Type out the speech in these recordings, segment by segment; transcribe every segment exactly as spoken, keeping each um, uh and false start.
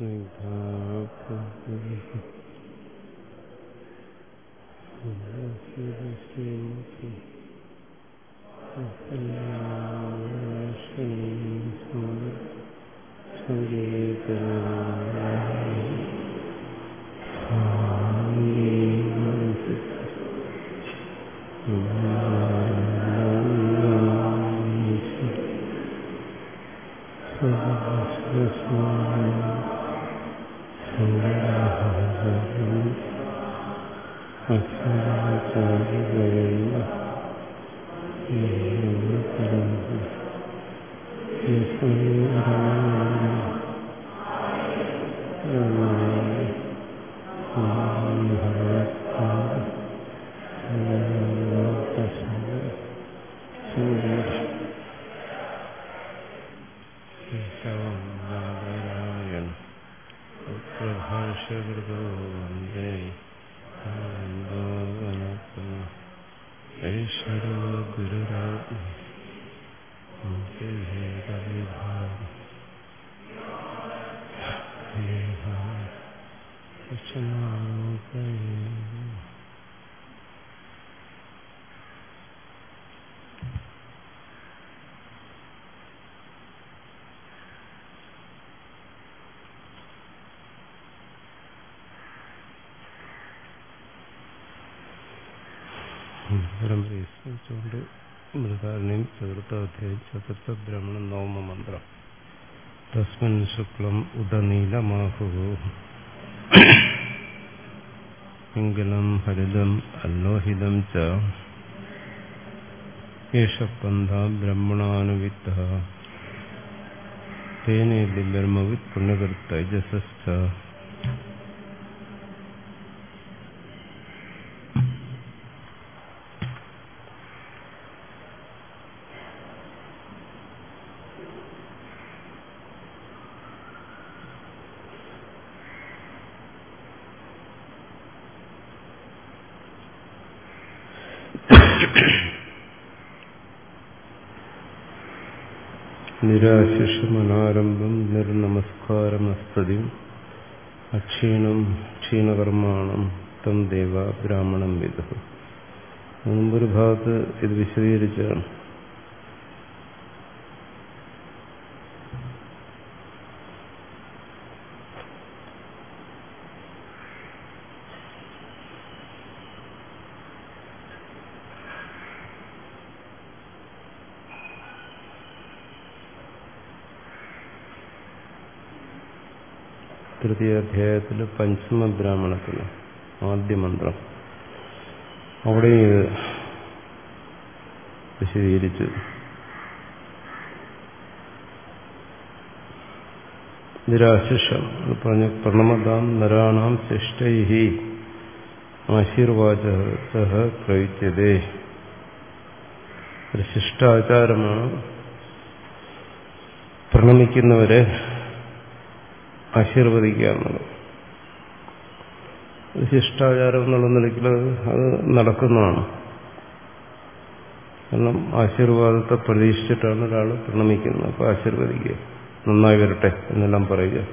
ുകൊണ്ട് മൃഗാരണ്യം ചതുർത്ഥാധ്യായം ചതുർത്ഥ ബ്രാഹ്മണ നവമ മന്ത്രം തസ്മിൻ ശുക്ലം ഉദനീലമാഹു പിംഗലം ഹരിതം അല്ലോഹിതം ച യേശപന്ഥ ബ്രഹ്മണാനുവിത്ത തേനേതി ബ്രഹ്മവിത് പുണ്യകർത്തൈജസശ്ച നിരാശിഷമനാരംഭം നിർനമസ്കാരമസ്തതിം അക്ഷീണം ക്ഷീണകർമാണം തം ദേവ ബ്രാഹ്മണം വിദു. മുമ്പൊരു ഭാഗത്ത് ഇത് വിശദീകരിച്ചാണ്. തൃതീയാധ്യായത്തില് പഞ്ചമ ബ്രാഹ്മണത്തിന് ആദ്യ മന്ത്രം അവിടെ വിശദീകരിച്ചു. നിരാശിഷം പറഞ്ഞ പ്രണമതാം നരാണാം ശിഷ്ടൈഹി ആശീർവാച പ്രയുജ്യതേ. ഒരു ശിഷ്ടാചാരമാണ് പ്രണമിക്കുന്നവരെ ആശീർവദിക്കുക എന്നുള്ളത്. ശിഷ്ടാചാരം എന്നുള്ള നിലയ്ക്ക് അത് നടക്കുന്നതാണ്. കാരണം ആശീർവാദത്തെ പ്രതീക്ഷിച്ചിട്ടാണ് ഒരാൾ പ്രണമിക്കുന്നത്. അപ്പൊ ആശീർവദിക്കുക, നന്നായി വരട്ടെ എന്നെല്ലാം പറയുക.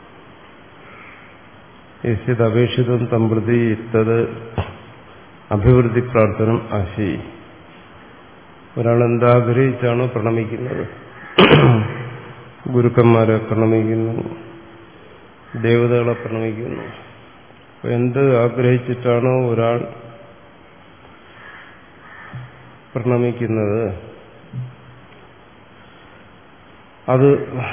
യസ്യത് അപേക്ഷിതം തമ്പ്രതി തത് അഭിവൃദ്ധി പ്രാർത്ഥനം ആശി. ഒരാൾ എന്താഗ്രഹിച്ചാണോ പ്രണമിക്കുന്നത്, ഗുരുക്കന്മാരെ പ്രണമിക്കുന്നു, ദേവതകളെ പ്രണമിക്കുന്നു. എന്ത് ആഗ്രഹിച്ചിട്ടാണോ ഒരാൾ പ്രണമിക്കുന്നത് അത്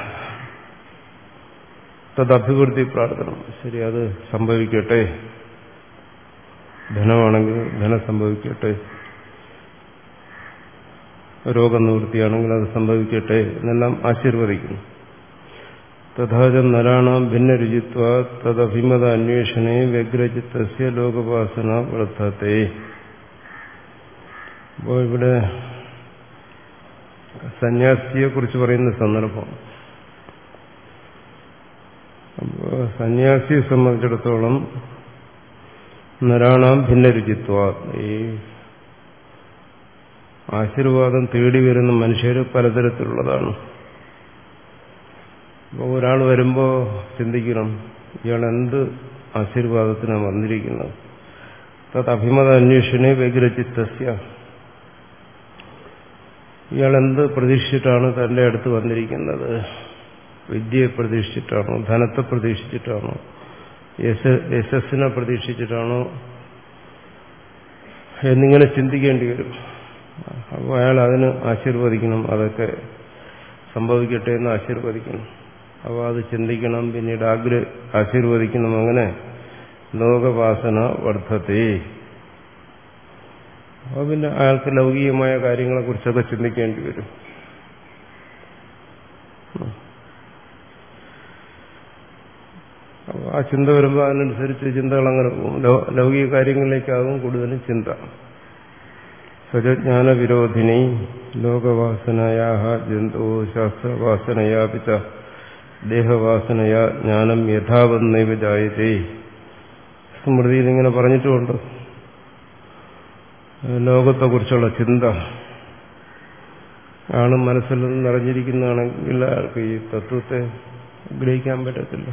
തദഭിവൃദ്ധി പ്രാർത്ഥന. ശരി, അത് സംഭവിക്കട്ടെ. ധനമാണെങ്കിൽ ധനം സംഭവിക്കട്ടെ, രോഗനിവൃത്തിയാണെങ്കിൽ അത് സംഭവിക്കട്ടെ എന്നെല്ലാം ആശീർവദിക്കുന്നു. തഥാച നരാണാം ഭിന്നരുചിത്വ തദഭിമത അന്വേഷണേ വ്യഗ്രചിത്തസ്യ ലോകവാസന വർദ്ധത്തെ. അപ്പോൾ ഇവിടെ സന്യാസിയെ കുറിച്ച് പറയുന്ന സന്ദർഭം. അപ്പോൾ സന്യാസിയെ സംബന്ധിച്ചിടത്തോളം നരാണാം ഭിന്നരുചിത്വ, ഈ ആശീർവാദം തേടി വരുന്ന മനുഷ്യർ പലതരത്തിലുള്ളതാണ്. അപ്പോൾ ഒരാൾ വരുമ്പോൾ ചിന്തിക്കണം, ഇയാൾ എന്ത് ആശീർവാദത്തിനാണ് വന്നിരിക്കുന്നത്. തത് അഭിമത അന്വേഷണേ വ്യഗ്രചിത്തസ്യ, ഇയാൾ എന്ത് പ്രതീക്ഷിച്ചിട്ടാണ് തന്റെ അടുത്ത് വന്നിരിക്കുന്നത്? വിദ്യയെ പ്രതീക്ഷിച്ചിട്ടാണോ, ധനത്തെ പ്രതീക്ഷിച്ചിട്ടാണോ, യശസ്സിനെ പ്രതീക്ഷിച്ചിട്ടാണോ എന്നിങ്ങനെ ചിന്തിക്കേണ്ടി വരും. അപ്പോൾ അയാൾ അതിന് ആശീർവദിക്കണം, അതൊക്കെ സംഭവിക്കട്ടെ എന്ന് ആശീർവദിക്കണം. അപ്പോൾ അത് ചിന്തിക്കണം, പിന്നീട് ആഗ്രഹ ആശീർവദിക്കണം. അങ്ങനെ ലോകവാസന വർദ്ധത്തെ. അപ്പോൾ പിന്നെ അയാൾക്ക് ലൗകികമായ കാര്യങ്ങളെക്കുറിച്ചൊക്കെ ചിന്തിക്കേണ്ടി വരും. അപ്പോൾ ആ ചിന്ത വരുമ്പോൾ അതിനനുസരിച്ച് ചിന്തകൾ അങ്ങനെ പോകും. ലൗകിക കാര്യങ്ങളിലേക്കാകും കൂടുതലും ചിന്ത. സ്വജജ്ഞാന വിരോധിനി ലോകവാസനയാ ജന്തോ ശാസ്ത്രവാസനയാ പിച്ച ദേഹവാസനയാ ജ്ഞാനം യഥാവന്നൈവ ജായതേ. സ്മൃതിയിൽ ഇങ്ങനെ പറഞ്ഞിട്ടുമുണ്ട്. ലോകത്തെക്കുറിച്ചുള്ള ചിന്ത ആണ് മനസ്സിൽ നിറഞ്ഞിരിക്കുന്നതാണെങ്കിൽ അയാൾക്ക് ഈ തത്വത്തെ ഗ്രഹിക്കാൻ പറ്റത്തില്ല.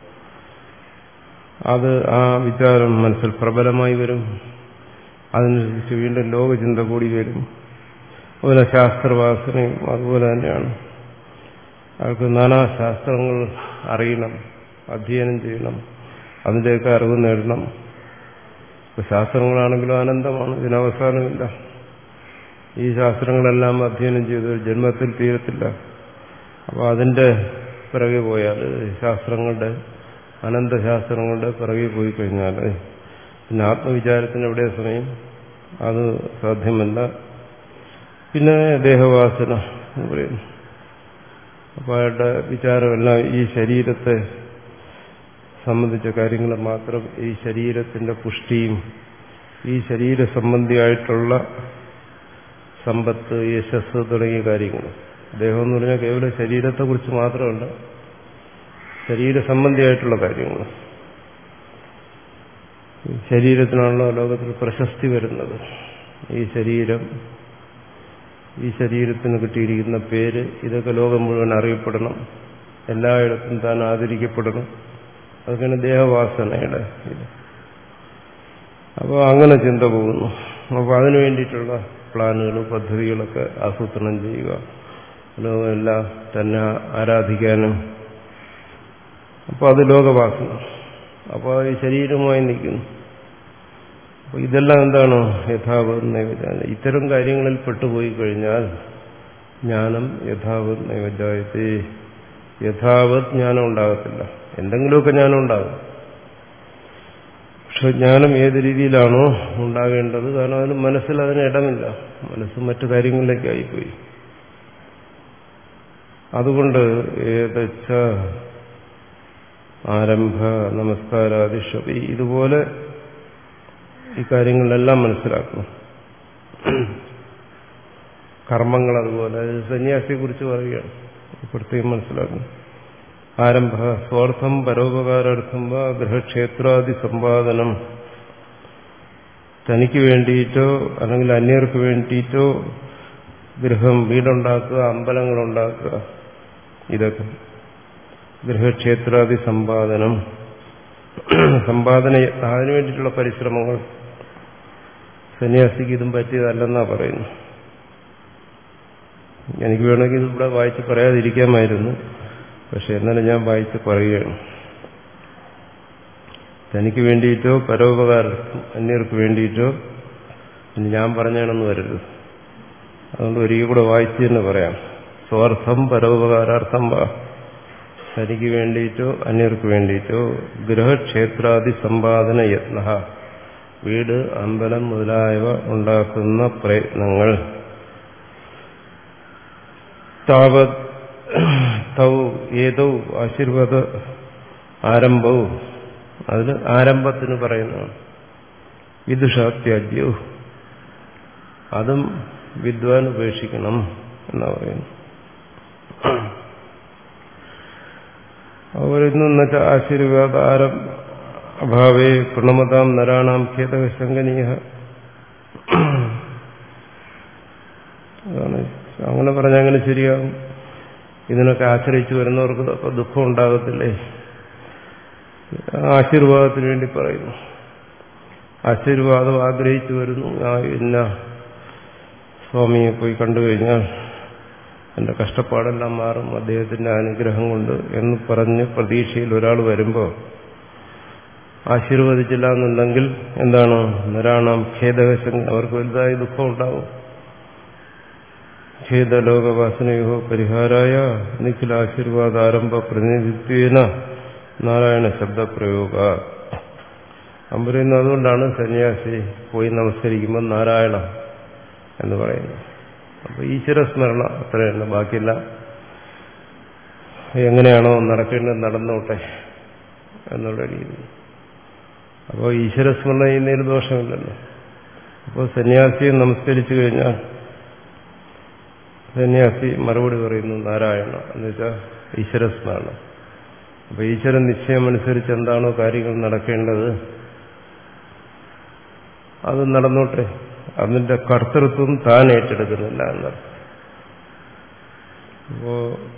അത് ആ വിചാരം മനസ്സിൽ പ്രബലമായി വരും. അതിനനുസരിച്ച് വീണ്ടും ലോകചിന്ത കൂടി വരും. അതുപോലെ ശാസ്ത്രവാസനയും അതുപോലെ തന്നെയാണ്. അയാൾക്ക് നാനാശാസ്ത്രങ്ങൾ അറിയണം, അധ്യയനം ചെയ്യണം, അതിൻ്റെയൊക്കെ അറിവ് നേടണം. ശാസ്ത്രങ്ങളാണെങ്കിലും അനന്തമാണ്, ഇതിനവസാനമില്ല. ഈ ശാസ്ത്രങ്ങളെല്ലാം അധ്യയനം ചെയ്ത് ജന്മത്തിൽ തീരത്തില്ല. അപ്പോൾ അതിൻ്റെ പിറകെ പോയാൽ, ശാസ്ത്രങ്ങളുടെ അനന്തശാസ്ത്രങ്ങളുടെ പിറകെ പോയി കഴിഞ്ഞാൽ പിന്നെ ആത്മവിചാരത്തിന് എവിടെ സമയം? അത് സാധ്യമല്ല. പിന്നെ ദേഹവാസന എന്ന് പറയുന്നു. അപ്പോൾ അയാളുടെ വിചാരമെല്ലാം ഈ ശരീരത്തെ സംബന്ധിച്ച കാര്യങ്ങൾ മാത്രം, ഈ ശരീരത്തിന്റെ പുഷ്ടിയും ഈ ശരീര സംബന്ധിയായിട്ടുള്ള സമ്പത്ത്, യശസ് തുടങ്ങിയ കാര്യങ്ങൾ. ദേഹം എന്ന് പറഞ്ഞാൽ കേവലം ശരീരത്തെക്കുറിച്ച് മാത്രമല്ല, ശരീര സംബന്ധിയായിട്ടുള്ള കാര്യങ്ങൾ. ശരീരത്തിനാണല്ലോ ലോകത്തിൽ പ്രശസ്തി വരുന്നത്. ഈ ശരീരം, ഈ ശരീരത്തിന് കിട്ടിയിരിക്കുന്ന പേര്, ഇതൊക്കെ ലോകം മുഴുവൻ അറിയപ്പെടണം, എല്ലായിടത്തും താൻ ആദരിക്കപ്പെടണം. അതൊക്കെയാണ് ദേഹവാസനയുടെ ഇത്. അപ്പോൾ അങ്ങനെ ചിന്ത പോകുന്നു. അപ്പോൾ അതിനു വേണ്ടിയിട്ടുള്ള പ്ലാനുകളും പദ്ധതികളൊക്കെ ആസൂത്രണം ചെയ്യുക, ലോകമെല്ലാം തന്നെ ആരാധിക്കാനും. അപ്പോൾ അത് ലോകവാസന. അപ്പോൾ ഈ ശരീരമായി നിൽക്കുന്നു. അപ്പോൾ ഇതെല്ലാം എന്താണ്? യഥാവത് നൈവജാന. ഇത്തരം കാര്യങ്ങളിൽ പെട്ടുപോയി കഴിഞ്ഞാൽ ജ്ഞാനം യഥാവത് നൈവജായത്തെ. യഥാവത് ജ്ഞാനം ഉണ്ടാകത്തില്ല. എന്തെങ്കിലുമൊക്കെ ജ്ഞാനം ഉണ്ടാകും. പക്ഷെ ജ്ഞാനം ഏത് രീതിയിലാണോ ഉണ്ടാകേണ്ടത്, കാരണം അതിന് മനസ്സിൽ അതിന് ഇടമില്ല. മനസ്സ് മറ്റു കാര്യങ്ങളിലേക്കായിപ്പോയി. അതുകൊണ്ട് ഏതച്ച ആരംഭ നമസ്കാരാദിഷപി, ഇതുപോലെ ഈ കാര്യങ്ങളിലെല്ലാം മനസ്സിലാക്കണം. കർമ്മങ്ങൾ അതുപോലെ. സന്യാസിയെക്കുറിച്ച് പറയുകയാണ്, പ്രത്യേകം മനസ്സിലാക്കണം. ആരംഭ സ്വാർത്ഥം പരോപകാരാർത്ഥം വാ ഗൃഹക്ഷേത്രാദി സമ്പാദനം. തനിക്ക് വേണ്ടിയിട്ടോ അല്ലെങ്കിൽ അന്യർക്ക് വേണ്ടിയിട്ടോ ഗൃഹം, വീടുണ്ടാക്കുക, അമ്പലങ്ങളുണ്ടാക്കുക, ഇതൊക്കെ ഗൃഹക്ഷേത്രാദി സമ്പാദനം. സമ്പാദന, അതിനു വേണ്ടിയിട്ടുള്ള പരിശ്രമങ്ങൾ. സന്യാസിക്ക് ഇതും പറ്റിയതല്ലെന്നാ പറയുന്നു. എനിക്ക് വേണമെങ്കിൽ ഇതിവിടെ വായിച്ച് പറയാതിരിക്കാമായിരുന്നു, പക്ഷെ എന്നാലും ഞാൻ വായിച്ച് പറയുകയാണ്. തനിക്ക് വേണ്ടിയിട്ടോ പരോപകാരത്തിനും അന്യർക്ക് വേണ്ടിയിട്ടോ ഇനി ഞാൻ പറഞ്ഞാണെന്ന് വരരുത്. അതുകൊണ്ട് ഒരിക്കൽ കൂടെ വായിച്ച് തന്നെ പറയാം. സ്വാർത്ഥം പരോപകാരാർത്ഥം വാ, തനിക്ക് വേണ്ടിയിട്ടോ അന്യർക്ക് വേണ്ടിയിട്ടോ ഗൃഹക്ഷേത്രാദി സമ്പാദന യത്ന, വീട്, അമ്പലം മുതലായവ ഉണ്ടാക്കുന്ന പ്രയത്നങ്ങൾ. താവത് തൗ ഏതോ ആശീർവാദ ആരംഭവും, അതിൽ ആരംഭത്തിന് പറയുന്നതാണ്. വിദുഷാത്യാജ്യോ, അതും വിദ്വാൻ ഉപേക്ഷിക്കണം എന്നാ പറയുന്നു. അവരിന്ന് ആശീർവാദ ആരം അഭാവേ പ്രണമതാം നരാണാം ഖേദ ശങ്കനീയ. അതാണ് അങ്ങനെ പറഞ്ഞാൽ അങ്ങനെ ശരിയാകും. ഇതിനൊക്കെ ആശ്രയിച്ചു വരുന്നവർക്ക് അപ്പോൾ ദുഃഖം ഉണ്ടാകത്തില്ലേ? ആശീർവാദത്തിന് വേണ്ടി പറയുന്നു. ആശീർവാദം ആഗ്രഹിച്ചു വരുന്നു. ആ ഇന്ന സ്വാമിയെ പോയി കണ്ടു കഴിഞ്ഞാൽ എൻ്റെ കഷ്ടപ്പാടെല്ലാം മാറും അദ്ദേഹത്തിൻ്റെ അനുഗ്രഹം കൊണ്ട് എന്ന് പറഞ്ഞ് പ്രതീക്ഷയിൽ ഒരാൾ വരുമ്പോൾ ആശീർവദിച്ചില്ല എന്നുണ്ടെങ്കിൽ എന്താണ്? നരാണാം ഖേദവശം, അവർക്ക് വലുതായ ദുഃഖം ഉണ്ടാവും. ഖേദലോകവാസനയോ പരിഹാരായ നിഖിലാശീർവാദാരംഭ പ്രതിനിധിത്വേന നാരായണ ശബ്ദപ്രയോഗ. അവൻ പറയുന്നത് അതുകൊണ്ടാണ് സന്യാസി പോയി നമസ്കരിക്കുമ്പോൾ നാരായണ എന്ന് പറയുന്നത്. അപ്പോൾ ഈശ്വരസ്മരണ അത്ര തന്നെ, ബാക്കിയില്ല എങ്ങനെയാണോ നടക്കേണ്ടത് നടന്നോട്ടെ എന്നുള്ള രീതി. അപ്പോൾ ഈശ്വരസ്മരണ ചെയ്യുന്നതിന് ദോഷമില്ലല്ലോ. അപ്പോൾ സന്യാസിയെ നമസ്കരിച്ചു കഴിഞ്ഞാൽ സന്യാസി മറുപടി പറയുന്നു നാരായണ എന്ന് വെച്ചാൽ ഈശ്വരസ്മരണ. അപ്പോൾ ഈശ്വര നിശ്ചയം അനുസരിച്ച് എന്താണോ കാര്യങ്ങൾ നടക്കേണ്ടത് അത് നടന്നോട്ടെ, അതിന്റെ കർത്തൃത്വം താൻ ഏറ്റെടുക്കുന്നില്ല എന്നർത്ഥം. അപ്പോ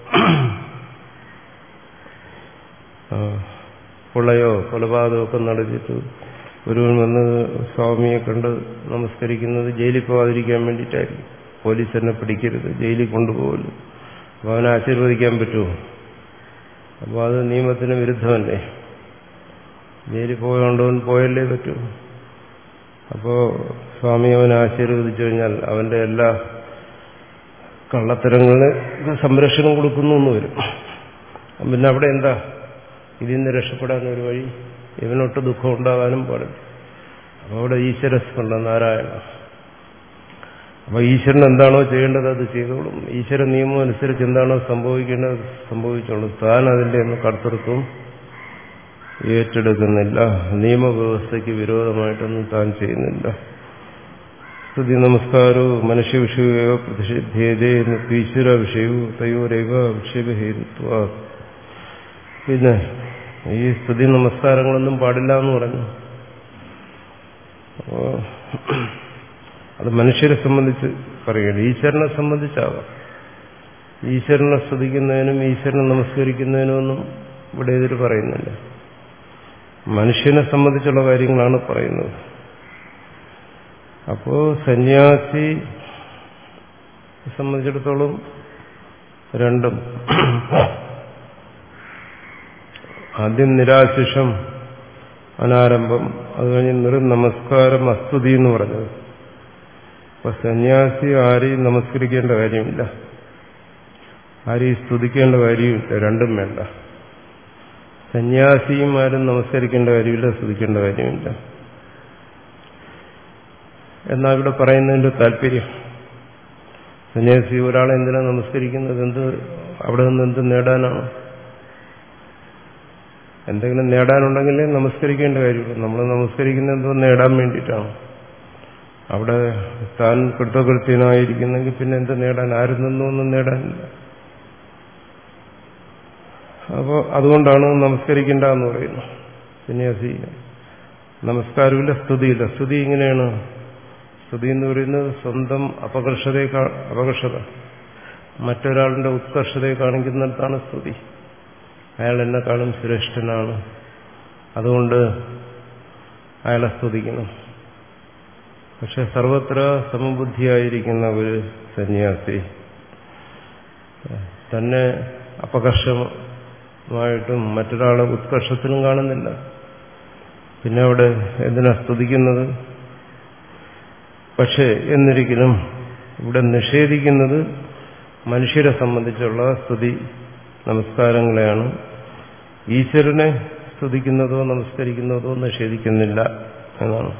കൊള്ളയോ കൊലപാതകമോ ഒക്കെ നടത്തിയിട്ട് ഒരുവൻ വന്ന് സ്വാമിയെ കണ്ട് നമസ്കരിക്കുന്നത് ജയിലിൽ പോകാതിരിക്കാൻ വേണ്ടിയിട്ടായിരിക്കും. പോലീസ് എന്നെ പിടിക്കരുത്, ജയിലിൽ കൊണ്ടുപോകരുത്. അപ്പോൾ അവനെ ആശീർവദിക്കാൻ പറ്റുമോ? അപ്പോൾ അത് നിയമത്തിന് വിരുദ്ധമല്ലേ? ജയിലിൽ പോയോണ്ടവൻ പോയല്ലേ പറ്റൂ. അപ്പോൾ സ്വാമി അവനെ ആശീർവദിച്ചു കഴിഞ്ഞാൽ അവന്റെ എല്ലാ കള്ളത്തരങ്ങൾക്ക് സംരക്ഷണം കൊടുക്കുന്നു എന്ന് വരും. പിന്നെ അവിടെ എന്താ ഇതിൽ നിന്ന് രക്ഷപ്പെടാൻ ഒരു വഴി? ഇവനൊട്ട് ദുഃഖം ഉണ്ടാകാനും പാടില്ല. അപ്പോൾ അവിടെ ഈശ്വരസ്മരണ നാരായണ. അപ്പോൾ ഈശ്വരൻ എന്താണോ ചെയ്യേണ്ടത് അത് ചെയ്തോളും. ഈശ്വര നിയമം അനുസരിച്ച് എന്താണോ സംഭവിക്കേണ്ടത് സംഭവിച്ചോളും. താൻ അതിൻ്റെ ഒന്നും കർത്തൃത്വം ഏറ്റെടുക്കുന്നില്ല. നിയമവ്യവസ്ഥയ്ക്ക് വിരോധമായിട്ടൊന്നും താൻ ചെയ്യുന്നില്ല. സ്തുതി നമസ്കാരവും മനുഷ്യ വിഷയോ പ്രതിഷിധ്യേതേ ഈശ്വര വിഷയവും തയോരൈവ വിക്ഷേപഹേതുത്വ. പിന്നെ ഈ സ്തുതി നമസ്കാരങ്ങളൊന്നും പാടില്ല എന്ന് പറഞ്ഞു. അപ്പോ അത് മനുഷ്യരെ സംബന്ധിച്ച് പറയുകയാണ്. ഈശ്വരനെ സംബന്ധിച്ചാവാം. ഈശ്വരനെ സ്തുതിക്കുന്നതിനും ഈശ്വരനെ നമസ്കരിക്കുന്നതിനൊന്നും ഇവിടെ എതിര് പറയുന്നില്ല. മനുഷ്യനെ സംബന്ധിച്ചുള്ള കാര്യങ്ങളാണ് പറയുന്നത്. അപ്പോ സന്യാസി സംബന്ധിച്ചിടത്തോളം രണ്ടും, ആദ്യം നിരാശിഷം അനാരംഭം, അത് കഴിഞ്ഞ് നിർ നമസ്കാരം അസ്തുതി എന്ന് പറഞ്ഞത്. അപ്പൊ സന്യാസി ആരെയും നമസ്കരിക്കേണ്ട കാര്യമില്ല, ആരെയും സ്തുതിക്കേണ്ട കാര്യമില്ല, രണ്ടും വേണ്ട. സന്യാസിയും ആരും നമസ്കരിക്കേണ്ട കാര്യമില്ല, സ്തുതിക്കേണ്ട കാര്യമില്ല. എന്നാ ഇവിടെ പറയുന്നതിന്റെ താല്പര്യം, സന്യാസി ഒരാളെ എന്തിനാ നമസ്കരിക്കുന്നത്? എന്ത് അവിടെ നിന്ന് എന്ത് നേടാനാണ്? എന്തെങ്കിലും നേടാനുണ്ടെങ്കിലേ നമസ്കരിക്കേണ്ട കാര്യമുള്ളൂ. നമ്മൾ നമസ്കരിക്കുന്നത് എന്തോ നേടാൻ വേണ്ടിയിട്ടാണ്. അവിടെ താൻ കൃതകൃത്യനായിരിക്കുന്നെങ്കിൽ പിന്നെ എന്ത് നേടാൻ? ആരും നിന്നൊന്നും നേടാനില്ല. അപ്പോൾ അതുകൊണ്ടാണ് നമസ്കരിക്കേണ്ട എന്ന് പറയുന്നത്. സന്യാസി നമസ്കാരമില്ല, സ്തുതിയില്ല. സ്തുതി ഇങ്ങനെയാണ്. സ്തുതി എന്ന് പറയുന്നത് സ്വന്തം അപകർഷതയെ അപകർഷത മറ്റൊരാളുടെ ഉത്കർഷതയെ കാണിക്കുന്നിടത്താണ് സ്തുതി. അയാൾ എന്നെക്കാളും ശ്രേഷ്ഠനാണ്, അതുകൊണ്ട് അയാളെ സ്തുതിക്കണം. പക്ഷെ സർവത്ര സമബുദ്ധിയായിരിക്കുന്ന ഒരു സന്യാസി തന്നെ അപകർഷമായിട്ടും മറ്റൊരാളെ ഉത്കർഷത്തിനും കാണുന്നില്ല. പിന്നെ അവിടെ എന്തിനാ സ്തുതിക്കുന്നത്? പക്ഷേ എന്നിരിക്കലും ഇവിടെ നിഷേധിക്കുന്നത് മനുഷ്യരെ സംബന്ധിച്ചുള്ള സ്തുതി നമസ്കാരങ്ങളെയാണ്. ഈശ്വരനെ സ്തുതിക്കുന്നതോ നമസ്കരിക്കുന്നതോ നിഷേധിക്കുന്നില്ല എന്നാണ്.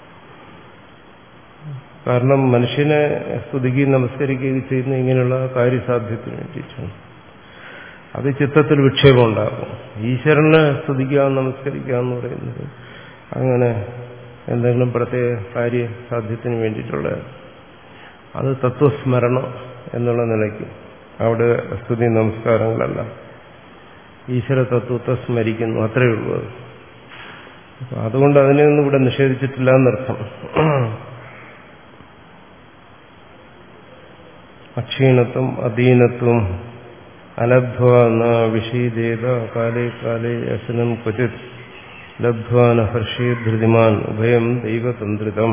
കാരണം മനുഷ്യനെ സ്തുതിക്കുകയും നമസ്കരിക്കുകയും ചെയ്യുന്ന ഇങ്ങനെയുള്ള കാര്യസാധ്യത്തിന് വേണ്ടിയിട്ടാണ്. അത് ചിത്തത്തിൽ വിക്ഷേപം ഉണ്ടാകും. ഈശ്വരനെ സ്തുതിക്കുക നമസ്കരിക്കുക എന്ന് പറയുന്നത് അങ്ങനെ എന്തെങ്കിലും പ്രത്യേക കാര്യസാധ്യത്തിന് വേണ്ടിയിട്ടുള്ള അത് തത്വസ്മരണം എന്നുള്ള നിലയ്ക്ക് അവിടെ സ്തുതി നമസ്കാരങ്ങളല്ല, ഈശ്വര തത്വത്തെ സ്മരിക്കുന്നു, അത്രയേ ഉള്ളൂ. അത് അതുകൊണ്ട് അതിനെയൊന്നും ഇവിടെ നിഷേധിച്ചിട്ടില്ല എന്നർത്ഥം. അക്ഷീണത്വം അധീനത്വം അലബ്ധ്വാ ന വിഷീദേത കാലേ കാലേ അസനം ക്വചിത് ലബ്ധ്വാ ന ഹർഷേ ധൃതിമാൻ ഉഭയം ദൈവതന്ത്രിതം.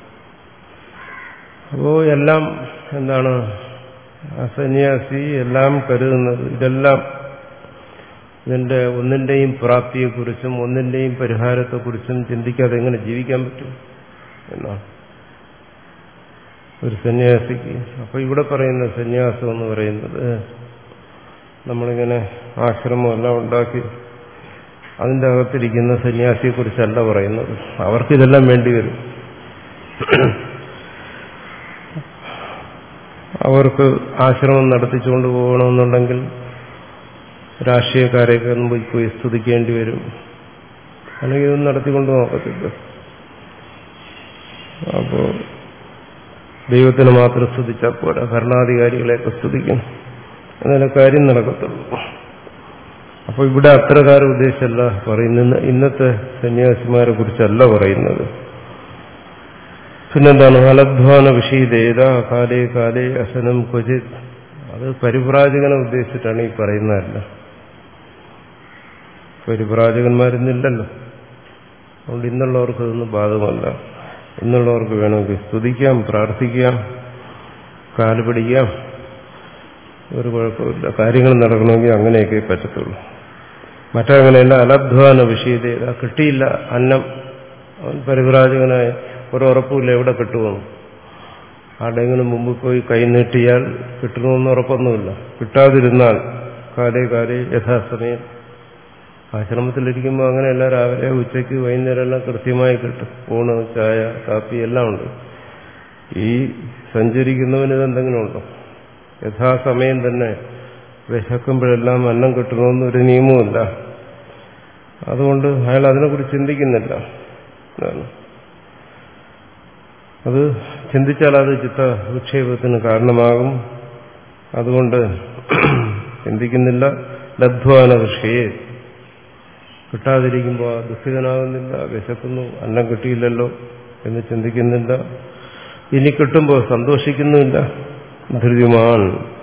അപ്പോ എല്ലാം എന്താണ് സന്യാസി എല്ലാം കരുതുന്നത് ഇതെല്ലാം ഇതിന്റെ ഒന്നിന്റെയും പ്രാപ്തിയെക്കുറിച്ചും ഒന്നിന്റെയും പരിഹാരത്തെക്കുറിച്ചും ചിന്തിക്കാതെ എങ്ങനെ ജീവിക്കാൻ പറ്റും എന്നാണ് ഒരു സന്യാസിക്ക്. അപ്പൊ ഇവിടെ പറയുന്ന സന്യാസം എന്ന് പറയുന്നത് നമ്മളിങ്ങനെ ആശ്രമമെല്ലാം ഉണ്ടാക്കി അതിൻ്റെ അകത്തിരിക്കുന്ന സന്യാസിയെക്കുറിച്ചല്ല പറയുന്നത്. അവർക്കിതെല്ലാം വേണ്ടി വരും. അവർക്ക് ആശ്രമം നടത്തിച്ചുകൊണ്ട് പോകണമെന്നുണ്ടെങ്കിൽ രാഷ്ട്രീയക്കാരെയൊക്കെ മുമ്പിൽ പോയി സ്തുതിക്കേണ്ടി വരും. അല്ലെങ്കിൽ ഇതൊന്നും നടത്തിക്കൊണ്ട് നോക്കത്തില്ല. അപ്പോ ദൈവത്തിന് മാത്രം സ്തുതിച്ചാൽ പോരാ, ഭരണാധികാരികളെയൊക്കെ സ്തുതിക്കും, എന്നാലേ കാര്യം നടക്കത്തുള്ളൂ. അപ്പൊ ഇവിടെ അത്രകാരം ഉദ്ദേശമല്ല പറയുന്നത്. ഇന്നത്തെ സന്യാസിമാരെ കുറിച്ചല്ല പറയുന്നത്. പിന്നെന്താണ് അലധ്വാന വിഷീദേത കാലേ കാലേ അസനം ക്വചിത്. അത് പരിവ്രാജകനെ ഉദ്ദേശിച്ചിട്ടാണ് ഈ പറയുന്നതല്ല. പരിവ്രാജകന്മാരിന്നില്ലല്ലോ. അതുകൊണ്ട് ഇന്നുള്ളവർക്ക് അതൊന്നും ബാധകമല്ല. ഇന്നുള്ളവർക്ക് വേണമെങ്കിൽ സ്തുതിക്കാം, പ്രാർത്ഥിക്കാം, കാല് പിടിക്കാം, ഒരു കുഴപ്പമില്ല. കാര്യങ്ങൾ നടക്കണമെങ്കിൽ അങ്ങനെയൊക്കെ പറ്റത്തുള്ളൂ. മറ്റങ്ങനെയല്ല. അലബ്ധ്വാന വിഷീദേത, കിട്ടിയില്ല അന്നം, അവൻ പരിവ്രാജകനായ ഒരുറപ്പുമില്ല എവിടെ കിട്ടുമെന്ന്. ആരുടെയെങ്കിലും മുമ്പ് പോയി കൈ നീട്ടിയാൽ കിട്ടണമെന്ന് ഉറപ്പൊന്നുമില്ല. കിട്ടാതിരുന്നാൽ കാലേ കാലേ യഥാസമയം ആശ്രമത്തിലിരിക്കുമ്പോൾ അങ്ങനെയല്ല, രാവിലെ ഉച്ചയ്ക്ക് വൈകുന്നേരം എല്ലാം കൃത്യമായി കിട്ടും. ഊണ്, ചായ, കാപ്പി എല്ലാം ഉണ്ട്. ഈ സഞ്ചരിക്കുന്നവന് ഇതെന്തെങ്കിലും ഉണ്ടോ? യഥാസമയം തന്നെ വിശക്കുമ്പോഴെല്ലാം അന്നം കിട്ടണമെന്നൊരു നിയമവുമില്ല. അതുകൊണ്ട് അയാൾ അതിനെക്കുറിച്ച് ചിന്തിക്കുന്നില്ല. അത് ചിന്തിച്ചാൽ അത് ചിത്ത വിക്ഷേപത്തിന് കാരണമാകും. അതുകൊണ്ട് ചിന്തിക്കുന്നില്ല. ലബ്ധ്വാന കൃഷിയെ കിട്ടാതിരിക്കുമ്പോൾ ദുഃഖിതനാകുന്നില്ല, വിശക്കുന്നു, അന്നം കിട്ടിയില്ലല്ലോ എന്ന് ചിന്തിക്കുന്നില്ല. ഇനി കിട്ടുമ്പോൾ സന്തോഷിക്കുന്നുമില്ല. ധൃതിമാൻ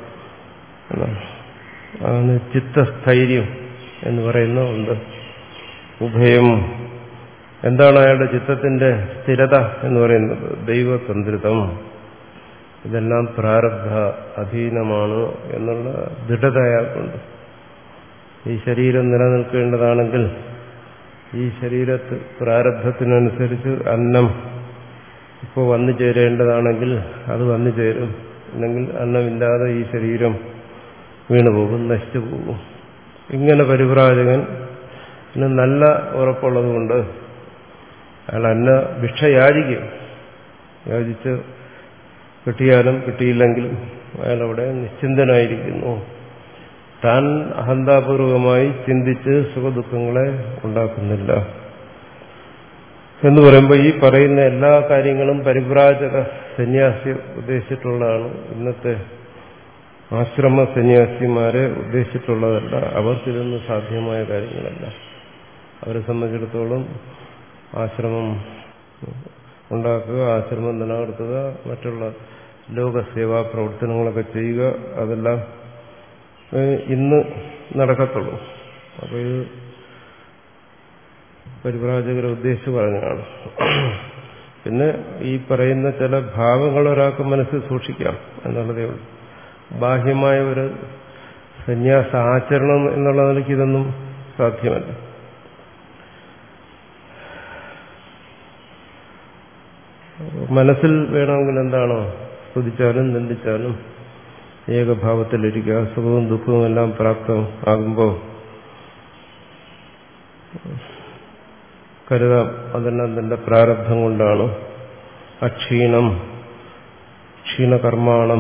ആണ് ചിത്തസ്ഥൈര്യം എന്ന് പറയുന്ന ഉണ്ട്. ഉഭയം എന്താണ് അയാളുടെ ചിത്തത്തിന്റെ സ്ഥിരത എന്ന് പറയുന്നത്? ദൈവതന്ത്രിതം. ഇതെല്ലാം പ്രാരബ്ധ അധീനമാണ് എന്നുള്ള ദൃഢത അയാൾക്കുണ്ട്. ഈ ശരീരം നിലനിൽക്കേണ്ടതാണെങ്കിൽ ഈ ശരീരത്ത് പ്രാരബ്ധത്തിനനുസരിച്ച് അന്നം ഇപ്പോൾ വന്നു ചേരേണ്ടതാണെങ്കിൽ അത് വന്നു ചേരും. അല്ലെങ്കിൽ അന്നമില്ലാതെ ഈ ശരീരം വീണുപോകും, നശിച്ചു പോകും. ഇങ്ങനെ പരിവ്രാജകൻ നല്ല ഉറപ്പുള്ളതുകൊണ്ട് അയാൾ അന്ന ഭിക്ഷ യാചിക്കും. യാചിച്ച് കിട്ടിയാലും കിട്ടിയില്ലെങ്കിലും അയാളവിടെ നിശ്ചിന്തനായിരിക്കുന്നു. താൻ അഹന്താപൂർവമായി ചിന്തിച്ച് സുഖദുഃഖങ്ങളെ ഉണ്ടാക്കുന്നില്ല എന്ന് പറയുമ്പോൾ ഈ പറയുന്ന എല്ലാ കാര്യങ്ങളും പരിവ്രാജക സന്യാസി ഉദ്ദേശിച്ചിട്ടുള്ളതാണ്. ഇന്നത്തെ ആശ്രമ സന്യാസിമാരെ ഉദ്ദേശിച്ചിട്ടുള്ളതല്ല. അവർക്കിതൊന്നും സാധ്യമായ കാര്യങ്ങളല്ല. അവരെ സംബന്ധിച്ചിടത്തോളം ആശ്രമം ഉണ്ടാക്കുക, ആശ്രമം നിലനിർത്തുക, മറ്റുള്ള ലോകസേവാ പ്രവർത്തനങ്ങളൊക്കെ ചെയ്യുക, അതെല്ലാം ഇന്ന് നടക്കത്തുള്ളൂ. അപ്പോൾ ഇത് പരിവ്രാജകരെ ഉദ്ദേശിച്ച് പറഞ്ഞതാണ്. പിന്നെ ഈ പറയുന്ന ചില ഭാവങ്ങൾ ഒരാൾക്ക് മനസ്സിൽ സൂക്ഷിക്കാം എന്നുള്ളതേ ഉള്ളൂ. ബാഹ്യമായ ഒരു സന്യാസ ആചരണം എന്നുള്ള നിലയ്ക്ക് ഇതൊന്നും സാധ്യമല്ല. മനസ്സിൽ വേണമെങ്കിൽ എന്താണോ സ്തുതിച്ചാലും നിന്ദിച്ചാലും ഏകഭാവത്തിലിരിക്കുക. സുഖവും ദുഃഖവും എല്ലാം പ്രാപ്തം ആകുമ്പോൾ കരുതാം അതെല്ലാം തന്റെ പ്രാരബ്ധം കൊണ്ടാണ്. അക്ഷീണം ക്ഷീണകർമാണം.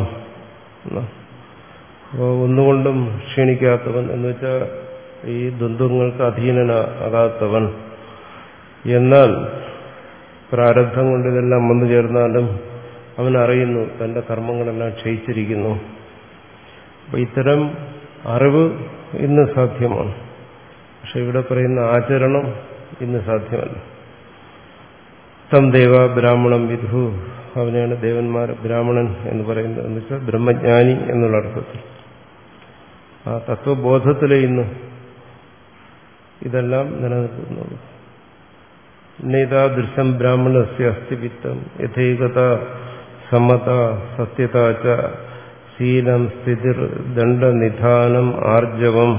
അപ്പോൾ ഒന്നുകൊണ്ടും ക്ഷീണിക്കാത്തവൻ എന്ന് വെച്ചാൽ ഈ ദ്വന്ദ്വങ്ങൾക്ക് അധീനനാകാത്തവൻ. എന്നാൽ പ്രാരബ്ധം കൊണ്ട് ഇതെല്ലാം വന്നു ചേർന്നാലും അവൻ അറിയുന്നു തന്റെ കർമ്മങ്ങളെല്ലാം ക്ഷയിച്ചിരിക്കുന്നു. അപ്പൊ ഇത്തരം അറിവ് ഇന്ന് സാധ്യമാണ്. പക്ഷെ ഇവിടെ പറയുന്ന ആചരണം ഇന്ന് സാധ്യമല്ല. തം ദേവ ബ്രാഹ്മണം വിധു, അവനെയാണ് ദേവന്മാർ ബ്രാഹ്മണൻ എന്ന് പറയുന്നത്. എന്ന് വെച്ചാൽ ബ്രഹ്മജ്ഞാനി എന്നുള്ള അർത്ഥത്തിൽ. ആ തത്വബോധത്തിലെ ഇന്ന് ഇതെല്ലാം നിലനിൽക്കുന്നത്. നൈതാദൃശം ബ്രാഹ്മണസ്യ അസ്തിവിത്തം യഥൈകത സമത സത്യത ച ശീലം സ്ഥിതിർ ദണ്ഡനിധാനം ആർജവം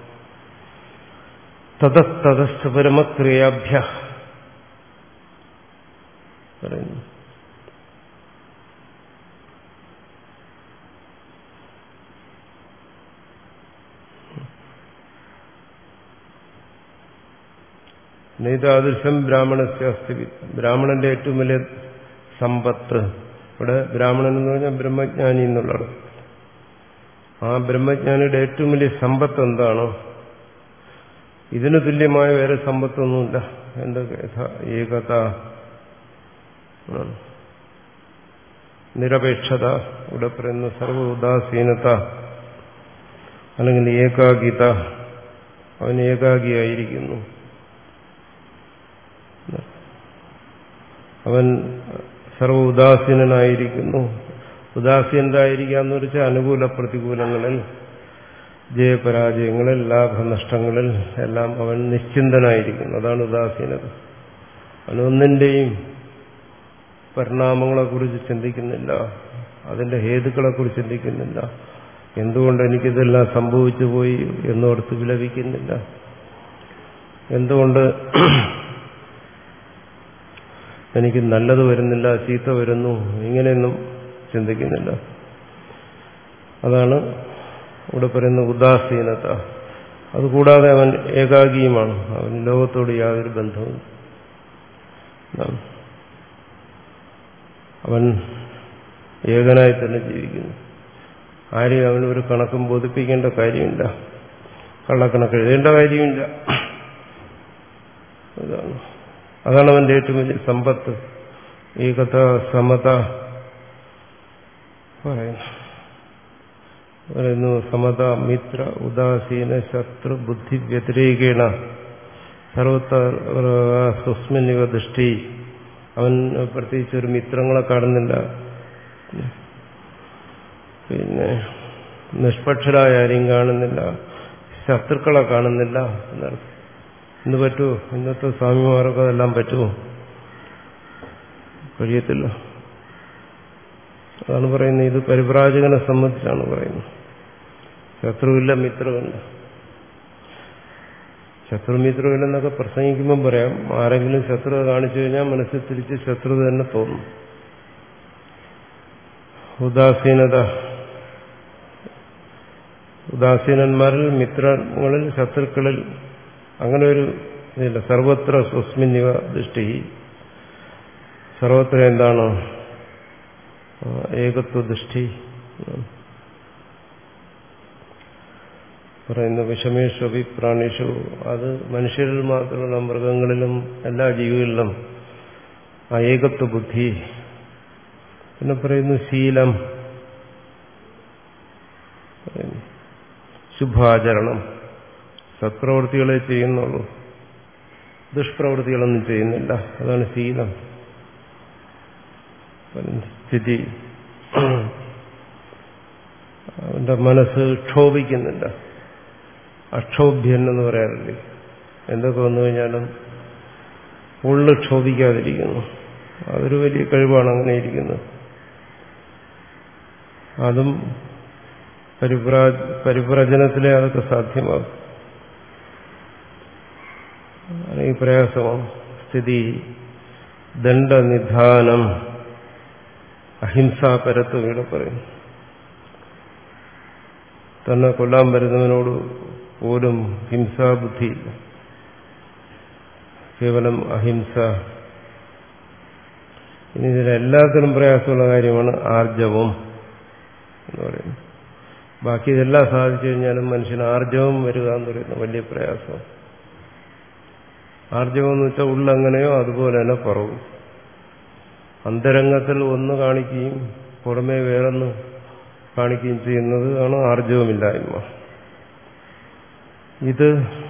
തതസ്തതശ്ച പരമക്രിയാഭ്യ പറയുന്നു. നൈതാദൃശം ബ്രാഹ്മണസ്യ അസ്തിവിത്തം. ബ്രാഹ്മണന്റെ ഏറ്റവും വലിയ സമ്പത്ത്, ഇവിടെ ബ്രാഹ്മണൻ എന്ന് പറഞ്ഞാൽ ബ്രഹ്മജ്ഞാനി എന്നുള്ളത്. ആ ബ്രഹ്മജ്ഞാനിയുടെ ഏറ്റവും വലിയ സമ്പത്ത് എന്താണോ ഇതിന് തുല്യമായ വേറെ സമ്പത്തൊന്നുമില്ല. എന്താ ഏകത, നിരപേക്ഷത, ഇവിടെ പറയുന്ന സർവ്വ ഉദാസീനത, അല്ലെങ്കിൽ ഏകാഗിത. അവൻ ഏകാഗിയായിരിക്കുന്നു. അവൻ സർവ്വ ഉദാസീനനായിരിക്കുന്നു. ഉദാസീനരായിരിക്കാന്ന് വെച്ചാൽ അനുകൂല പ്രതികൂലങ്ങളിൽ, ജയപരാജയങ്ങളിൽ, ലാഭനഷ്ടങ്ങളിൽ എല്ലാം അവൻ നിശ്ചിന്തനായിരിക്കുന്നു. അതാണ് ഉദാസീനത. അവനൊന്നിന്റെയും പരിണാമങ്ങളെക്കുറിച്ച് ചിന്തിക്കുന്നില്ല, അതിന്റെ ഹേതുക്കളെക്കുറിച്ച് ചിന്തിക്കുന്നില്ല. എന്തുകൊണ്ട് എനിക്കിതെല്ലാം സംഭവിച്ചു പോയി എന്നോർത്ത് വിലപിക്കുന്നില്ല. എന്തുകൊണ്ട് എനിക്ക് നല്ലത് വരുന്നില്ല, ചീത്ത വരുന്നു, ഇങ്ങനെയൊന്നും ചിന്തിക്കുന്നില്ല. അതാണ് ഇവിടെ പറയുന്ന ഉദാസീനത. അതുകൂടാതെ അവൻ ഏകാഗിയുമാണ്. അവൻ ലോകത്തോട് യാതൊരു ബന്ധവും. അവൻ ഏകനായി തന്നെ ജീവിക്കുന്നു. ആരെയും അവന് ഒരു കണക്കും ബോധിപ്പിക്കേണ്ട കാര്യമില്ല, കള്ളക്കണക്ക് എഴുതേണ്ട കാര്യമില്ല. അതാണ് അതാണ് അവന്റെ ഏറ്റവും വലിയ സമ്പത്ത്. ഏകത, സമത പറയുന്നു പറയുന്നു സമത, മിത്ര, ഉദാസീന, ശത്രു, ബുദ്ധി വ്യതിരേകേണ സർവത്ര സ്വസ്മിന്നിവ ദൃഷ്ടി. അവൻ പ്രത്യേകിച്ച് ഒരു മിത്രങ്ങളെ കാണുന്നില്ല, പിന്നെ നിഷ്പക്ഷരായ ആരെയും കാണുന്നില്ല, ശത്രുക്കളെ കാണുന്നില്ല എന്നർത്ഥം. ഇന്ന് പറ്റുമോ? ഇന്നത്തെ സ്വാമിമാർക്ക് അതെല്ലാം പറ്റുമോ? കഴിയത്തില്ല. അതാണ് പറയുന്നത്. ഇത് പരിവ്രാജകനെ സംബന്ധിച്ചാണ് പറയുന്നത്. ശത്രുവില്ല, മിത്രമില്ല. ശത്രുമിത്രമില്ലെന്നൊക്കെ പ്രസംഗിക്കുമ്പം പറയാം. ആരെങ്കിലും ശത്രുത കാണിച്ചു കഴിഞ്ഞാൽ മനസ്സിൽ തിരിച്ച് ശത്രുത തന്നെ തോന്നും. ഉദാസീനത, ഉദാസീനന്മാരിൽ, മിത്രങ്ങളിൽ, ശത്രുക്കളിൽ അങ്ങനെ ഒരു ഇതില്ല. സർവത്ര സ്വസ്മിന്നിവ ദൃഷ്ടി. സർവത്ര എന്താണ്? ഏകത്വ ദൃഷ്ടി പറയുന്ന. വിഷമേഷു അഭിപ്രാണിഷു, അത് മനുഷ്യരിൽ മാത്രമല്ല, മൃഗങ്ങളിലും എല്ലാ ജീവികളിലും ആ ഏകത്വ ബുദ്ധി. പിന്നെ പറയുന്നു ശീലം, ശുഭാചരണം. സത്പ്രവൃത്തികളെ ചെയ്യുന്നുള്ളൂ, ദുഷ്പ്രവൃത്തികളൊന്നും ചെയ്യുന്നില്ല. അതാണ് ശീലം. സ്ഥിതി, അവന്റെ മനസ്സ് ക്ഷോഭിക്കുന്നില്ല. അക്ഷോഭ്യൻ എന്ന് പറയാറില്ലേ? എന്തൊക്കെ വന്നു കഴിഞ്ഞാലും ഉള്ളു ക്ഷോഭിക്കാതിരിക്കുന്നു. അതൊരു വലിയ കഴിവാണ് അങ്ങനെ ഇരിക്കുന്നത്. അതും പരിപ്രാ പരിപ്രജനത്തിലെ അതൊക്കെ സാധ്യമാകും. ഈ പ്രയാസമാണ്. സ്ഥിതി, ദണ്ഡനിധാനം, അഹിംസാപരത്വം ഇവിടെ പറയും. തന്നെ കൊല്ലാൻ വരുന്നവനോട് പോലും ഹിംസാബുദ്ധിയില്ല, കേവലം അഹിംസ. ഇനി ഇതിലെല്ലാത്തിനും പ്രയാസമുള്ള കാര്യമാണ് ആർജവം എന്ന് പറയുന്നത്. ബാക്കി ഇതെല്ലാം സാധിച്ചു കഴിഞ്ഞാലും മനുഷ്യന് ആർജവം വരിക എന്ന് പറയുന്നത് വലിയ പ്രയാസം. ആർജവം എന്ന് വെച്ചാൽ ഉള്ളെങ്ങനെയോ അതുപോലെ തന്നെ പറവും. അന്തരംഗത്തിൽ ഒന്ന് കാണിക്കുകയും പുറമേ വേറൊന്ന് കാണിക്കുകയും ചെയ്യുന്നത് ആണ് ആർജവമില്ലായ്മ. ഇത്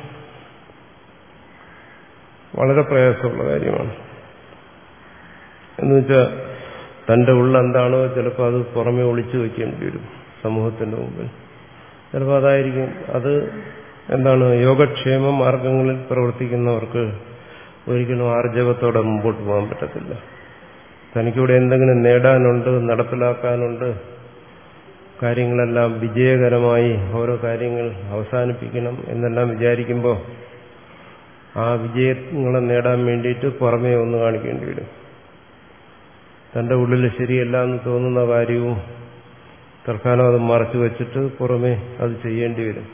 വളരെ പ്രയാസമുള്ള കാര്യമാണ്. എന്നുവെച്ചാൽ തന്റെ ഉള്ളെന്താണോ ചിലപ്പോൾ അത് പുറമെ ഒളിച്ചു വയ്ക്കേണ്ടി വരും സമൂഹത്തിന്റെ മുമ്പിൽ. ചിലപ്പോൾ അതായിരിക്കും. അത് എന്താണ്, യോഗക്ഷേമ മാർഗങ്ങളിൽ പ്രവർത്തിക്കുന്നവർക്ക് ഒരിക്കലും ആർജവത്തോടെ മുമ്പോട്ട് പോകാൻ പറ്റത്തില്ല. തനിക്കിവിടെ എന്തെങ്കിലും നേടാനുണ്ട്, നടപ്പിലാക്കാനുണ്ട്, കാര്യങ്ങളെല്ലാം വിജയകരമായി ഓരോ കാര്യങ്ങൾ അവസാനിപ്പിക്കണം എന്നെല്ലാം വിചാരിക്കുമ്പോൾ ആ വിജയങ്ങളെ നേടാൻ വേണ്ടിയിട്ട് പുറമേ ഒന്ന് കാണിക്കേണ്ടി വരും. തന്റെ ഉള്ളിൽ ശരിയല്ല എന്ന് തോന്നുന്ന കാര്യവും തൽക്കാലം അത് മറച്ചു വച്ചിട്ട് പുറമേ അത് ചെയ്യേണ്ടി വരും.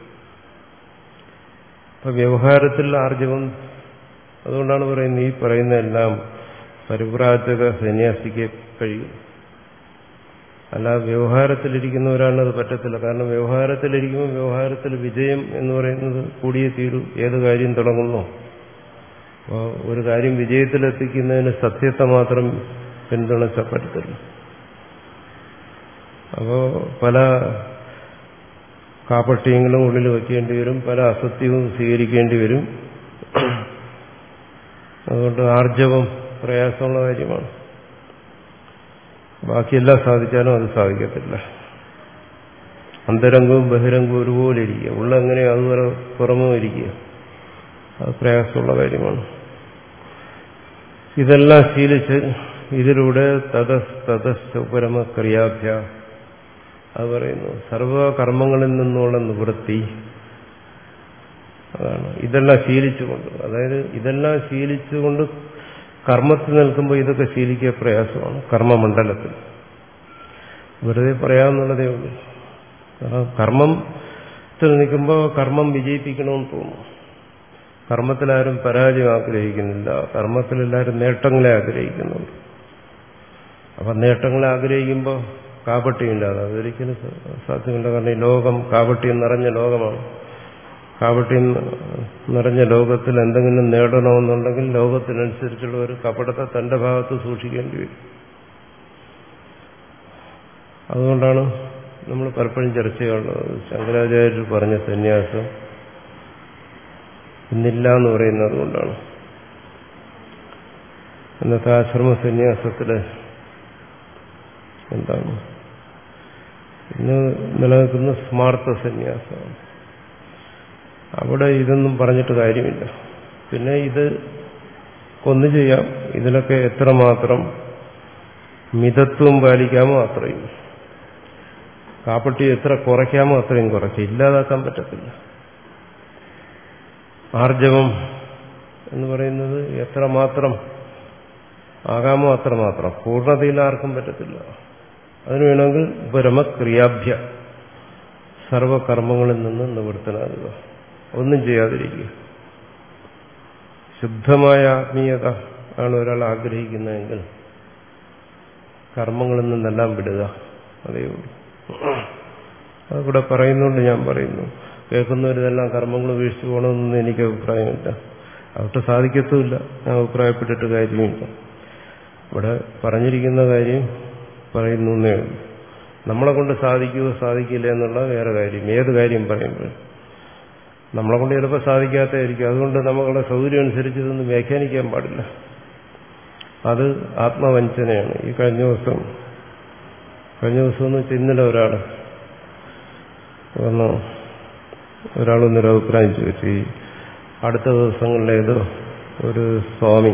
അപ്പൊ വ്യവഹാരത്തിൽ ആർജവം, അതുകൊണ്ടാണ് പറയുന്നത് ഈ പറയുന്നതെല്ലാം പരിവ്രാജക സന്യാസിക്ക് കഴിയും. അല്ല വ്യവഹാരത്തിലിരിക്കുന്നവരാണ് അത് പറ്റത്തില്ല. കാരണം വ്യവഹാരത്തിലിരിക്കുമ്പോൾ വ്യവഹാരത്തിൽ വിജയം എന്ന് പറയുന്നത് കൂടിയേ തീരൂ. ഏത് കാര്യം തുടങ്ങുന്നോ അപ്പോൾ ഒരു കാര്യം വിജയത്തിലെത്തിക്കുന്നതിന് സത്യത്തെ മാത്രം പിന്തുണച്ചാൽ പറ്റത്തില്ല. അപ്പോൾ പല കാപട്യങ്ങളും ഉള്ളിൽ വയ്ക്കേണ്ടി വരും, പല അസത്യവും സ്വീകരിക്കേണ്ടി വരും. അതുകൊണ്ട് ആർജവം പ്രയാസമുള്ള കാര്യമാണ്. ബാക്കിയെല്ലാം സാധിച്ചാലും അത് സാധിക്കത്തില്ല. അന്തരംഗവും ബഹിരംഗവും ഒരുപോലെ ഇരിക്കുക, ഉള്ള എങ്ങനെയോ അതുപോലെ പുറമോ ഇരിക്കുക, അത് പ്രയാസമുള്ള കാര്യമാണ്. ഇതെല്ലാം ശീലിച്ച് ഇതിലൂടെ തതസ് തതസ് പരമ ക്രിയാഭ്യ, അത് പറയുന്നു സർവകർമ്മങ്ങളിൽ നിന്നുള്ള നിവൃത്തി. അതാണ് ഇതെല്ലാം ശീലിച്ചുകൊണ്ട്, അതായത് ഇതെല്ലാം ശീലിച്ചുകൊണ്ട് കർമ്മത്തിൽ നിൽക്കുമ്പോൾ ഇതൊക്കെ ശീലിക്കുക പ്രയാസമാണ്. കർമ്മമണ്ഡലത്തിൽ വെറുതെ പറയാമെന്നുള്ളതേ ഉള്ളൂ. കർമ്മത്തിൽ നിൽക്കുമ്പോൾ കർമ്മം വിജയിപ്പിക്കണമെന്ന് തോന്നും. കർമ്മത്തിലാരും പരാജയം ആഗ്രഹിക്കുന്നില്ല, കർമ്മത്തിലെല്ലാവരും നേട്ടങ്ങളെ ആഗ്രഹിക്കുന്നുണ്ട്. അപ്പം നേട്ടങ്ങളെ ആഗ്രഹിക്കുമ്പോൾ കാപട്യമില്ലാതെ അതൊരിക്കലും സാധ്യമല്ല. കാരണം ഈ ലോകം കാപട്യം നിറഞ്ഞ ലോകമാണ്. കാപട്യം നിറഞ്ഞ ലോകത്തിൽ എന്തെങ്കിലും നേടണമെന്നുണ്ടെങ്കിൽ ലോകത്തിനനുസരിച്ചുള്ള ഒരു കപടത്തെ തന്റെ ഭാഗത്ത് സൂക്ഷിക്കേണ്ടി വരും. അതുകൊണ്ടാണ് നമ്മൾ പലപ്പോഴും ചർച്ച ചെയ്യാനുള്ളത് ശങ്കരാചാര്യർ പറഞ്ഞ സന്യാസം ഇന്നില്ല എന്ന് പറയുന്നത് കൊണ്ടാണ്. ഇന്നത്തെ ആശ്രമ സന്യാസത്തില് എന്താണ് ഇന്ന് നിലനിൽക്കുന്ന സ്മാർത്ഥ സന്യാസമാണ്. അവിടെ ഇതൊന്നും പറഞ്ഞിട്ട് കാര്യമില്ല. പിന്നെ ഇത് കൊന്നു ചെയ്യാം, ഇതിലൊക്കെ എത്രമാത്രം മിതത്വം പാലിക്കാമോ അത്രയും, കാപ്പട്ടി എത്ര കുറയ്ക്കാമോ അത്രയും കുറയ്ക്കും, ഇല്ലാതാക്കാൻ പറ്റത്തില്ല. ആർജവം എന്ന് പറയുന്നത് എത്രമാത്രം ആകാമോ അത്രമാത്രം, പൂർണ്ണതയിൽ ആർക്കും പറ്റത്തില്ല. അതിന് വേണമെങ്കിൽ പരമക്രിയാഭ്യ, സർവകർമ്മങ്ങളിൽ നിന്ന് നിവൃത്തനാകുക, ഒന്നും ചെയ്യാതിരിക്കുക. ശുദ്ധമായ ആത്മീയത ആണ് ഒരാൾ ആഗ്രഹിക്കുന്നതെങ്കിൽ കർമ്മങ്ങളിൽ നിന്നെല്ലാം വിടുക, അതേ ഉള്ളൂ. അതുകൂടെ പറയുന്നുണ്ട് ഞാൻ പറയുന്നു. കേൾക്കുന്നവരിതെല്ലാം കർമ്മങ്ങൾ വീഴ്ച പോകണമെന്നൊന്നും എനിക്ക് അഭിപ്രായമില്ല. അതൊട്ട് സാധിക്കത്തുമില്ല, ഞാൻ അഭിപ്രായപ്പെട്ടിട്ട് കാര്യമില്ല. ഇവിടെ പറഞ്ഞിരിക്കുന്ന കാര്യം പറയുന്നു എന്നേ ഉള്ളൂ. നമ്മളെ കൊണ്ട് സാധിക്കുമോ സാധിക്കില്ല എന്നുള്ള വേറെ കാര്യം. ഏത് കാര്യം പറയുമ്പോൾ നമ്മളെ കൊണ്ട് ചിലപ്പോൾ സാധിക്കാത്തതായിരിക്കും. അതുകൊണ്ട് നമ്മളുടെ സൗകര്യം അനുസരിച്ച് ഇതൊന്നും വ്യാഖ്യാനിക്കാൻ പാടില്ല. അത് ആത്മവഞ്ചനയാണ്. ഈ കഴിഞ്ഞ ദിവസം കഴിഞ്ഞ ദിവസം എന്ന് വെച്ചാൽ ഇന്നലെ ഒരാൾ വന്നു, ഒരാളൊന്നൊരു അഭിപ്രായം ചോദിച്ചു. ഈ അടുത്ത ദിവസങ്ങളിലേതോ ഒരു സ്വാമി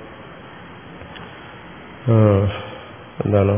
എന്താണ്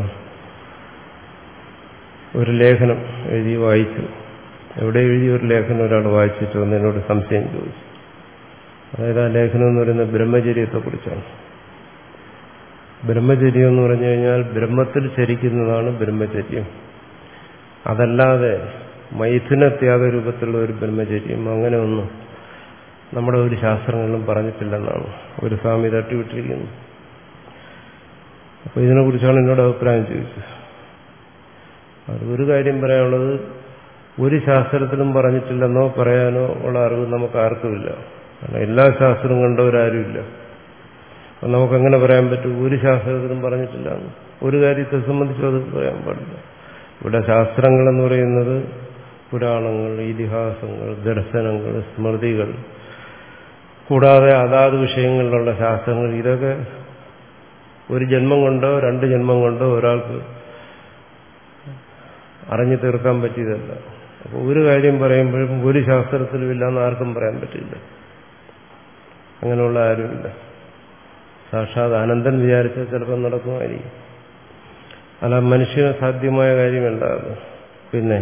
ഒരു ലേഖനം എഴുതി വായിച്ചു. എവിടെ എഴുതിയ ഒരു ലേഖനം ഒരാൾ വായിച്ചിട്ട് വന്ന് എന്നോട് സംശയം ചോദിച്ചു. അതായത് ആ ലേഖനം എന്ന് പറയുന്നത് ബ്രഹ്മചര്യത്തെക്കുറിച്ചാണ്. ബ്രഹ്മചര്യം എന്ന് പറഞ്ഞു കഴിഞ്ഞാൽ ബ്രഹ്മത്തിൽ ചരിക്കുന്നതാണ് ബ്രഹ്മചര്യം. അതല്ലാതെ മൈഥുനത്യാഗ രൂപത്തിലുള്ള ഒരു ബ്രഹ്മചര്യം അങ്ങനെ ഒന്നും നമ്മുടെ ഒരു ശാസ്ത്രങ്ങളിലും പറഞ്ഞിട്ടില്ലെന്നാണ് ഒരു സ്വാമി തട്ടിവിട്ടിരിക്കുന്നത്. അപ്പോൾ ഇതിനെക്കുറിച്ചാണ് എന്നോട് അഭിപ്രായം ചോദിച്ചത്. അത് ഒരു കാര്യം പറയാനുള്ളത്, ഒരു ശാസ്ത്രത്തിലും പറഞ്ഞിട്ടില്ലെന്നോ പറയാനോ ഉള്ള അറിവ് നമുക്ക് ആർക്കുമില്ല. കാരണം എല്ലാ ശാസ്ത്രവും കണ്ടവരാരുമില്ല. അപ്പം നമുക്കെങ്ങനെ പറയാൻ പറ്റും ഒരു ശാസ്ത്രത്തിലും പറഞ്ഞിട്ടില്ല? ഒരു കാര്യത്തെ സംബന്ധിച്ചും അത് പറയാൻ പാടില്ല. ഇവിടെ ശാസ്ത്രങ്ങളെന്ന് പറയുന്നത് പുരാണങ്ങൾ, ഇതിഹാസങ്ങൾ, ദർശനങ്ങൾ, സ്മൃതികൾ, കൂടാതെ അതാത് വിഷയങ്ങളിലുള്ള ശാസ്ത്രങ്ങൾ, ഇതൊക്കെ ഒരു ജന്മം കൊണ്ടോ രണ്ട് ജന്മം കൊണ്ടോ ഒരാൾക്ക് അറിഞ്ഞു തീർക്കാൻ പറ്റിയതല്ല. അപ്പോൾ ഒരു കാര്യം പറയുമ്പോഴും ഒരു ശാസ്ത്രത്തിലും ഇല്ലാന്ന് ആർക്കും പറയാൻ പറ്റില്ല. അങ്ങനെയുള്ള ആരുമില്ല. സാക്ഷാത് അനന്തൻ വിചാരിച്ചാൽ ചിലപ്പോൾ നടക്കുമായിരിക്കും. അല്ല, മനുഷ്യന് സാധ്യമായ കാര്യമല്ല അത്. പിന്നെ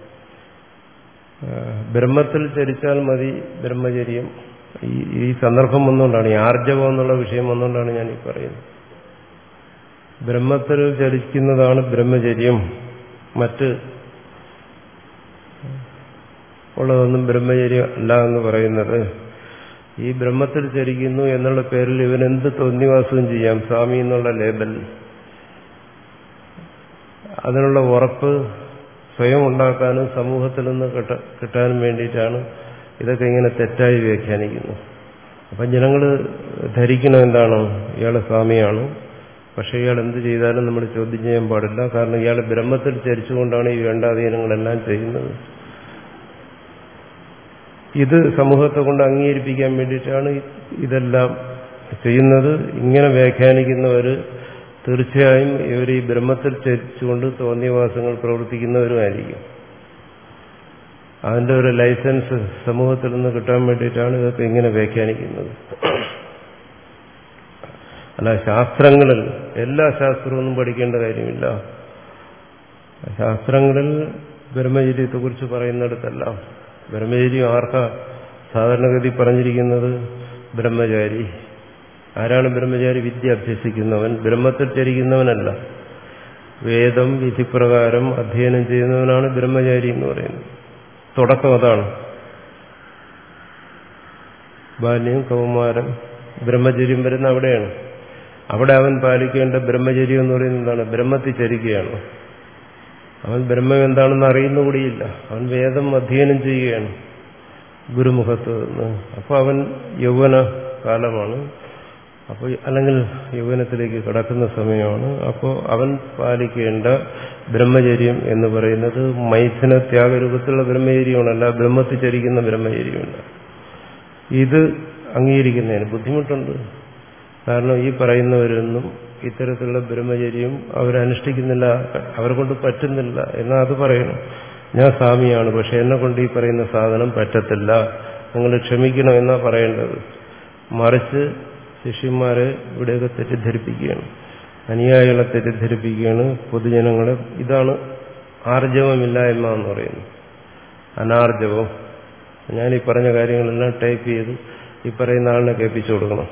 ബ്രഹ്മത്തിൽ ചരിച്ചാൽ മതി ബ്രഹ്മചര്യം. ഈ ഈ സന്ദർഭം വന്നുകൊണ്ടാണ്, ഈ ആർജവം എന്നുള്ള വിഷയം വന്നുകൊണ്ടാണ് ഞാൻ ഈ പറയുന്നത്. ബ്രഹ്മത്തിൽ ചരിക്കുന്നതാണ് ബ്രഹ്മചര്യം. മറ്റ് ഉള്ളതൊന്നും ബ്രഹ്മചര്യം അല്ല എന്ന് പറയുന്നത്. ഈ ബ്രഹ്മത്തിൽ ചരിക്കുന്നു എന്നുള്ള പേരിൽ ഇവനെന്ത് തോന്നിവാസവും ചെയ്യാം, സ്വാമി എന്നുള്ള ലേബൽ. അതിനുള്ള ഉറപ്പ് സ്വയം ഉണ്ടാക്കാനും സമൂഹത്തിൽ നിന്ന് കിട്ടാനും വേണ്ടിയിട്ടാണ് ഇതൊക്കെ ഇങ്ങനെ തെറ്റായി വ്യാഖ്യാനിക്കുന്നത്. അപ്പം ജനങ്ങൾ ധരിക്കണം എന്താണ്, ഇയാൾ സ്വാമിയാണ്, പക്ഷെ ഇയാൾ എന്ത് ചെയ്താലും നമ്മൾ ചോദ്യം ചെയ്യാൻ പാടില്ല. കാരണം ഇയാൾ ബ്രഹ്മത്തിൽ ചരിച്ചുകൊണ്ടാണ് ഈ വേണ്ടാധീനങ്ങളെല്ലാം ചെയ്യുന്നത്. ഇത് സമൂഹത്തെ കൊണ്ട് അംഗീകരിപ്പിക്കാൻ വേണ്ടിയിട്ടാണ് ഇതെല്ലാം ചെയ്യുന്നത്. ഇങ്ങനെ വ്യാഖ്യാനിക്കുന്നവർ തീർച്ചയായും ഇവർ ഈ ബ്രഹ്മത്തിൽ ചരിച്ചുകൊണ്ട് തോന്നിയവാസങ്ങൾ പ്രവർത്തിക്കുന്നവരുമായിരിക്കും. അതിന്റെ ഒരു ലൈസൻസ് സമൂഹത്തിൽ നിന്ന് കിട്ടാൻ വേണ്ടിയിട്ടാണ് ഇതൊക്കെ ഇങ്ങനെ വ്യാഖ്യാനിക്കുന്നത്. അല്ല, ശാസ്ത്രങ്ങളിൽ എല്ലാ ശാസ്ത്രമൊന്നും പഠിക്കേണ്ട കാര്യമില്ല. ശാസ്ത്രങ്ങളിൽ ബ്രഹ്മചര്യത്തെക്കുറിച്ച് പറയുന്നിടത്തെല്ലാം ബ്രഹ്മചര്യം ആർക്കാ സാധാരണഗതി പറഞ്ഞിരിക്കുന്നത്? ബ്രഹ്മചാരി. ആരാണ് ബ്രഹ്മചാരി? വിദ്യ അഭ്യസിക്കുന്നവൻ, ബ്രഹ്മത്തിൽ ചരിക്കുന്നവനല്ല. വേദം വിധിപ്രകാരം അധ്യയനം ചെയ്യുന്നവനാണ് ബ്രഹ്മചാരി എന്ന് പറയുന്നത്. തുടക്കം അതാണ്. ബാല്യം, കൗമാരം, ബ്രഹ്മചര്യം വരുന്ന അവിടെയാണ്. അവിടെ അവൻ പാലിക്കേണ്ട ബ്രഹ്മചര്യം എന്ന് പറയുന്നത് എന്താണ്? ബ്രഹ്മത്തിൽ ചരിക്കുകയാണ്. അവൻ ബ്രഹ്മം എന്താണെന്ന് അറിയുന്നുകൂടിയില്ല. അവൻ വേദം അധ്യയനം ചെയ്യുകയാണ് ഗുരുമുഖത്ത് നിന്ന്. അപ്പോൾ അവൻ യൗവന കാലമാണ്, അപ്പോൾ അല്ലെങ്കിൽ യൗവനത്തിലേക്ക് കടക്കുന്ന സമയമാണ്. അപ്പോൾ അവൻ പാലിക്കേണ്ട ബ്രഹ്മചര്യം എന്ന് പറയുന്നത് മൈഥുന ത്യാഗരൂപത്തിലുള്ള ബ്രഹ്മചര്യമാണ്, അല്ല ബ്രഹ്മത്തിൽ ചരിക്കുന്ന ബ്രഹ്മചര്യമല്ല. ഇത് അംഗീകരിക്കുന്നതിന് ബുദ്ധിമുട്ടുണ്ട്. കാരണം ഈ പറയുന്നവരൊന്നും ഇത്തരത്തിലുള്ള ബ്രഹ്മചര്യം അവരനുഷ്ഠിക്കുന്നില്ല, അവരെ കൊണ്ട് പറ്റുന്നില്ല. എന്നാൽ അത് പറയണം, ഞാൻ സ്വാമിയാണ്, പക്ഷെ എന്നെ കൊണ്ട് ഈ പറയുന്ന സാധനം പറ്റത്തില്ല, നിങ്ങൾ ക്ഷമിക്കണം എന്നാ പറയേണ്ടത്. മറിച്ച് ശിഷ്യന്മാരെ ഇവിടെയൊക്കെ തെറ്റിദ്ധരിപ്പിക്കുകയാണ്, അനുയായികളെ തെറ്റിദ്ധരിപ്പിക്കുകയാണ്, പൊതുജനങ്ങളെ. ഇതാണ് ആർജവമില്ലായ്മ എന്ന് പറയുന്നത്. അനാർജവം. ഞാൻ ഈ പറഞ്ഞ കാര്യങ്ങളെല്ലാം ടൈപ്പ് ചെയ്ത് ഈ പറയുന്ന ആളിനെ കേൾപ്പിച്ചു കൊടുക്കണം.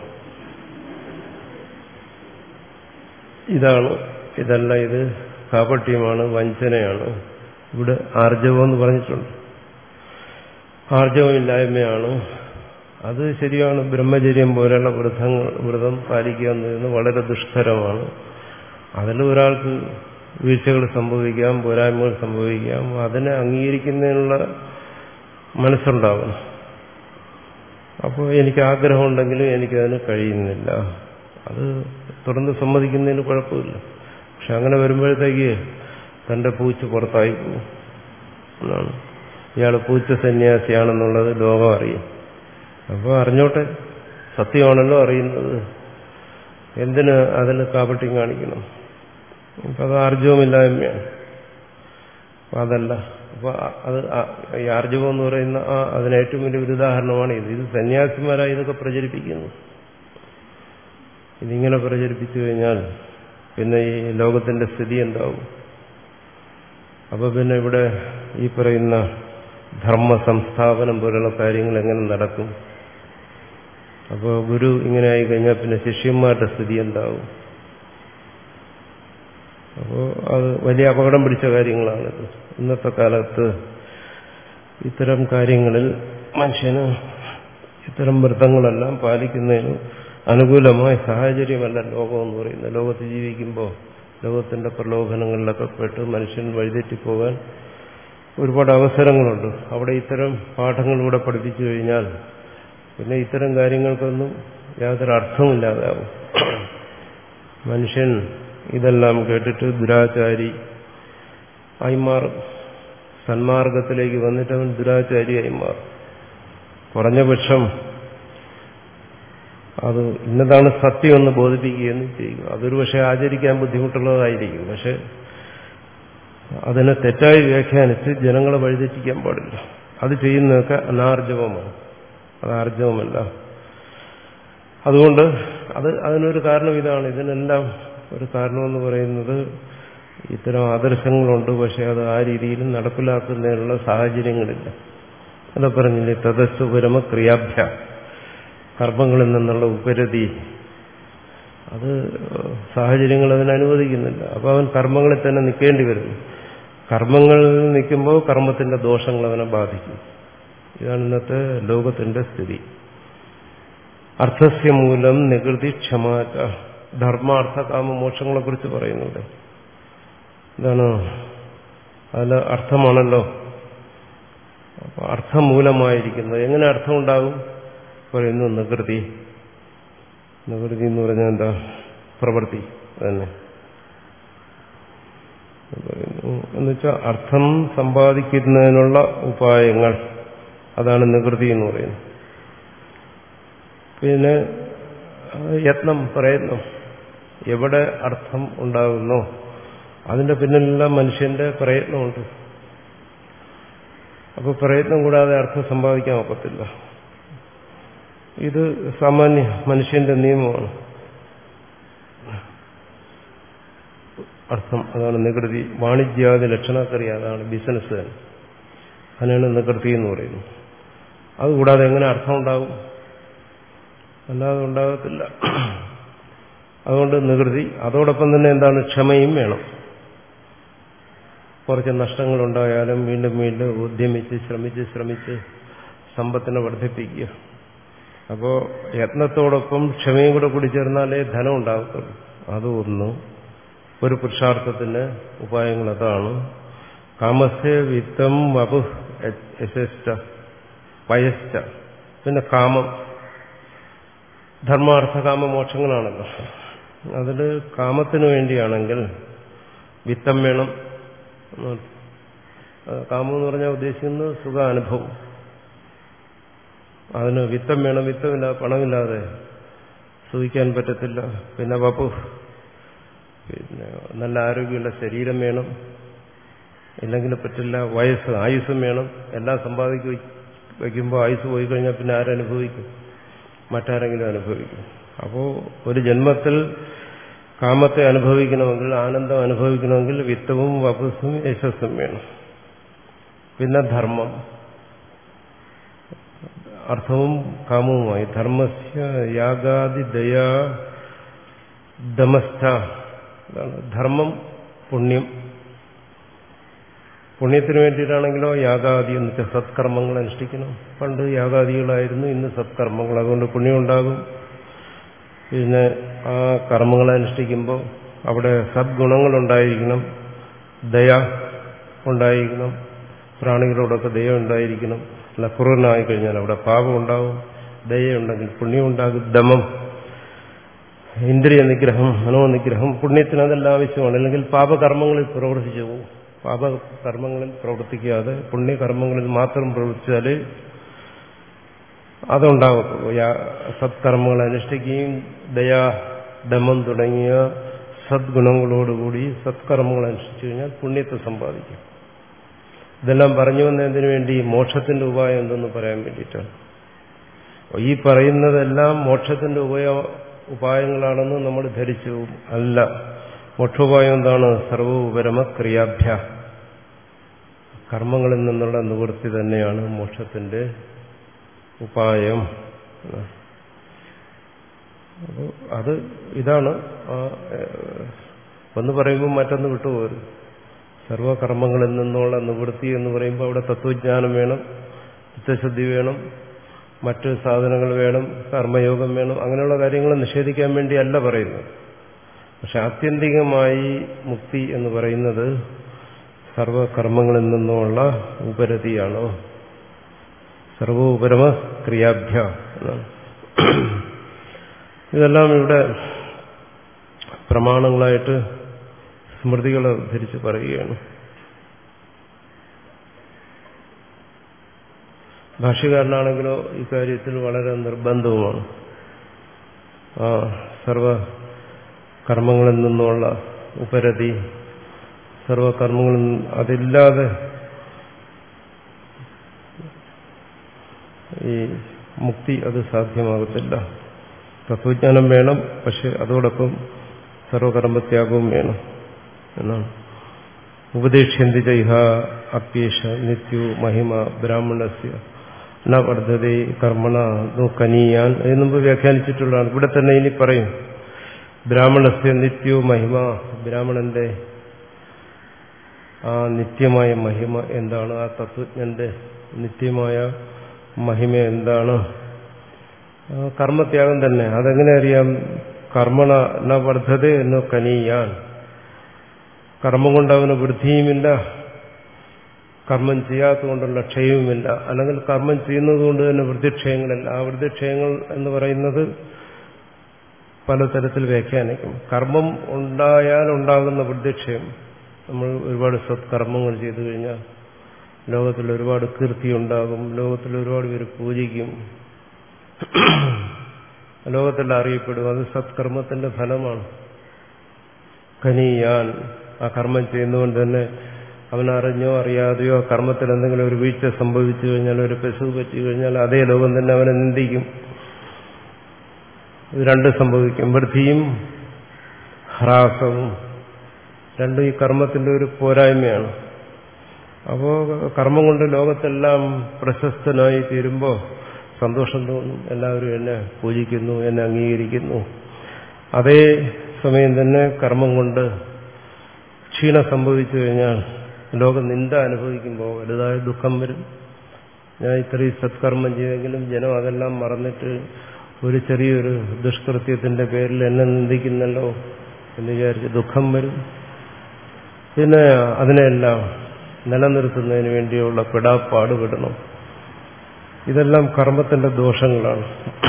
ഇതാണ്, ഇതല്ല, ഇത് കാപട്യമാണ്, വഞ്ചനയാണ്. ഇവിടെ ആർജവം എന്ന് പറഞ്ഞിട്ടുണ്ട്. ആർജവമില്ലായ്മയാണ്. അത് ശരിയാണ്. ബ്രഹ്മചര്യം പോലെയുള്ള വ്രതങ്ങൾ വ്രതം പാലിക്കുക എന്നത് വളരെ ദുഷ്കരമാണ്. അതിൽ ഒരാൾക്ക് വീഴ്ചകൾ സംഭവിക്കാം, പോരായ്മകൾ സംഭവിക്കാം. അതിനെ അംഗീകരിക്കുന്നതിനുള്ള മനസ്സുണ്ടാവണം. അപ്പോൾ എനിക്ക് ആഗ്രഹമുണ്ടെങ്കിലും എനിക്കതിന് കഴിയുന്നില്ല. അത് തുറന്ന് സമ്മതിക്കുന്നതിന് കുഴപ്പമില്ല. പക്ഷെ അങ്ങനെ വരുമ്പോഴത്തേക്ക് തന്റെ പൂച്ച പുറത്തായി പോകും എന്നാണ്. ഇയാൾ പൂച്ച സന്യാസിയാണെന്നുള്ളത് ലോകം അറിയും. അപ്പോൾ അറിഞ്ഞോട്ടെ, സത്യമാണല്ലോ അറിയുന്നത്, എന്തിന് അതിൽ കാപട്യം കാണിക്കണം? അപ്പം അത് ആർജവമില്ലായ്മയാണ്. അപ്പം അതല്ല. അപ്പോൾ അത് ഈ ആർജവം എന്ന് പറയുന്ന ആ അതിന് ഏറ്റവും വലിയൊരു ഉദാഹരണമാണ് ഇത്. ഇത് സന്യാസിമാരായി ഇതൊക്കെ പ്രചരിപ്പിക്കുന്നു. ഇതിങ്ങനെ പ്രചരിപ്പിച്ചു കഴിഞ്ഞാൽ പിന്നെ ഈ ലോകത്തിന്റെ സ്ഥിതി എന്താവും? അപ്പോൾ പിന്നെ ഇവിടെ ഈ പറയുന്ന ധർമ്മ സംസ്ഥാപനം പോലുള്ള കാര്യങ്ങൾ എങ്ങനെ നടക്കും? അപ്പോൾ ഗുരു ഇങ്ങനെ ആയിക്കഴിഞ്ഞാൽ പിന്നെ ശിഷ്യന്മാരുടെ സ്ഥിതി എന്താവും? അപ്പോൾ അത് വലിയ അപകടം പിടിച്ച കാര്യങ്ങളാണിത്. ഇന്നത്തെ കാലത്ത് ഇത്തരം കാര്യങ്ങളിൽ മനുഷ്യന് ഇത്തരം വ്രതങ്ങളെല്ലാം പാലിക്കുന്നതിന് അനുകൂലമായ സാഹചര്യമല്ല ലോകം എന്ന് പറയുന്നത്. ലോകത്ത് ജീവിക്കുമ്പോൾ ലോകത്തിന്റെ പ്രലോഭനങ്ങളിലൊക്കെ പെട്ട് മനുഷ്യൻ വഴിതെറ്റിപ്പോകാൻ ഒരുപാട് അവസരങ്ങളുണ്ട്. അവിടെ ഇത്തരം പാഠങ്ങളിലൂടെ പഠിപ്പിച്ചു കഴിഞ്ഞാൽ പിന്നെ ഇത്തരം കാര്യങ്ങൾക്കൊന്നും യാതൊരു അർത്ഥമില്ലാതാവും. മനുഷ്യൻ ഇതെല്ലാം കേട്ടിട്ട് ദുരാചാരി ആയി മാറും. സന്മാർഗത്തിലേക്ക് വന്നിട്ട് അവൻ ദുരാചാരിയായി മാറും. കുറഞ്ഞ പക്ഷം അത് ഇന്നതാണ് സത്യമെന്ന് ബോധിപ്പിക്കുകയെന്ന് ചെയ്യുക. അതൊരു പക്ഷെ ആചരിക്കാൻ ബുദ്ധിമുട്ടുള്ളതായിരിക്കും. പക്ഷെ അതിനെ തെറ്റായി വ്യാഖ്യാനിച്ച് ജനങ്ങളെ വഴിതെറ്റിക്കാൻ പാടില്ല. അത് ചെയ്യുന്നതൊക്കെ അനാർജവമാണ്, അത് ആർജവമല്ല. അതുകൊണ്ട് അത് അതിനൊരു കാരണം ഇതാണ്. ഇതിനെല്ലാം ഒരു കാരണമെന്ന് പറയുന്നത് ഇത്തരം ആദർശങ്ങളുണ്ട്, പക്ഷെ അത് ആ രീതിയിൽ നടപ്പിലാക്കുന്നതിനുള്ള സാഹചര്യങ്ങളില്ല. അല്ല പറഞ്ഞില്ലേ, തദസ്സുപരമ ക്രിയാഭ്യ, കർമ്മങ്ങളിൽ നിന്നുള്ള ഉപരതി, അത് സാഹചര്യങ്ങൾ അതിനനുവദിക്കുന്നില്ല. അപ്പോൾ അവൻ കർമ്മങ്ങളിൽ തന്നെ നിൽക്കേണ്ടി വരുന്നു. കർമ്മങ്ങളിൽ നിൽക്കുമ്പോൾ കർമ്മത്തിന്റെ ദോഷങ്ങൾ അവനെ ബാധിക്കും. ഇതാണ് ഇന്നത്തെ ലോകത്തിന്റെ സ്ഥിതി. അർത്ഥസ്യ മൂലം നികൃതി ക്ഷമാച, ധർമാർത്ഥ കാമ മോക്ഷങ്ങളെ കുറിച്ച് പറയുന്നുണ്ട്. എന്താണ് അതിൽ അർത്ഥമാണല്ലോ. അപ്പൊ അർത്ഥമൂലമായിരിക്കുന്നത് എങ്ങനെ അർത്ഥം ഉണ്ടാകും പറയുന്നു. നികൃതി, നികൃതി എന്ന് പറഞ്ഞാൽ എന്താ? പ്രവൃത്തി തന്നെ പറയുന്നു. എന്നുവെച്ചാൽ അർത്ഥം സമ്പാദിക്കുന്നതിനുള്ള ഉപായങ്ങൾ, അതാണ് നികൃതി എന്ന് പറയുന്നത്. പിന്നെ യത്നം, പ്രയത്നം, എവിടെ അർത്ഥം ഉണ്ടാകുന്നോ അതിന്റെ പിന്നിലെല്ലാം മനുഷ്യന്റെ പ്രയത്നമുണ്ട്. അപ്പൊ പ്രയത്നം കൂടാതെ അർത്ഥം സമ്പാദിക്കാൻ ഒക്കത്തില്ല. ഇത് സാമാന്യ മനുഷ്യന്റെ നിയമമാണ്. അർത്ഥം, അതാണ് നികൃതി. വാണിജ്യാദി ലക്ഷണക്കറി, അതാണ് ബിസിനസ് തന്നെ, അതിനാണ് നികൃതി എന്ന് പറയുന്നത്. അതുകൂടാതെ എങ്ങനെ അർത്ഥം ഉണ്ടാകും? അല്ലാതെ ഉണ്ടാകത്തില്ല. അതുകൊണ്ട് നികൃതി. അതോടൊപ്പം തന്നെ എന്താണ്? ക്ഷമയും വേണം. കുറച്ച് നഷ്ടങ്ങളുണ്ടായാലും വീണ്ടും വീണ്ടും ഉദ്യമിച്ച് ശ്രമിച്ച് ശ്രമിച്ച് സമ്പത്തിനെ വർദ്ധിപ്പിക്കുക. അപ്പോൾ യത്നത്തോടൊപ്പം ക്ഷമയും കൂടെ കൂടി ചേർന്നാലേ ധനം ഉണ്ടാകത്തുള്ളൂ. അതൊന്ന് ഒരു പുരുഷാർത്ഥത്തിന് ഉപായങ്ങൾ അതാണ്. കാമസ്യ വിത്തം വപു യശശ്ച വയശ്ച. പിന്നെ കാമം, ധർമാർത്ഥ കാമ മോക്ഷങ്ങളാണല്ലോ. അതിൽ കാമത്തിനു വേണ്ടിയാണെങ്കിൽ വിത്തം വേണം. കാമം എന്ന് പറഞ്ഞാൽ ഉദ്ദേശിക്കുന്നത് സുഖാനുഭവം. അതിന് വിത്തം വേണം. വിത്തമില്ല, പണമില്ലാതെ സുഖിക്കാൻ പറ്റത്തില്ല. പിന്നെ വപു, പിന്നെ നല്ല ആരോഗ്യമുള്ള ശരീരം വേണം, ഇല്ലെങ്കിൽ പറ്റില്ല. വയസ്സ്, ആയുസ്സും വേണം. എല്ലാം സമ്പാദിക്ക് വയ്ക്കുമ്പോൾ ആയുസ് പോയി കഴിഞ്ഞാൽ പിന്നെ ആരനുഭവിക്കും? മറ്റാരെങ്കിലും അനുഭവിക്കും. അപ്പോൾ ഒരു ജന്മത്തിൽ കാമത്തെ അനുഭവിക്കണമെങ്കിൽ, ആനന്ദം അനുഭവിക്കണമെങ്കിൽ വിത്തവും വപസ്സും യശസ്സും വേണം. പിന്നെ ധർമ്മം, അർത്ഥവും കാമവുമായി. ധർമ്മസ്യ യാഗാദി ദയാ ദമസ്ഥ. ധർമ്മം പുണ്യം. പുണ്യത്തിന് വേണ്ടിയിട്ടാണെങ്കിലോ യാഗാദി എന്ന് വെച്ചാൽ സത്കർമ്മങ്ങൾ അനുഷ്ഠിക്കണം. പണ്ട് യാഗാദികളായിരുന്നു, ഇന്ന് സത്കർമ്മങ്ങൾ. അതുകൊണ്ട് പുണ്യം ഉണ്ടാകും. പിന്നെ ആ കർമ്മങ്ങൾ അനുഷ്ഠിക്കുമ്പോൾ അവിടെ സദ്ഗുണങ്ങളുണ്ടായിരിക്കണം, ദയ ഉണ്ടായിരിക്കണം, പ്രാണികളോടൊക്കെ ദയ ഉണ്ടായിരിക്കണം. അല്ല, ക്രൂരനായി കഴിഞ്ഞാൽ അവിടെ പാപം ഉണ്ടാവും. ദയുണ്ടെങ്കിൽ പുണ്യം ഉണ്ടാകും. ദമം, ഇന്ദ്രിയ നിഗ്രഹം, മനോനിഗ്രഹം, പുണ്യത്തിന് അതെല്ലാം ആവശ്യമാണ്. അല്ലെങ്കിൽ പാപകർമ്മങ്ങളിൽ പ്രവർത്തിച്ചു പോകും. പാപകർമ്മങ്ങളിൽ പ്രവർത്തിക്കാതെ പുണ്യകർമ്മങ്ങളിൽ മാത്രം പ്രവർത്തിച്ചാൽ അതുണ്ടാകത്തുള്ളൂ. സത്കർമ്മങ്ങൾ അനുഷ്ഠിക്കുകയും ദയാ, ദമം തുടങ്ങിയ സദ്ഗുണങ്ങളോടുകൂടി സത്കർമ്മങ്ങൾ അനുഷ്ഠിച്ചു കഴിഞ്ഞാൽ പുണ്യത്തെ സമ്പാദിക്കും. ഇതെല്ലാം പറഞ്ഞു വന്നതിന് വേണ്ടി മോക്ഷത്തിന്റെ ഉപായം എന്തെന്ന് പറയാൻ വേണ്ടിയിട്ടാണ്. ഈ പറയുന്നതെല്ലാം മോക്ഷത്തിന്റെ ഉപായ ഉപായങ്ങളാണെന്ന് നമ്മൾ ധരിച്ചു. അല്ല, മോക്ഷോപായം എന്താണ്? സർവോപരമ ക്രിയാഭ്യ, കർമ്മങ്ങളിൽ നിന്നുള്ള നിവൃത്തി തന്നെയാണ് മോക്ഷത്തിന്റെ ഉപായം. അപ്പോൾ അത് ഇതാണ്. ഒന്ന് പറയുമ്പോൾ മറ്റൊന്ന് വിട്ടുപോരും. സർവകർമ്മങ്ങളിൽ നിന്നുള്ള നിവൃത്തി എന്ന് പറയുമ്പോൾ അവിടെ തത്വജ്ഞാനം വേണം, ചിത്തശുദ്ധി വേണം, മറ്റ് സാധനങ്ങൾ വേണം, കർമ്മയോഗം വേണം. അങ്ങനെയുള്ള കാര്യങ്ങൾ നിഷേധിക്കാൻ വേണ്ടിയല്ല പറയുന്നത്. പക്ഷെ ആത്യന്തികമായി മുക്തി എന്ന് പറയുന്നത് സർവകർമ്മങ്ങളിൽ നിന്നുള്ള ഉപരതിയാണോ? സർവോപരമ ക്രിയാഭ്യ എന്നാണ്. ഇതെല്ലാം ഇവിടെ പ്രമാണങ്ങളായിട്ട് സ്മൃതികളെ ധരിച്ച് പറയുകയാണ്. ഭാഷ്യകാരനാണെങ്കിലോ ഇക്കാര്യത്തിൽ വളരെ നിർബന്ധവുമാണ്. ആ സർവ കർമ്മങ്ങളിൽ നിന്നുള്ള ഉപരതി, സർവകർമ്മങ്ങളും അതില്ലാതെ ഈ മുക്തി അത് സാധ്യമാകത്തില്ല. തത്വജ്ഞാനം വേണം, പക്ഷെ അതോടൊപ്പം സർവകർമ്മത്യാഗവും വേണം എന്നാണ്. ഉപദേക്ഷ്യന്തി ചൈഹ അപ്യേഷ നിത്യോ മഹിമ ബ്രാഹ്മണസ്യ ന വർദ്ധതേ കർമ്മണ നോ കനീയാൻ എന്ന് മുമ്പ് വ്യാഖ്യാനിച്ചിട്ടുള്ളതാണ്. ഇവിടെ തന്നെ ഇനി പറയും ബ്രാഹ്മണസ്യ നിത്യോ മഹിമ, ബ്രാഹ്മണന്റെ ആ നിത്യമായ മഹിമ എന്താണ്, ആ തത്വജ്ഞന്റെ നിത്യമായ മഹിമ എന്താണ്? കർമ്മത്യാഗം തന്നെ. അതെങ്ങനെ അറിയാം? കർമ്മണ ന വർദ്ധതേ എന്നോ കനീയാൻ, കർമ്മം കൊണ്ട് അവന് വൃദ്ധിയുമില്ല, കർമ്മം ചെയ്യാത്തതുകൊണ്ടുള്ള ക്ഷയവുമില്ല. അല്ലെങ്കിൽ കർമ്മം ചെയ്യുന്നത് കൊണ്ട് തന്നെ വൃദ്ധിക്ഷയങ്ങളില്ല. ആ വൃദ്ധിക്ഷയങ്ങൾ എന്ന് പറയുന്നത് പലതരത്തിൽ വ്യാഖ്യാനിക്കും. കർമ്മം ഉണ്ടായാൽ ഉണ്ടാകുന്ന വൃദ്ധിക്ഷയം, നമ്മൾ ഒരുപാട് സത്കർമ്മങ്ങൾ ചെയ്തു കഴിഞ്ഞാൽ ലോകത്തിൽ ഒരുപാട് കീർത്തി ഉണ്ടാകും, ലോകത്തിൽ ഒരുപാട് പേര് പൂജിക്കും, ലോകത്തിൽ അറിയപ്പെടും. അത് സത്കർമ്മത്തിന്റെ ഫലമാണ്. കനീയാൻ, ആ കർമ്മം ചെയ്യുന്നതുകൊണ്ട് തന്നെ അവനറിഞ്ഞോ അറിയാതെയോ കർമ്മത്തിൽ എന്തെങ്കിലും ഒരു വീഴ്ച സംഭവിച്ചു കഴിഞ്ഞാൽ, ഒരു പെശു പറ്റി കഴിഞ്ഞാൽ അതേ ലോകം തന്നെ അവനെ നിന്ദിക്കും. ഇത് രണ്ടും സംഭവിക്കും, വൃദ്ധിയും ഹ്രാസവും. രണ്ടും ഈ കർമ്മത്തിന്റെ ഒരു പോരായ്മയാണ്. അപ്പോ കർമ്മം കൊണ്ട് ലോകത്തെല്ലാം പ്രശസ്തനായി തീരുമ്പോൾ സന്തോഷം തോന്നും, എല്ലാവരും എന്നെ പൂജിക്കുന്നു, എന്നെ അംഗീകരിക്കുന്നു. അതേ സമയം തന്നെ കർമ്മം കൊണ്ട് ക്ഷീണം സംഭവിച്ചു കഴിഞ്ഞാൽ, ലോകം നിന്ദ അനുഭവിക്കുമ്പോൾ വലുതായ ദുഃഖം വരും. ഞാൻ ഇത്രയും സത്കർമ്മം ചെയ്തെങ്കിലും ജനം അതെല്ലാം മറന്നിട്ട് ഒരു ചെറിയൊരു ദുഷ്കൃത്യത്തിന്റെ പേരിൽ എന്നെ നിന്ദിക്കുന്നല്ലോ എന്ന് വിചാരിച്ച് ദുഃഖം വരും. പിന്നെ അതിനെല്ലാം നിലനിർത്തുന്നതിന് വേണ്ടിയുള്ള പെടാപ്പാടുപെടണം. ഇതെല്ലാം കർമ്മത്തിന്റെ ദോഷങ്ങളാണ്.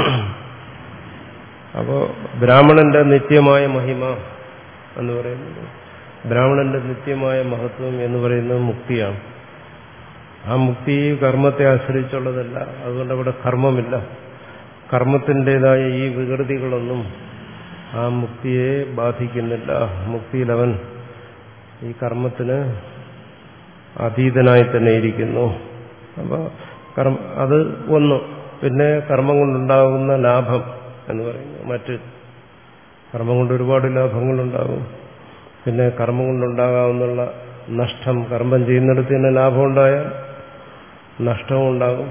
അപ്പോ ബ്രാഹ്മണന്റെ നിത്യമായ മഹിമ എന്ന് പറയുന്നത്, ബ്രാഹ്മണന്റെ നിത്യമായ മഹത്വം എന്ന് പറയുന്നത് മുക്തിയാണ്. ആ മുക്തി കർമ്മത്തെ ആശ്രയിച്ചുള്ളതല്ല. അതുകൊണ്ട് അവിടെ കർമ്മമില്ല. കർമ്മത്തിൻ്റെതായ ഈ വികൃതികളൊന്നും ആ മുക്തിയെ ബാധിക്കുന്നില്ല. മുക്തിയിൽ അവൻ ഈ കർമ്മത്തിന് അതീതനായി തന്നെ ഇരിക്കുന്നു. അപ്പോൾ കർമ്മ അത് ഒന്ന്. പിന്നെ കർമ്മം കൊണ്ടുണ്ടാകുന്ന ലാഭം എന്ന് പറയുന്നത് മറ്റ്, കർമ്മം കൊണ്ട് ഒരുപാട് ലാഭങ്ങളുണ്ടാകും. പിന്നെ കർമ്മം കൊണ്ടുണ്ടാകാവുന്ന നഷ്ടം, കർമ്മം ചെയ്യുന്നിടത്ത് തന്നെ ലാഭം ഉണ്ടായാൽ നഷ്ടവും ഉണ്ടാകും.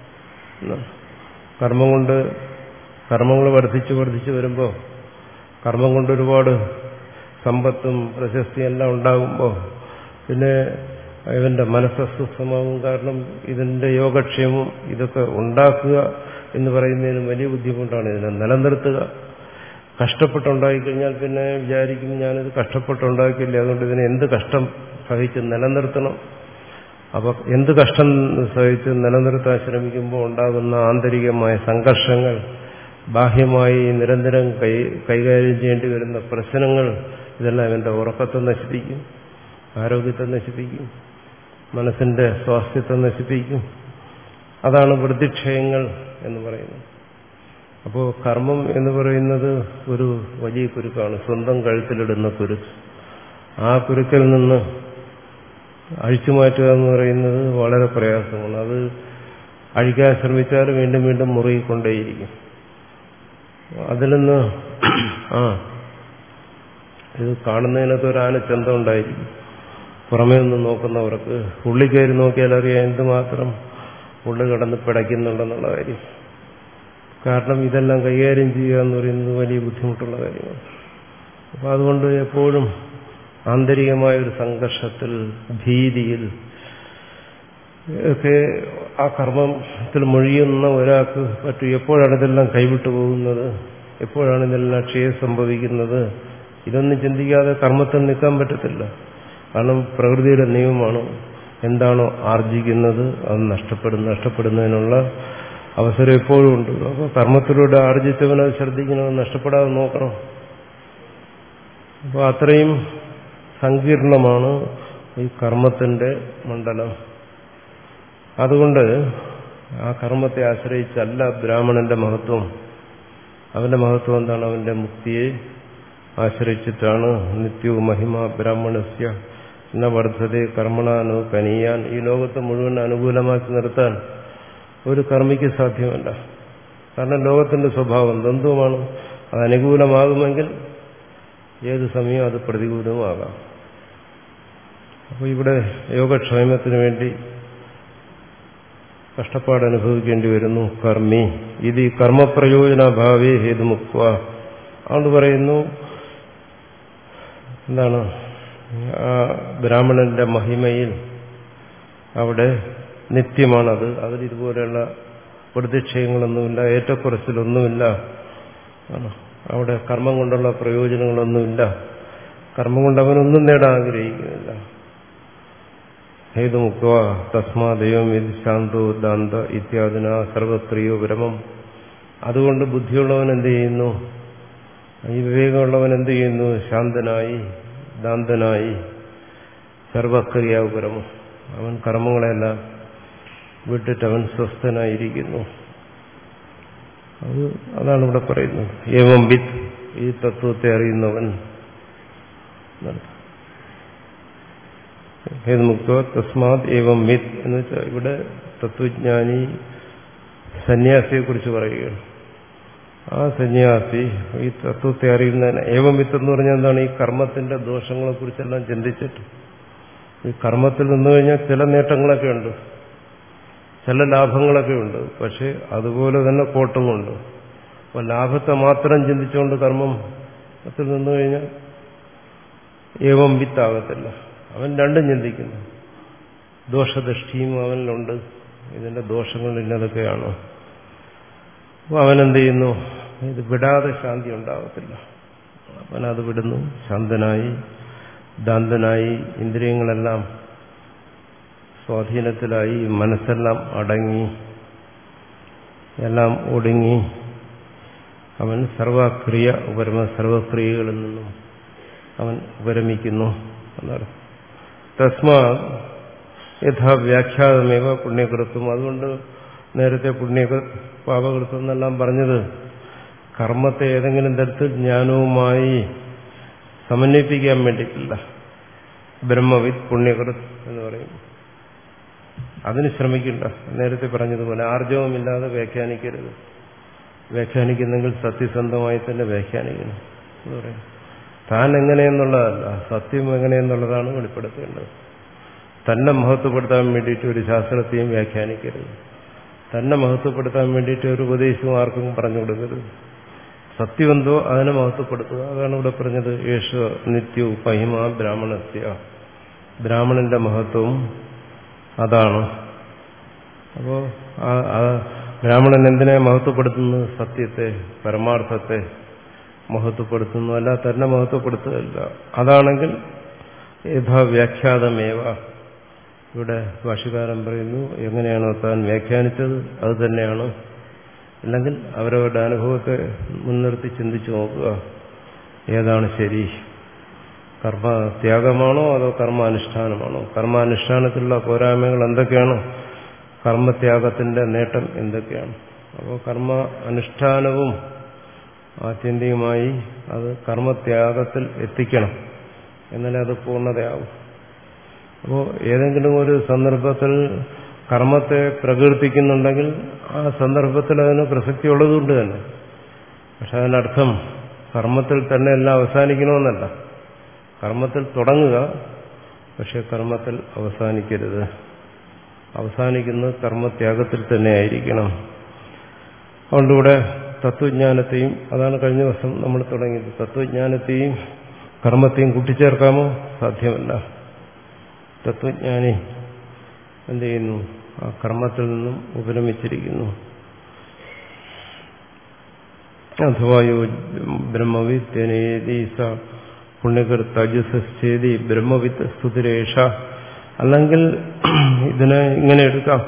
കർമ്മം കൊണ്ട് കർമ്മങ്ങൾ വർദ്ധിച്ചു വർദ്ധിച്ചു വരുമ്പോൾ, കർമ്മം കൊണ്ട് ഒരുപാട് സമ്പത്തും പ്രശസ്തിയും എല്ലാം ഉണ്ടാകുമ്പോൾ പിന്നെ ഇവന്റെ മനസ്സസ്വസ്ഥമാകും. കാരണം ഇതിന്റെ യോഗക്ഷേമം ഇതൊക്കെ ഉണ്ടാക്കുക എന്ന് പറയുന്നതിന് വലിയ ബുദ്ധിമുട്ടാണ്. ഇതിനെ നിലനിർത്തുക. കഷ്ടപ്പെട്ടുണ്ടായിക്കഴിഞ്ഞാൽ പിന്നെ വിചാരിക്കും ഞാനിത് കഷ്ടപ്പെട്ടുണ്ടാക്കിയില്ല, അതുകൊണ്ട് ഇതിനെ എന്ത് കഷ്ടം സഹിച്ച് നിലനിർത്തണം. അപ്പൊ എന്ത് കഷ്ടം സഹിച്ച് നിലനിർത്താൻ ശ്രമിക്കുമ്പോൾ ഉണ്ടാകുന്ന ആന്തരികമായ സംഘർഷങ്ങൾ, ബാഹ്യമായി നിരന്തരം കൈ കൈകാര്യം ചെയ്യേണ്ടി വരുന്ന പ്രശ്നങ്ങൾ, ഇതെല്ലാം ഇവന്റെ ഉറക്കത്തെ നശിപ്പിക്കും, ആരോഗ്യത്തെ നശിപ്പിക്കും, മനസ്സിന്റെ സ്വാസ്ഥ്യത്തെ നശിപ്പിക്കും. അതാണ് വൃദ്ധിക്ഷയങ്ങൾ എന്ന് പറയുന്നത്. അപ്പോൾ കർമ്മം എന്ന് പറയുന്നത് ഒരു വലിയ കുരുക്കാണ്, സ്വന്തം കഴുത്തിലിടുന്ന കുരുക്ക്. ആ കുരുക്കിൽ നിന്ന് അഴിച്ചുമാറ്റുക എന്ന് പറയുന്നത് വളരെ പ്രയാസമാണ്. അത് അഴിക്കാൻ ശ്രമിച്ചാൽ വീണ്ടും വീണ്ടും മുറുകിക്കൊണ്ടേയിരിക്കും. അതിൽ നിന്ന് ആ ഇത് കാണുന്നതിനകത്ത് ഒരു ആനച്ചന്തം ഉണ്ടായിരിക്കും. പുറമേ നിന്ന് നോക്കുന്നവർക്ക് ഉള്ളിൽ കയറി നോക്കിയാൽ അറിയാം എന്തുമാത്രം ഉള്ളു കിടന്ന് പിടയ്ക്കുന്നുണ്ടെന്നുള്ള കാര്യം. കാരണം ഇതെല്ലാം കൈകാര്യം ചെയ്യുക എന്ന് പറയുന്നത് വലിയ ബുദ്ധിമുട്ടുള്ള കാര്യമാണ്. അപ്പം അതുകൊണ്ട് എപ്പോഴും ആന്തരികമായ ഒരു സംഘർഷത്തിൽ, ഭീതിയിൽ ഒക്കെ ആ കർമ്മത്തിൽ മുഴിയുന്ന ഒരാൾക്ക് പറ്റും. എപ്പോഴാണ് ഇതെല്ലാം കൈവിട്ടു പോകുന്നത്, എപ്പോഴാണ് ഇതെല്ലാം ക്ഷയം സംഭവിക്കുന്നത്, ഇതൊന്നും ചിന്തിക്കാതെ കർമ്മത്തിൽ നിൽക്കാൻ പറ്റത്തില്ല. കാരണം പ്രകൃതിയുടെ നിയമമാണ്, എന്താണോ ആർജിക്കുന്നത് അത് നഷ്ടപ്പെടും. നഷ്ടപ്പെടുന്നതിനുള്ള അവസരം എപ്പോഴും ഉണ്ട്. അപ്പോൾ കർമ്മത്തിലൂടെ ആർജിച്ചവനത് ശ്രദ്ധിക്കണം, നഷ്ടപ്പെടാതെ നോക്കണം. അപ്പോൾ അത്രയും സങ്കീർണമാണ് ഈ കർമ്മത്തിന്റെ മണ്ഡലം. അതുകൊണ്ട് ആ കർമ്മത്തെ ആശ്രയിച്ചല്ല ബ്രാഹ്മണന്റെ മഹത്വം. അവന്റെ മഹത്വം എന്താണ്? അവന്റെ മുക്തിയെ ആശ്രയിച്ചിട്ടാണ്. നിത്യവും മഹിമ ബ്രാഹ്മണസ്യ എന്ന വർദ്ധതയെ കർമ്മണാനു കനിയാൻ, ഈ ലോകത്തെ മുഴുവൻ അനുകൂലമാക്കി നിർത്താൻ ഒരു കർമ്മിക്ക് സാധ്യമല്ല. കാരണം ലോകത്തിന്റെ സ്വഭാവം ദ്വന്ദ്വമാണ്. അത് അനുകൂലമാകുമെങ്കിൽ ഏത് സമയവും അത് പ്രതികൂലമാകാം. അപ്പോൾ ഇവിടെ യോഗക്ഷേമത്തിന് വേണ്ടി കഷ്ടപ്പാട് അനുഭവിക്കേണ്ടി വരുന്നു കർമ്മി. ഇത് ഈ കർമ്മപ്രയോജനഭാവേ ഹേതുമുക്വ. അതുകൊണ്ട് പറയുന്നു എന്താണ്, ആ ബ്രാഹ്മണന്റെ മഹിമയിൽ അവിടെ നിത്യമാണത്. അതിൽ ഇതുപോലെയുള്ള പ്രതിക്ഷയങ്ങളൊന്നുമില്ല, ഏറ്റക്കുറച്ചിലൊന്നുമില്ല. അവിടെ കർമ്മം കൊണ്ടുള്ള പ്രയോജനങ്ങളൊന്നുമില്ല. കർമ്മം കൊണ്ട് അവനൊന്നും നേടാൻ ആഗ്രഹിക്കുന്നില്ല. ഹേതുമുക്വ തസ്മാദൈവം ഇത് ശാന്തോ ദാന്ത ഇത്യാദിന സർവക്രിയോ ബ്രഹ്മം. അതുകൊണ്ട് ബുദ്ധിയുള്ളവൻ എന്ത് ചെയ്യുന്നു, ഈ വിവേകമുള്ളവൻ എന്ത് ചെയ്യുന്നു, ശാന്തനായി ദാന്തനായി സർവക്രിയാവ് ബ്രഹ്മം. അവൻ കർമ്മങ്ങളെല്ലാം വിട്ടിട്ട് അവൻ സ്വസ്ഥനായിരിക്കുന്നു. അത് അതാണ് ഇവിടെ പറയുന്നത്. ഏവം വിത്ത്, ഈ തത്വത്തെ അറിയുന്നവൻ. ഹേതുമുക്തോ തസ്മാത് ഏവം വിത്ത് എന്ന് വെച്ചാൽ ഇവിടെ തത്വജ്ഞാനി സന്യാസിയെ കുറിച്ച് പറയുകയാണ്. ആ സന്യാസി ഈ തത്വത്തെ അറിയുന്നതിന് ഏവം വിത്ത് എന്ന് പറഞ്ഞാൽ എന്താണ്, ഈ കർമ്മത്തിന്റെ ദോഷങ്ങളെ കുറിച്ചെല്ലാം ചിന്തിച്ചിട്ട്, ഈ കർമ്മത്തിൽ നിന്ന് കഴിഞ്ഞാൽ ചില നേട്ടങ്ങളൊക്കെ ഉണ്ട്, ചില ലാഭങ്ങളൊക്കെ ഉണ്ട്, പക്ഷെ അതുപോലെ തന്നെ കോട്ടമുണ്ട്. അപ്പോൾ ലാഭത്തെ മാത്രം ചിന്തിച്ചുകൊണ്ട് കർമ്മത്തിൽ നിന്ന് കഴിഞ്ഞാൽ ഏവം വിത്താകത്തില്ല. അവൻ രണ്ടും ചിന്തിക്കുന്നു. ദോഷദൃഷ്ടിയും അവനിലുണ്ട്, ഇതിന്റെ ദോഷങ്ങൾ ഇന്നതൊക്കെയാണ്. അപ്പോൾ അവനെന്ത് ചെയ്യുന്നു, ഇത് വിടാതെ ശാന്തി ഉണ്ടാകത്തില്ല. അവനത് വിടുന്നു, ശാന്തനായി ദാന്തനായി ഇന്ദ്രിയങ്ങളെല്ലാം സ്വാധീനത്തിലായി, മനസ്സെല്ലാം അടങ്ങി, എല്ലാം ഒടുങ്ങി, അവൻ സർവക്രിയ ഉപരമ സർവക്രിയകളിൽ നിന്നും അവൻ ഉപരമിക്കുന്നു എന്നർത്ഥം. തസ്മാ യഥാ വ്യാഖ്യാതമേവ പുണ്യകൃത്വം. അതുകൊണ്ട് നേരത്തെ പുണ്യകൃ പാപകൃത്വം എന്നെല്ലാം പറഞ്ഞത് കർമ്മത്തെ ഏതെങ്കിലും തരത്തിൽ ജ്ഞാനവുമായി സമന്വയിപ്പിക്കാൻ വേണ്ടിയിട്ടില്ല. ബ്രഹ്മവിത്ത് പുണ്യകൃത് എന്ന് പറയും. അതിന് ശ്രമിക്കണ്ട. നേരത്തെ പറഞ്ഞതുപോലെ ആർജവമില്ലാതെ വ്യാഖ്യാനിക്കരുത്. വ്യാഖ്യാനിക്കുന്നെങ്കിൽ സത്യസന്ധമായി തന്നെ വ്യാഖ്യാനിക്കണം എന്ന് പറയും. താൻ എങ്ങനെയെന്നുള്ളതല്ല, സത്യം എങ്ങനെയെന്നുള്ളതാണ് വെളിപ്പെടുത്തേണ്ടത്. തന്നെ മഹത്വപ്പെടുത്താൻ വേണ്ടിയിട്ട് ഒരു ശാസ്ത്രത്തെയും വ്യാഖ്യാനിക്കരുത്. തന്നെ മഹത്വപ്പെടുത്താൻ വേണ്ടിയിട്ട് ഒരു ഉപദേശവും ആർക്കും പറഞ്ഞു കൊടുക്കരുത്. സത്യമെന്തോ അതിനെ മഹത്വപ്പെടുത്തുക. അതാണ് ഇവിടെ പറഞ്ഞത്. യേശ നിത്യവും പഹിമ ബ്രാഹ്മണസ്യ. ബ്രാഹ്മണന്റെ മഹത്വവും അതാണ്. അപ്പോ ബ്രാഹ്മണൻ എന്തിനെ മഹത്വപ്പെടുത്തുന്നു? സത്യത്തെ, പരമാർത്ഥത്തെ മഹത്വപ്പെടുത്തുന്നു, അല്ല തന്നെ മഹത്വപ്പെടുത്തുകയല്ല. അതാണെങ്കിൽ യഥാ വ്യാഖ്യാതമേവ. ഇവിടെ ഭാഷ്യകാരൻ പറയുന്നു, എങ്ങനെയാണോ താൻ വ്യാഖ്യാനിച്ചത് അത് തന്നെയാണ്. അല്ലെങ്കിൽ അവരവരുടെ അനുഭവത്തെ മുൻനിർത്തി ചിന്തിച്ചു നോക്കുക, ഏതാണ് ശരി? കർമ്മത്യാഗമാണോ അതോ കർമാനുഷ്ഠാനമാണോ? കർമാനുഷ്ഠാനത്തിലുള്ള പോരായ്മകൾ എന്തൊക്കെയാണ്? കർമ്മത്യാഗത്തിന്റെ നേട്ടം എന്തൊക്കെയാണ്? അപ്പോൾ കർമ്മ അനുഷ്ഠാനവും ആത്യന്തികമായി അത് കർമ്മത്യാഗത്തിൽ എത്തിക്കണം, എന്നാലേ അത് പൂർണ്ണതയാവും. അപ്പോൾ ഏതെങ്കിലും ഒരു സന്ദർഭത്തിൽ കർമ്മത്തെ പ്രകീർത്തിക്കുന്നുണ്ടെങ്കിൽ ആ സന്ദർഭത്തിൽ അതിന് പ്രസക്തി ഉള്ളതുകൊണ്ട് തന്നെ. പക്ഷെ അതിനർത്ഥം കർമ്മത്തിൽ തന്നെ എല്ലാം അവസാനിക്കണമെന്നല്ല. കർമ്മത്തിൽ തുടങ്ങുക, പക്ഷെ കർമ്മത്തിൽ അവസാനിക്കരുത്. അവസാനിക്കുന്നത് കർമ്മത്യാഗത്തിൽ തന്നെ ആയിരിക്കണം. അതുകൊണ്ടിവിടെ തത്വജ്ഞാനത്തെയും, അതാണ് കഴിഞ്ഞ ദിവസം നമ്മൾ തുടങ്ങിയത്, തത്വജ്ഞാനത്തെയും കർമ്മത്തെയും കൂട്ടിച്ചേർക്കാമോ? സാധ്യമല്ല. തത്വജ്ഞാനി എന്ത് ചെയ്യുന്നു? ആ കർമ്മത്തിൽ നിന്നും ഉപരമിച്ചിരിക്കുന്നു. അഥവായോ ബ്രഹ്മവിത്ത് സ പുണ്യകർത്തജുസേതി ബ്രഹ്മവിത്ത് സ്തുതിരേഷ. അല്ലെങ്കിൽ ഇതിനെ ഇങ്ങനെ എടുക്കാം,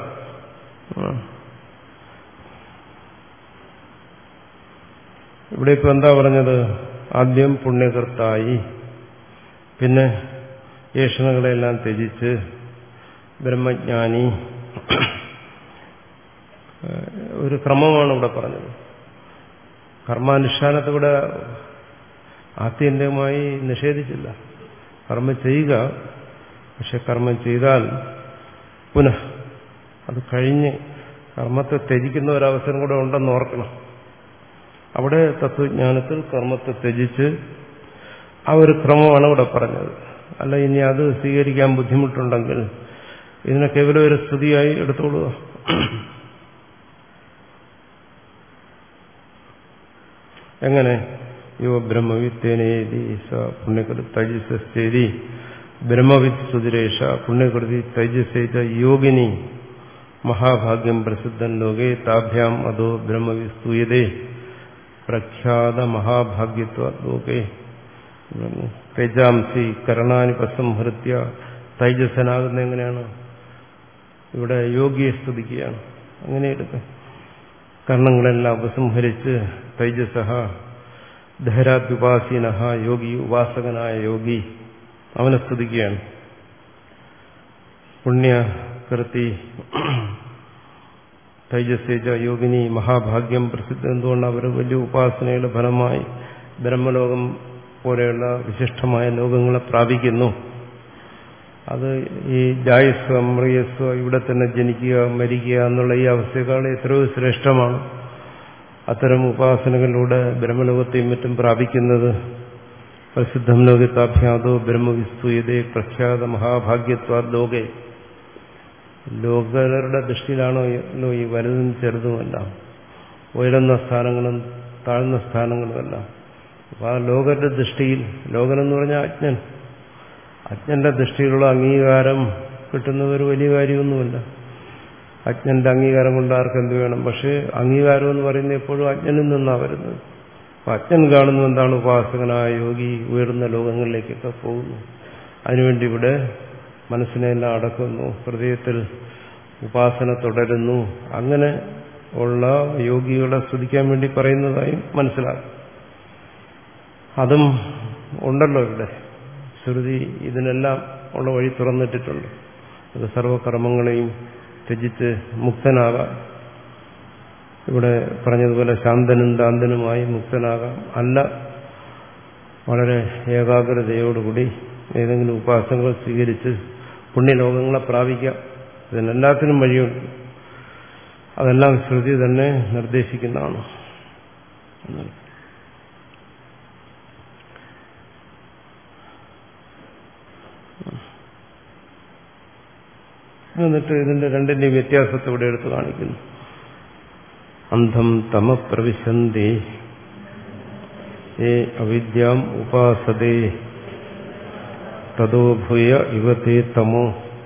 ഇവിടെ ഇപ്പൊ എന്താ പറഞ്ഞത്? ആദ്യം പുണ്യകർത്തായി, പിന്നെ ഏഷണകളെല്ലാം ത്യജിച്ച് ബ്രഹ്മജ്ഞാനി. ഒരു ക്രമമാണ് ഇവിടെ പറഞ്ഞത്. പക്ഷെ കർമ്മം ചെയ്താൽ പുനഃ അത് കഴിഞ്ഞ് കർമ്മത്തെ ത്യജിക്കുന്ന ഒരവസരം കൂടെ ഉണ്ടെന്ന് ഓർക്കണം. അവിടെ തത്വജ്ഞാനത്തിൽ കർമ്മത്തെ ത്യജിച്ച് ആ ഒരു ക്രമമാണ് ഇവിടെ പറഞ്ഞത്. അല്ല ഇനി അത് സ്വീകരിക്കാൻ ബുദ്ധിമുട്ടുണ്ടെങ്കിൽ ഇതിനെ കേവലം ഒരു സ്തുതിയായി എടുത്തോളുക. എങ്ങനെ? യോ ബ്രഹ്മവിത്തേനേതി സ പുണ്യകൃതി തൈജസേതി ബ്രഹ്മവിത്ത് സുതിരേഷ പുണ്യകൃതി തൈജസേത യോഗിനി മഹാഭാഗ്യം പ്രസിദ്ധം ലോകേ താഭ്യാം അതോ ബ്രഹ്മവിസ്തൂയതേ പ്രഖ്യാത മഹാഭാഗ്യത്വ ലോകേ തേജാംസി കരണാനി പസംഹൃത്യ തൈജസനാകുന്ന എങ്ങനെയാണ്? ഇവിടെ യോഗിയെ സ്തുതിക്കുകയാണ്. അങ്ങനെ എടുക്കാം. കർണങ്ങളെല്ലാം ഉപസംഹരിച്ച് തൈജസഹ ധരാദ്യുപാസീന യോഗി, ഉപാസകനായ യോഗി, അവനെ സ്തുതിക്കുകയാണ്. പുണ്യകൃതി തൈജസേജ യോഗിനി മഹാഭാഗ്യം പ്രസിദ്ധം. എന്തുകൊണ്ട്? അവർ വലിയ ഉപാസനയുടെ ഫലമായി ബ്രഹ്മലോകം പോലെയുള്ള വിശിഷ്ടമായ ലോകങ്ങളെ പ്രാപിക്കുന്നു. അത് ഈ ജായസ്വ മൃയസ്വ ഇവിടെ തന്നെ ജനിക്കുക മരിക്കുക എന്നുള്ള ഈ അവസ്ഥയേക്കാൾ എത്രയോ ശ്രേഷ്ഠമാണ് അത്തരം ഉപാസനകളിലൂടെ ബ്രഹ്മലോകത്തെയും മറ്റും പ്രാപിക്കുന്നത്. പ്രസിദ്ധം ലോകത്താഭ്യാതോ ബ്രഹ്മവിസ്തൂയതേ പ്രഖ്യാത മഹാഭാഗ്യത്വാ ലോകേ. ലോകരുടെ ദൃഷ്ടിയിലാണോ ഈ വലുതും ചെറുതുമെല്ലാം, ഉയരുന്ന സ്ഥാനങ്ങളും താഴ്ന്ന സ്ഥാനങ്ങളുമെല്ലാം. അപ്പൊ ആ ലോകരുടെ ദൃഷ്ടിയിൽ, ലോകനെന്ന് പറഞ്ഞാൽ അജ്ഞൻ, അജ്ഞന്റെ ദൃഷ്ടിയിലുള്ള അംഗീകാരം കിട്ടുന്നത് ഒരു വലിയ കാര്യമൊന്നുമില്ല. അജ്ഞന്റെ അംഗീകാരം കൊണ്ട് ആർക്കെന്ത് വേണം? പക്ഷേ അംഗീകാരം എന്ന് പറയുന്നത് എപ്പോഴും അജ്ഞനിൽ നിന്നാണ് വരുന്നത്. അപ്പൊ അജ്ഞൻ കാണുന്നത് എന്താണ്? ഉപാസകനായ യോഗി ഉയർന്ന ലോകങ്ങളിലേക്കൊക്കെ പോകുന്നു. അതിനുവേണ്ടി ഇവിടെ മനസ്സിനെല്ലാം അടക്കുന്നു, ഹൃദയത്തിൽ ഉപാസന തുടരുന്നു. അങ്ങനെ ഉള്ള യോഗികളെ സ്തുതിക്കാൻ വേണ്ടി പറയുന്നതായും മനസ്സിലാക്കും. അതും ഉണ്ടല്ലോ ഇവിടെ. ശ്രുതി ഇതിനെല്ലാം ഉള്ള വഴി തുറന്നിട്ടിട്ടുണ്ട്. അത് സർവകർമ്മങ്ങളെയും ത്യജിച്ച് മുക്തനാകാം. ഇവിടെ പറഞ്ഞതുപോലെ ശാന്തനും ദാന്തനുമായി മുക്തനാകാം. അല്ല വളരെ ഏകാഗ്രതയോടുകൂടി ഏതെങ്കിലും ഉപാസനകൾ സ്വീകരിച്ച് പുണ്യലോകങ്ങളെ പ്രാപിക്കാം. ഇതിനെല്ലാത്തിനും വഴിയുണ്ട്. അതെല്ലാം ശ്രുതി തന്നെ നിർദ്ദേശിക്കുന്നതാണ്. എന്നിട്ട് ഇതിന്റെ രണ്ടിന്റെ വ്യത്യാസത്തെ ഇവിടെ എടുത്ത് കാണിക്കുന്നു. അന്ധം തമ പ്രവിശന്തി ഏ അവിദ്യാം ഉപാസതേ തതോ ഭൂയ ഇവതേ തമോ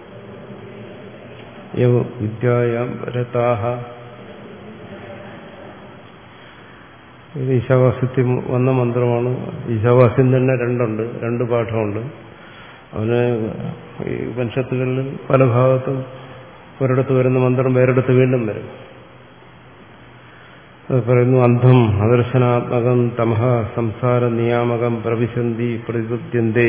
യവ വിദ്യായാം രതാഹ. ഇത് ഈശാവാസ്യത്തിൽ വന്ന മന്ത്രമാണ്. ഈശാവാസ്യം തന്നെ രണ്ടുണ്ട്, രണ്ട് പാഠമുണ്ട്. അവന് ഈ ഉപനിഷത്തുകളിൽ പല ഭാഗത്തും ഒരിടത്ത് വരുന്ന മന്ത്രം വേറിടത്ത് വീണ്ടും വരും. അത് പറയുന്നു, അന്ധം അദർശനാത്മകം തമഹ സംസാര നിയാമകം പ്രവിശന്തി പ്രതിപദ്യന്തേ.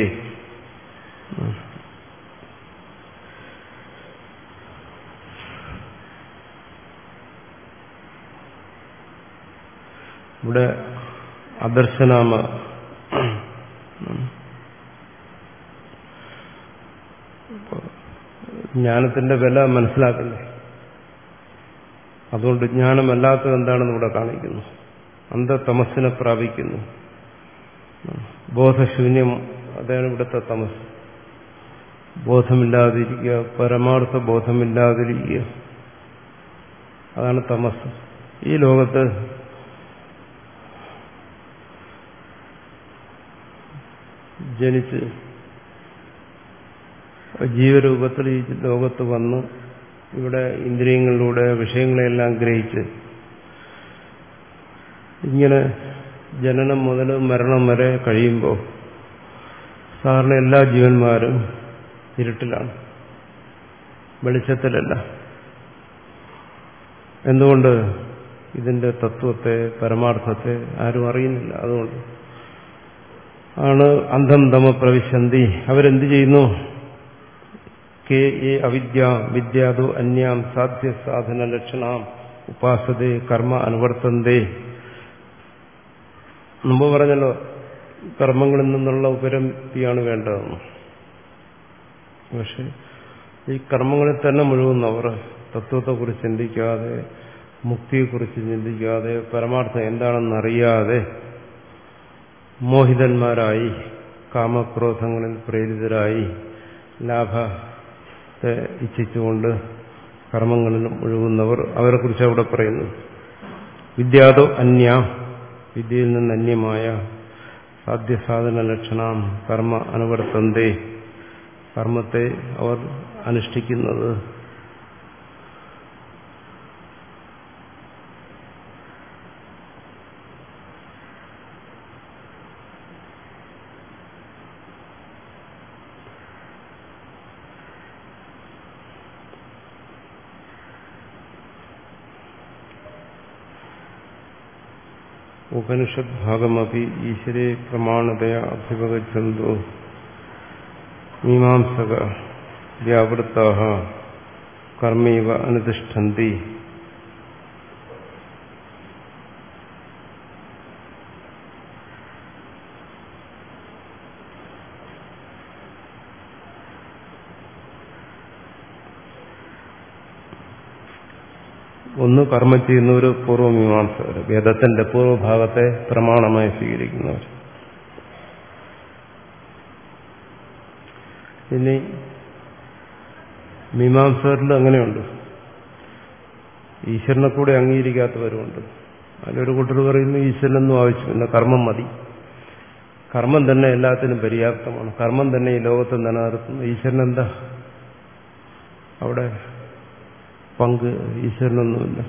ഇവിടെ അദർശനാമ ജ്ഞാനത്തിന്റെ വില മനസ്സിലാക്കണ്ടേ? അതുകൊണ്ട് ജ്ഞാനമല്ലാത്തത് എന്താണെന്ന് ഇവിടെ കാണിക്കുന്നു. അന്ധതമസ്സിനെ പ്രാപിക്കുന്നു. ബോധശൂന്യം, അതാണ് ഇവിടുത്തെ തമസ്. ബോധമില്ലാതിരിക്കുക, പരമാർത്ഥ ബോധമില്ലാതിരിക്കുക, അതാണ് തമസ്. ഈ ലോകത്ത് ജനിച്ച് ജീവരൂപത്തിൽ ഈ ലോകത്ത് വന്ന് ഇവിടെ ഇന്ദ്രിയങ്ങളിലൂടെ വിഷയങ്ങളെല്ലാം ഗ്രഹിച്ച് ഇങ്ങനെ ജനനം മുതൽ മരണം വരെ കഴിയുമ്പോൾ സാധാരണ എല്ലാ ജീവന്മാരും ഇരുട്ടിലാണ്, വെളിച്ചത്തിലല്ല. എന്തുകൊണ്ട്? ഇതിന്റെ തത്വത്തെ, പരമാർത്ഥത്തെ ആരും അറിയുന്നില്ല. അതുകൊണ്ട് ആണ് അന്ധം തമ പ്രവിശന്തി. അവരെന്ത് ചെയ്യുന്നു? കെ എ അവിദ്യ വിദ്യാതു അന്യാം സാധ്യ സാധന ലക്ഷണാം ഉപാസതേ കർമ്മ അനുവർത്തന്തേ. മുമ്പ് പറഞ്ഞല്ലോ, കർമ്മങ്ങളിൽ നിന്നുള്ള ഉപരക്തിയാണ് വേണ്ടതെന്ന്. പക്ഷെ ഈ കർമ്മങ്ങളിൽ തന്നെ മുഴുകുന്നവർ തത്വത്തെക്കുറിച്ച് ചിന്തിക്കാതെ, മുക്തിയെക്കുറിച്ച് ചിന്തിക്കാതെ, പരമാർത്ഥം എന്താണെന്നറിയാതെ മോഹിതന്മാരായി, കാമക്രോധങ്ങളിൽ പ്രേരിതരായി, ലാഭത്തെ ഇച്ഛിച്ചുകൊണ്ട് കർമ്മങ്ങളിൽ മുഴുകുന്നവർ, അവരെക്കുറിച്ച് അവിടെ പറയുന്നു. വിദ്യാതോ അന്യ, വിദ്യയിൽ നിന്ന് അന്യമായ സാധ്യസാധന ലക്ഷണം കർമ്മ അനുവർത്തന്തേ, കർമ്മത്തെ അവർ അനുഷ്ഠിക്കുന്നത് ഉപനിഷത് ഭാഗമപി ഈശ്വരേ പ്രമാണതയാ അഭ്യുപഗച്ഛന്തോ മീമാംസക വ്യാവൃത്താഃ കർമ്മൈവ അനുതിഷ്ഠന്തി. ഒന്ന് കർമ്മം ചെയ്യുന്നവർ പൂർവ്വമീമാംസകർ, വേദത്തിന്റെ പൂർവ്വഭാഗത്തെ പ്രമാണമായി സ്വീകരിക്കുന്നവർ. ഇനി മീമാംസകരിൽ അങ്ങനെയുണ്ട്, ഈശ്വരനെ കൂടെ അംഗീകരിക്കാത്തവരുമുണ്ട്. അതിലൊരു കൂട്ടർ പറയുന്നു ഈശ്വരനൊന്നും ആവശ്യമില്ല, കർമ്മം മതി, കർമ്മം തന്നെ എല്ലാത്തിനും പര്യാപ്തമാണ്, കർമ്മം തന്നെ ഈ ലോകത്തെ നിലനിർത്തുന്നു, ഈശ്വരനെന്താ അവിടെ പങ്ക്, ഈശ്വരനൊന്നുമില്ല,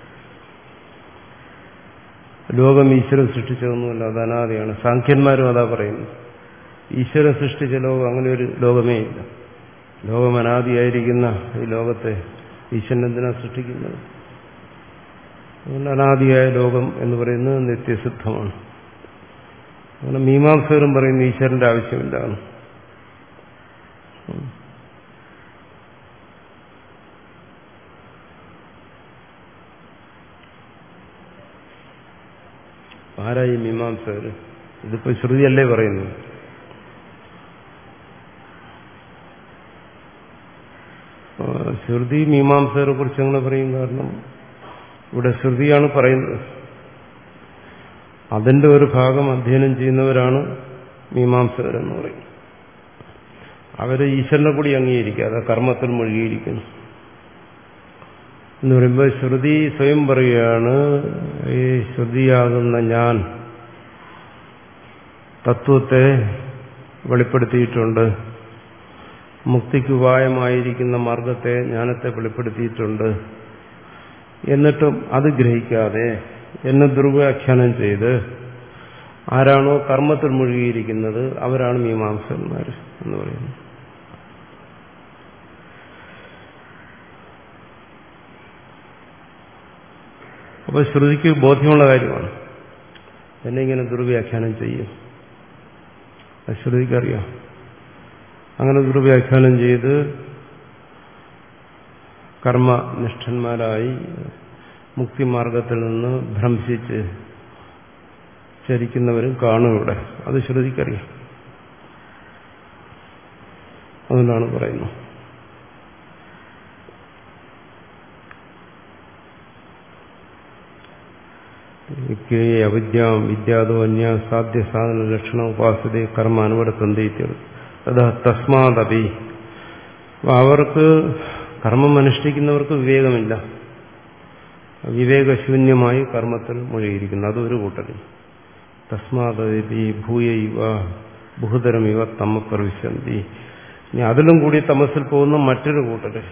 ലോകം ഈശ്വരൻ സൃഷ്ടിച്ചതൊന്നുമില്ല, അത് അനാദിയാണ്. സാഖ്യന്മാരും അതാ പറയുന്നു, ഈശ്വരൻ സൃഷ്ടിച്ച ലോകം അങ്ങനെ ഒരു ലോകമേ ഇല്ല, ലോകം അനാദിയായിരിക്കുന്ന ഈ ലോകത്തെ ഈശ്വരൻ എന്തിനാ സൃഷ്ടിക്കുന്നത്? അതുകൊണ്ട് അനാദിയായ ലോകം എന്ന് പറയുന്നത് നിത്യസിദ്ധമാണ്. അങ്ങനെ മീമാംസകരും പറയുന്നു ഈശ്വരന്റെ ആവശ്യമില്ല. ആരായി മീമാംസകർ? ഇതിപ്പോ ശ്രുതിയല്ലേ പറയുന്നു. ശ്രുതി മീമാംസകരെ കുറിച്ച് അങ്ങനെ പറയും, കാരണം ഇവിടെ ശ്രുതിയാണ് പറയുന്നത്, അതിന്റെ ഒരു ഭാഗം അധ്യയനം ചെയ്യുന്നവരാണ് മീമാംസകരെന്ന് പറയും. അവര് ഈശ്വരനെ കൂടി അംഗീകരിക്കാതെ കർമ്മത്തിൽ മുഴുകിയിരിക്കുന്നു എന്ന് പറയുമ്പോൾ ശ്രുതി സ്വയം പറയുകയാണ്, ഈ ശ്രുതിയാകുന്ന ഞാൻ തത്വത്തെ വെളിപ്പെടുത്തിയിട്ടുണ്ട്, മുക്തിക്ക് ഉപായമായിരിക്കുന്ന മാർഗത്തെ, ജ്ഞാനത്തെ വെളിപ്പെടുത്തിയിട്ടുണ്ട്. എന്നിട്ടും അത് ഗ്രഹിക്കാതെ എന്നെ ദുർവ്യാഖ്യാനം ചെയ്ത് ആരാണോ കർമ്മത്തിൽ മുഴുകിയിരിക്കുന്നത് അവരാണ് മീമാംസകന്മാർ എന്ന് പറയുന്നത്. അപ്പോൾ ശ്രുതിക്ക് ബോധ്യമുള്ള കാര്യമാണ്, എന്നെ ഇങ്ങനെ ദുർവ്യാഖ്യാനം ചെയ്യും, ശ്രുതിക്കറിയാം. അങ്ങനെ ദുർവ്യാഖ്യാനം ചെയ്ത് കർമ്മനിഷ്ഠന്മാരായി മുക്തിമാർഗത്തിൽ നിന്ന് ഭ്രംശിച്ച് ചരിക്കുന്നവരും കാണും ഇവിടെ. അത് ശ്രുതിക്കറിയാം. അതുകൊണ്ടാണ് പറയുന്നത്. അവിദ്യാം വിദ്യാതോ അന്യ സാധ്യ സാധന ലക്ഷണ ഉപാസതയെ കർമ്മ അനുവർത്തന്തി അതാ തസ്മാദപി. അവർക്ക് കർമ്മം അനുഷ്ഠിക്കുന്നവർക്ക് വിവേകമില്ല, വിവേകശൂന്യമായി കർമ്മത്തിൽ മുഴുകിയിരിക്കുന്നു. അതൊരു കൂട്ടർ. തസ്മാദപി ഭൂയ ഇവ ബഹുതരം ഇവ തമ പ്രവിശന്തി. ഇനി അതിലും കൂടി തമസിൽ പോകുന്ന മറ്റൊരു കൂട്ടര്.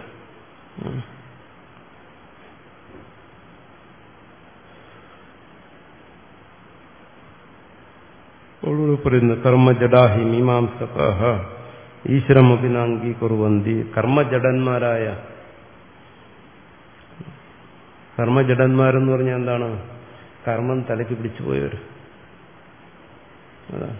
പറയുന്നു കർമ്മജഡാഹി മീമാംസകാഃ ഈശ്വരമഭിനാംഗീകുർവന്തി. കർമ്മജഡന്മാരായ, കർമ്മജഡന്മാരെന്ന് പറഞ്ഞാൽ എന്താണ്? കർമ്മം തലയ്ക്ക് പിടിച്ചു പോയവർ. അതാ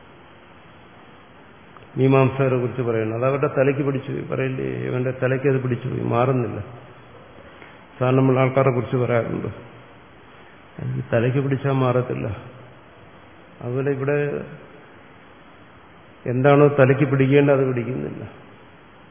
മീമാംസകരെ കുറിച്ച് പറയുന്നത്. അത് അവരുടെ തലയ്ക്ക് പിടിച്ചു പോയി പറയില്ലേ, ഇവന്റെ തലയ്ക്ക് അത് പിടിച്ചുപോയി, മാറുന്നില്ല. സാധാരണ നമ്മൾ ആൾക്കാരെ കുറിച്ച് പറയാറുണ്ട്, തലയ്ക്ക് പിടിച്ചാൽ മാറത്തില്ല. അതുപോലെ ഇവിടെ എന്താണോ തലയ്ക്ക് പിടിക്കേണ്ടത് അത് പിടിക്കുന്നില്ല.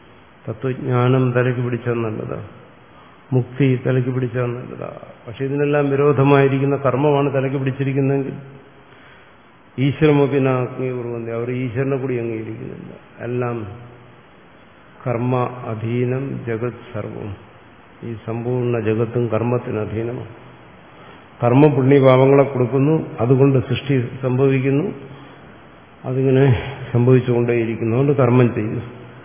തത്വജ്ഞാനം തലയ്ക്ക് പിടിച്ചാൽ നല്ലതാ, മുക്തി തലയ്ക്ക് പിടിച്ചാൽ നല്ലതാ. പക്ഷെ ഇതിനെല്ലാം വിരോധമായിരിക്കുന്ന കർമ്മമാണ് തലയ്ക്ക് പിടിച്ചിരിക്കുന്നതെങ്കിൽ ഈശ്വരമൊപ്പിന അഗ്നിപൂർവന്തി, അവർ ഈശ്വരനെ കൂടി അംഗീകരിക്കുന്നില്ല. എല്ലാം കർമ്മ അധീനം ജഗത് സർവം, ഈ സമ്പൂർണ്ണ ജഗത്തും കർമ്മത്തിന് അധീനമാണ്. കർമ്മ പുണ്യപാപങ്ങളെ കൊടുക്കുന്നു, അതുകൊണ്ട് സൃഷ്ടി സംഭവിക്കുന്നു, അതിങ്ങനെ സംഭവിച്ചുകൊണ്ടേയിരിക്കുന്നു. അതുകൊണ്ട് കർമ്മം ചെയ്യുന്നു.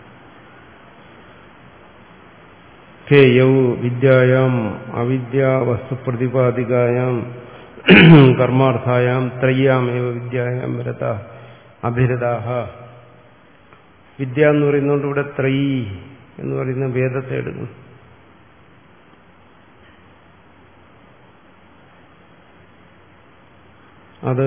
യൗ വിദ്യായാം അവിദ്യാ വസ്തുപ്രതിപാദികായാം കർമാർത്ഥായാം ത്രയ്യാമേവ വിദ്യായാം വിരത അഭിരതാഹ. വിദ്യ എന്ന് പറയുന്നതുകൊണ്ട് ഇവിടെ ത്രയീ എന്ന് പറയുന്ന വേദത്തെ എടുക്കും. അത്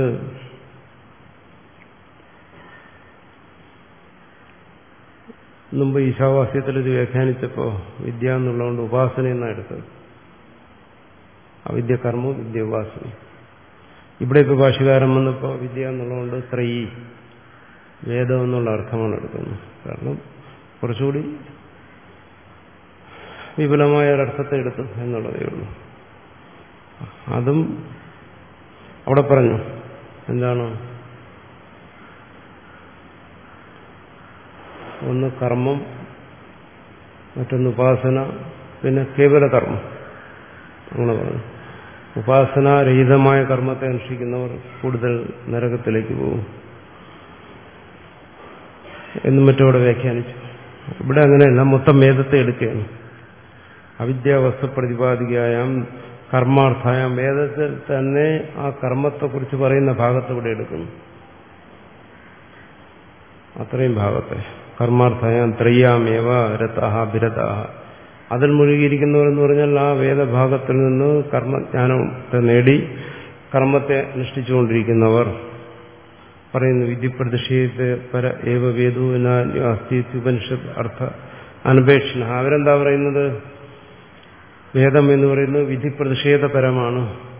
മുമ്പ് ഈശാവാസ്യത്തിൽ ഇത് വ്യാഖ്യാനിച്ചപ്പോൾ വിദ്യ എന്നുള്ളതുകൊണ്ട് ഉപാസന എന്നാണ് എടുത്തത്. അവിദ്യ കർമ്മവും വിദ്യ ഉപാസന. ഇവിടെ ഇപ്പോൾ ഭാഷ്യകാരൻ വന്നപ്പോൾ വിദ്യ എന്നുള്ളതുകൊണ്ട് ത്രയീ വേദം എന്നുള്ള അർത്ഥമാണ് എടുക്കുന്നത്. കാരണം കുറച്ചുകൂടി വിപുലമായ ഒരർത്ഥത്തെ എടുത്തു എന്നുള്ളതേ ഉള്ളൂ. അതും അവിടെ പറഞ്ഞു. എന്താണ്? ഒന്ന് കർമ്മം, മറ്റൊന്ന് ഉപാസന, പിന്നെ കേവല കർമ്മം. അങ്ങനെ പറഞ്ഞു. ഉപാസനാരഹിതമായ കർമ്മത്തെ അനുഷ്ഠിക്കുന്നവർ കൂടുതൽ നരകത്തിലേക്ക് പോകും എന്നും മറ്റോടെ വ്യാഖ്യാനിച്ചു. ഇവിടെ അങ്ങനെയല്ല, മൊത്തം വേദത്തെ എടുക്കുകയാണ്. അവിദ്യാവസ്തു പ്രതിപാദികയാം കർമാർത്ഥായാം, വേദത്തിൽ തന്നെ ആ കർമ്മത്തെക്കുറിച്ച് പറയുന്ന ഭാഗത്ത് ഇവിടെ എടുക്കുന്നു. അത്രയും ഭാഗത്തെ കർമാർത്ഥായാം ത്രയ്യാമേവ രതാഹ ഭിരതാഹ, അതിൽ മുഴുകിയിരിക്കുന്നവരെന്ന് പറഞ്ഞാൽ ആ വേദഭാഗത്തിൽ നിന്ന് കർമ്മജ്ഞാനത്തെ നേടി കർമ്മത്തെ അനുഷ്ഠിച്ചുകൊണ്ടിരിക്കുന്നവർ. പറയുന്നു വിധിപ്രതിഷേധ പര ഏവ വേദോനാസ്തിപനിഷത് അർത്ഥ അനപേക്ഷണ. അവരെന്താ പറയുന്നത്? വേദം എന്ന് പറയുന്നത് വിധിപ്രതിഷേധപരമാണ്.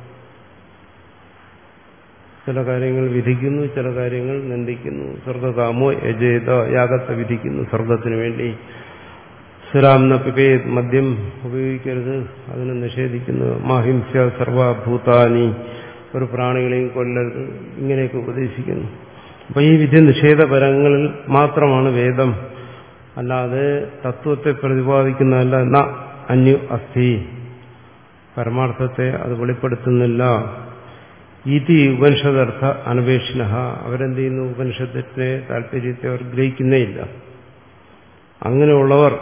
ചില കാര്യങ്ങൾ വിധിക്കുന്നു, ചില കാര്യങ്ങൾ നിന്ദിക്കുന്നു. സ്വർഗകാമോ യജേത, യാഗത്തെ വിധിക്കുന്നു സ്വർഗത്തിനു വേണ്ടി. സുരാംന പിപേത്, മദ്യം ഉപയോഗിക്കരുത്, അതിനെ നിഷേധിക്കുന്നു. മാഹിംസ്യ സർവഭൂതാനി, ഒരു പ്രാണികളെയും കൊല്ലരുത്, ഇങ്ങനെയൊക്കെ ഉപദേശിക്കുന്നു. അപ്പൊ ഈ വിധി നിഷേധപരങ്ങളിൽ മാത്രമാണ് വേദം, അല്ലാതെ തത്വത്തെ പ്രതിപാദിക്കുന്നതല്ല. ന അന്യു അസ്ഥി, പരമാർത്ഥത്തെ അത് വെളിപ്പെടുത്തുന്നില്ല. ഇതി ഉപനിഷദർത്ഥ അനപേക്ഷിണ, അവരെന്ത് ചെയ്യുന്നു? ഉപനിഷത്തിന്റെ താല്പര്യത്തെ അവർ ഗ്രഹിക്കുന്നേയില്ല. അങ്ങനെയുള്ളവർ,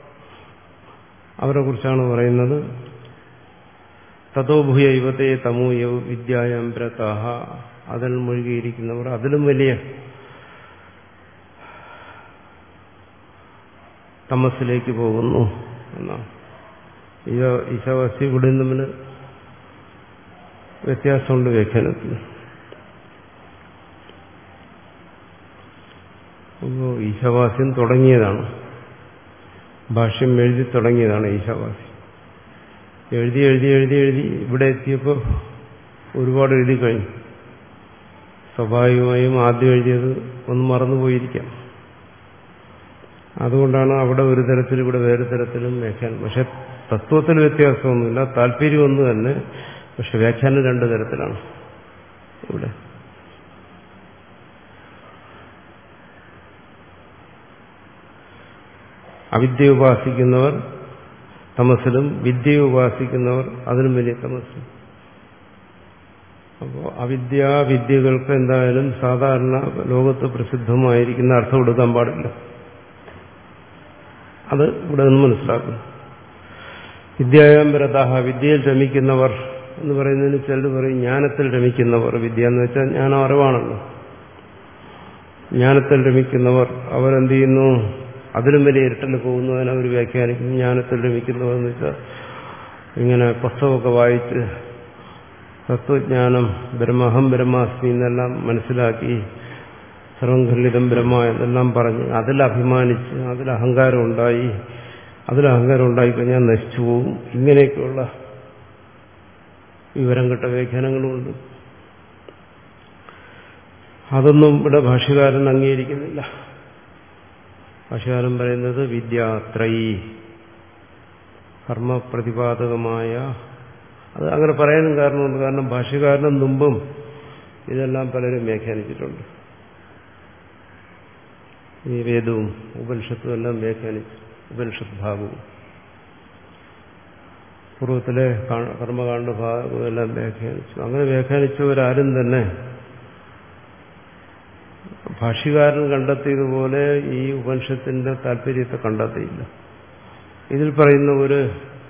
അവരെ കുറിച്ചാണ് പറയുന്നത്. തതോഭൂയ യുവതേ തമോ യൗ വിദ്യായാം പ്രതാഹ, അതിൽ മുഴുകിയിരിക്കുന്നവർ അതിലും വലിയ തമസ്സിലേക്ക് പോകുന്നു എന്നാണ്. ഈശാവാസി ഇവിടെ തമ്മിൽ വ്യത്യാസമുണ്ട് വ്യാഖ്യാനത്തിന്. അപ്പോൾ ഈശാവാസ്യം തുടങ്ങിയതാണ്, ഭാഷ്യം എഴുതി തുടങ്ങിയതാണ് ഈശാവാസ്യം. എഴുതി എഴുതി എഴുതി എഴുതി ഇവിടെ എത്തിയപ്പോൾ ഒരുപാട് എഴുതി കഴിഞ്ഞു. സ്വാഭാവികമായും ആദ്യം എഴുതിയത് ഒന്ന് മറന്നുപോയിരിക്കാം. അതുകൊണ്ടാണ് അവിടെ ഒരു തരത്തിലും ഇവിടെ വേറെ തരത്തിലും വ്യാഖ്യാനം. പക്ഷെ തത്വത്തിൽ വ്യത്യാസമൊന്നുമില്ല, താല്പര്യം ഒന്ന് തന്നെ. പക്ഷെ വ്യാഖ്യാനം രണ്ടു തരത്തിലാണ് ഇവിടെ. അവിദ്യ ഉപാസിക്കുന്നവർ തമസ്സിലും വിദ്യയെ ഉപാസിക്കുന്നവർ അതിലും വലിയ തമസ്സിലും. അപ്പോൾ അവിദ്യാ വിദ്യകൾക്ക് എന്തായാലും സാധാരണ ലോകത്ത് പ്രസിദ്ധമായിരിക്കുന്ന അർത്ഥം കൊടുക്കാൻ പാടില്ല. അത് ഇവിടെ നിന്ന് മനസ്സിലാക്കുന്നു. വിദ്യായാം രതാഹ, വിദ്യയിൽ രമിക്കുന്നവർ എന്ന് പറയുന്നതിന് ചിലർ പറയും ജ്ഞാനത്തിൽ രമിക്കുന്നവർ. വിദ്യ എന്ന് വെച്ചാൽ ജ്ഞാനം അറിവാണല്ലോ. ജ്ഞാനത്തിൽ രമിക്കുന്നവർ അവരെന്ത് ചെയ്യുന്നു? അതിലും വലിയ ഇരുട്ടിൽ പോകുന്നതിന് അവർ വ്യാഖ്യാനിക്കും. ജ്ഞാനത്തിൽ രമിക്കുന്നവർ എന്ന് വെച്ചാൽ ഇങ്ങനെ പുസ്തകമൊക്കെ വായിച്ച് തത്വജ്ഞാനം ബ്രഹ്മഹം ബ്രഹ്മാസ്മി എന്നെല്ലാം മനസ്സിലാക്കി സർവം ഖണ്ഡിതം ബ്രഹ്മ എന്നെല്ലാം പറഞ്ഞ് അതിൽ അഭിമാനിച്ച് അതിൽ അഹങ്കാരം ഉണ്ടായി അതിൽ അഹങ്കാരം ഉണ്ടായിക്കഴിഞ്ഞാൽ നശിച്ചു പോവും. ഇങ്ങനെയൊക്കെയുള്ള വിവരം കെട്ട വ്യാഖ്യാനങ്ങളുമുണ്ട്. അതൊന്നും ഇവിടെ ഭാഷ്യകാരൻ അംഗീകരിക്കുന്നില്ല. ഭാഷ്യകാരൻ പറയുന്നത് വിദ്യാത്രയി, കർമ്മപ്രതിപാദകമായ. അത് അങ്ങനെ പറയാനും കാരണമുണ്ട്. കാരണം ഭാഷ്യകാരനും മുമ്പും ഇതെല്ലാം പലരും വ്യാഖ്യാനിച്ചിട്ടുണ്ട്. ഈ വേദവും ഉപനിഷത്തും എല്ലാം വ്യാഖ്യാനിച്ചു. ഉപനിഷത്ത് ഭാഗവും പൂർവ്വത്തിലെ കർമ്മകാണ്ഡ ഭാഗവും എല്ലാം വ്യാഖ്യാനിച്ചു. അങ്ങനെ വ്യാഖ്യാനിച്ചവരാരും തന്നെ ഭാഷ്യകാരൻ കണ്ടെത്തിയതുപോലെ ഈ ഉപനിഷത്തിന്റെ താല്പര്യത്തെ കണ്ടെത്തിയില്ല. ഇതിൽ പറയുന്ന ഒരു